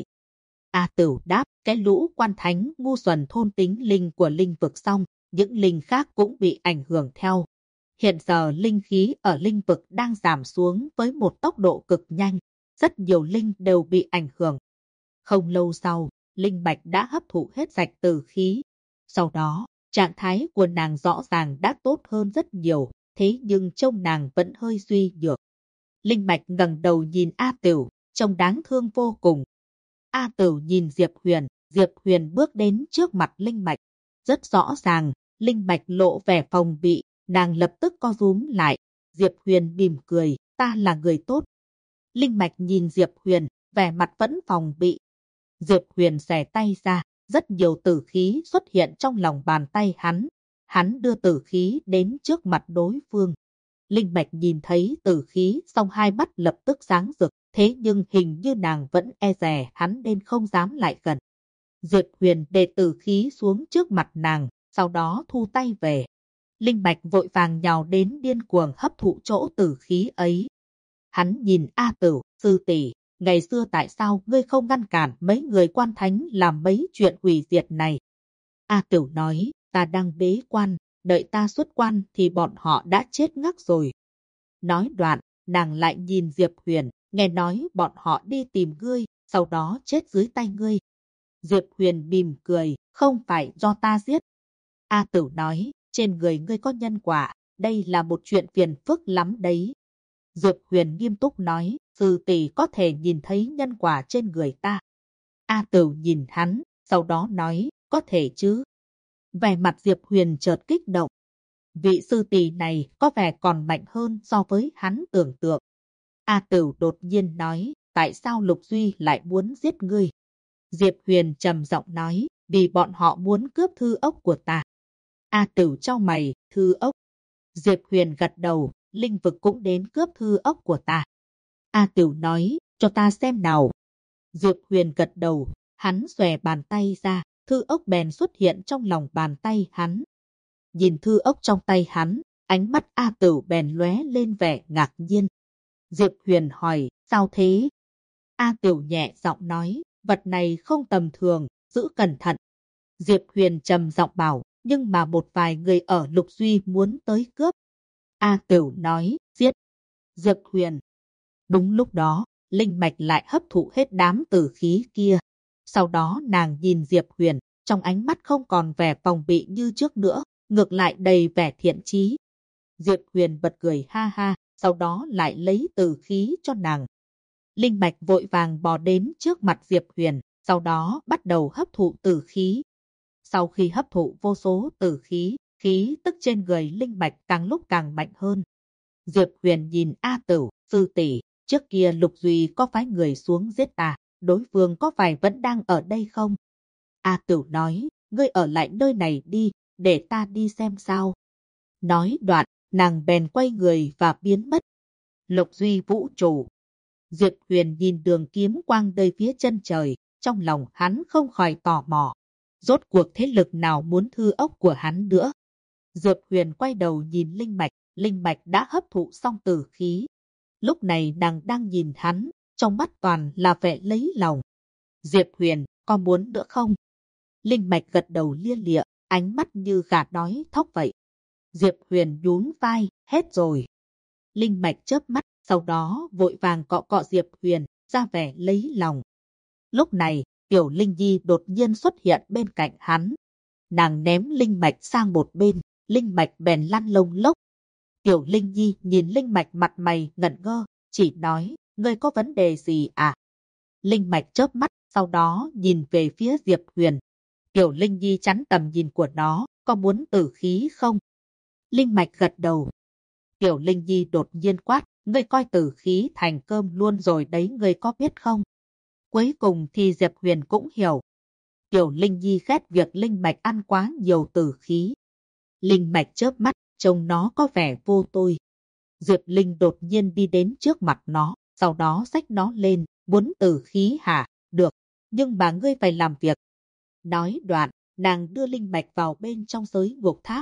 A Tửu đáp, cái lũ quan thánh ngu xuẩn thôn tính linh của linh vực xong, những linh khác cũng bị ảnh hưởng theo. Hiện giờ linh khí ở linh vực đang giảm xuống với một tốc độ cực nhanh, rất nhiều linh đều bị ảnh hưởng. Không lâu sau, linh mạch đã hấp thụ hết sạch tử khí. Sau đó, trạng thái của nàng rõ ràng đã tốt hơn rất nhiều, thế nhưng trông nàng vẫn hơi suy nhược. Linh mạch ngẩng đầu nhìn A Tửu, trông đáng thương vô cùng. A Tửu nhìn Diệp Huyền bước đến trước mặt linh mạch. Rất rõ ràng, linh mạch lộ vẻ phòng bị, nàng lập tức co rúm lại. Diệp Huyền mỉm cười, ta là người tốt. Linh mạch nhìn Diệp Huyền, vẻ mặt vẫn phòng bị. Diệp Huyền xẻ tay ra, rất nhiều tử khí xuất hiện trong lòng bàn tay hắn. Hắn đưa tử khí đến trước mặt đối phương. Linh mạch nhìn thấy tử khí xong hai mắt lập tức sáng rực, thế nhưng hình như nàng vẫn e dè hắn nên không dám lại gần. Diệp Huyền để tử khí xuống trước mặt nàng, sau đó thu tay về. Linh mạch vội vàng nhào đến điên cuồng hấp thụ chỗ tử khí ấy. Hắn nhìn A Tửu, sư tỷ, ngày xưa tại sao ngươi không ngăn cản mấy người quan thánh làm mấy chuyện hủy diệt này? A Tửu nói, ta đang bế quan, đợi ta xuất quan thì bọn họ đã chết ngắc rồi. Nói đoạn, nàng lại nhìn Diệp Huyền, nghe nói bọn họ đi tìm ngươi, sau đó chết dưới tay ngươi. Diệp Huyền mỉm cười, không phải do ta giết. A Tửu nói, trên người ngươi có nhân quả, đây là một chuyện phiền phức lắm đấy. Diệp Huyền nghiêm túc nói, sư tỷ có thể nhìn thấy nhân quả trên người ta. A Tửu nhìn hắn, sau đó nói, có thể chứ. Vẻ mặt Diệp Huyền chợt kích động. Vị sư tỷ này có vẻ còn mạnh hơn so với hắn tưởng tượng. A Tửu đột nhiên nói, tại sao Lục Duy lại muốn giết ngươi? Diệp Huyền trầm giọng nói, vì bọn họ muốn cướp thư ốc của ta. A Tửu chau mày, thư ốc. Diệp Huyền gật đầu, linh vực cũng đến cướp thư ốc của ta. A Tửu nói, cho ta xem nào. Diệp Huyền gật đầu, hắn xòe bàn tay ra, thư ốc bèn xuất hiện trong lòng bàn tay hắn. Nhìn thư ốc trong tay hắn, ánh mắt A Tửu bèn lóe lên vẻ ngạc nhiên. Diệp Huyền hỏi, sao thế? A Tửu nhẹ giọng nói, vật này không tầm thường, giữ cẩn thận. Diệp Huyền trầm giọng bảo, nhưng mà một vài người ở Lục Duy muốn tới cướp. A Tửu nói, giết. Diệp Huyền. Đúng lúc đó, linh mạch lại hấp thụ hết đám tử khí kia. Sau đó nàng nhìn Diệp Huyền, trong ánh mắt không còn vẻ phòng bị như trước nữa, ngược lại đầy vẻ thiện chí. Diệp Huyền bật cười ha ha, sau đó lại lấy tử khí cho nàng. Linh mạch vội vàng bò đến trước mặt Diệp Huyền, sau đó bắt đầu hấp thụ tử khí. Sau khi hấp thụ vô số tử khí, khí tức trên người linh mạch càng lúc càng mạnh hơn. Diệp Huyền nhìn A Tửu, sư tỷ, trước kia Lục Duy có phái người xuống giết ta, đối phương có phải vẫn đang ở đây không? A Tửu nói, ngươi ở lại nơi này đi, để ta đi xem sao. Nói đoạn, nàng bèn quay người và biến mất. Lục Duy vũ trụ. Diệp Huyền nhìn đường kiếm quang nơi phía chân trời, trong lòng hắn không khỏi tò mò. Rốt cuộc thế lực nào muốn thư ốc của hắn nữa? Diệp Huyền quay đầu nhìn Linh Mạch đã hấp thụ xong tử khí. Lúc này nàng đang nhìn hắn, trong mắt toàn là vẻ lấy lòng. Diệp Huyền, có muốn nữa không? Linh Mạch gật đầu lia lịa, ánh mắt như gà đói thóc vậy. Diệp Huyền nhún vai, hết rồi. Linh Mạch chớp mắt, sau đó vội vàng cọ cọ Diệp Huyền, ra vẻ lấy lòng. Lúc này, Tiểu Linh Nhi đột nhiên xuất hiện bên cạnh hắn. Nàng ném Linh Mạch sang một bên, Linh Mạch bèn lăn lông lốc. Tiểu Linh Nhi nhìn Linh Mạch mặt mày ngẩn ngơ, chỉ nói, ngươi có vấn đề gì à? Linh Mạch chớp mắt, sau đó nhìn về phía Diệp Huyền. Tiểu Linh Nhi chắn tầm nhìn của nó, có muốn tử khí không? Linh Mạch gật đầu. Tiểu Linh Nhi đột nhiên quát, ngươi coi tử khí thành cơm luôn rồi đấy, ngươi có biết không? Cuối cùng thì Diệp Huyền cũng hiểu. Tiểu Linh Nhi ghét việc Linh Mạch ăn quá nhiều tử khí. Linh Mạch chớp mắt, trông nó có vẻ vô tội. Diệp Linh đột nhiên đi đến trước mặt nó, sau đó xách nó lên, muốn tử khí hả? Được, nhưng mà ngươi phải làm việc. Nói đoạn, nàng đưa Linh Mạch vào bên trong giới ngục tháp.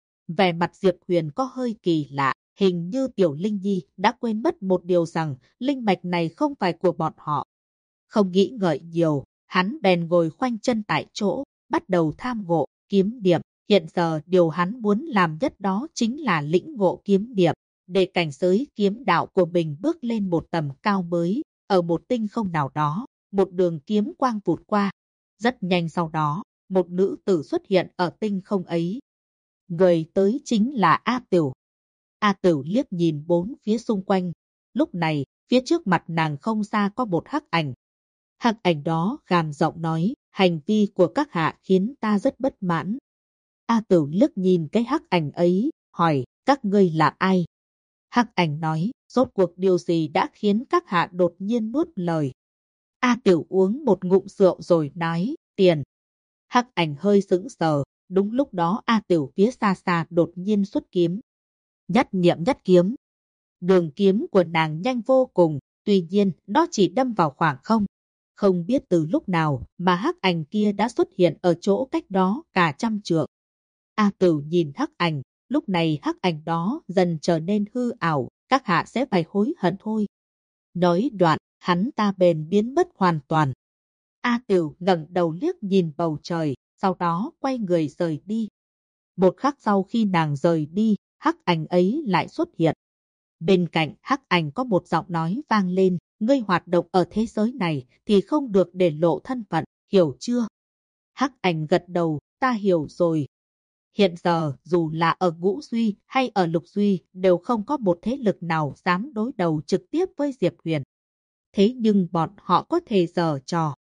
Vẻ mặt Diệp Huyền có hơi kỳ lạ, hình như Tiểu Linh Nhi đã quên mất một điều rằng Linh Mạch này không phải của bọn họ. Không nghĩ ngợi nhiều, hắn bèn ngồi khoanh chân tại chỗ, bắt đầu tham ngộ kiếm điệp. Hiện giờ điều hắn muốn làm nhất đó chính là lĩnh ngộ kiếm điệp, để cảnh giới kiếm đạo của mình bước lên một tầm cao mới. Ở một tinh không nào đó, một đường kiếm quang vụt qua. Rất nhanh sau đó, một nữ tử xuất hiện ở tinh không ấy. Người tới chính là A Tửu. A Tửu liếc nhìn bốn phía xung quanh. Lúc này, phía trước mặt nàng không xa có một hắc ảnh. Hắc ảnh đó gàn giọng nói, hành vi của các hạ khiến ta rất bất mãn. A Tửu liếc nhìn cái hắc ảnh ấy, hỏi, các ngươi là ai? Hắc ảnh nói, rốt cuộc điều gì đã khiến các hạ đột nhiên nuốt lời? A Tửu uống một ngụm rượu rồi nói, tiền. Hắc ảnh hơi sững sờ, đúng lúc đó A Tửu phía xa xa đột nhiên xuất kiếm. Nhất niệm nhất kiếm. Đường kiếm của nàng nhanh vô cùng, tuy nhiên nó chỉ đâm vào khoảng không. Không biết từ lúc nào mà hắc ảnh kia đã xuất hiện ở chỗ cách đó cả trăm trượng. A Tửu nhìn hắc ảnh, lúc này hắc ảnh đó dần trở nên hư ảo, các hạ sẽ phải hối hận thôi. Nói đoạn, hắn ta bèn biến mất hoàn toàn. A Tửu ngẩng đầu liếc nhìn bầu trời, sau đó quay người rời đi. Một khắc sau khi nàng rời đi, hắc ảnh ấy lại xuất hiện. Bên cạnh hắc ảnh có một giọng nói vang lên, ngươi hoạt động ở thế giới này thì không được để lộ thân phận, hiểu chưa? Hắc ảnh gật đầu, ta hiểu rồi. Hiện giờ, dù là ở Ngũ Duy hay ở Lục Duy, đều không có một thế lực nào dám đối đầu trực tiếp với Diệp Huyền. Thế nhưng bọn họ có thể giở trò.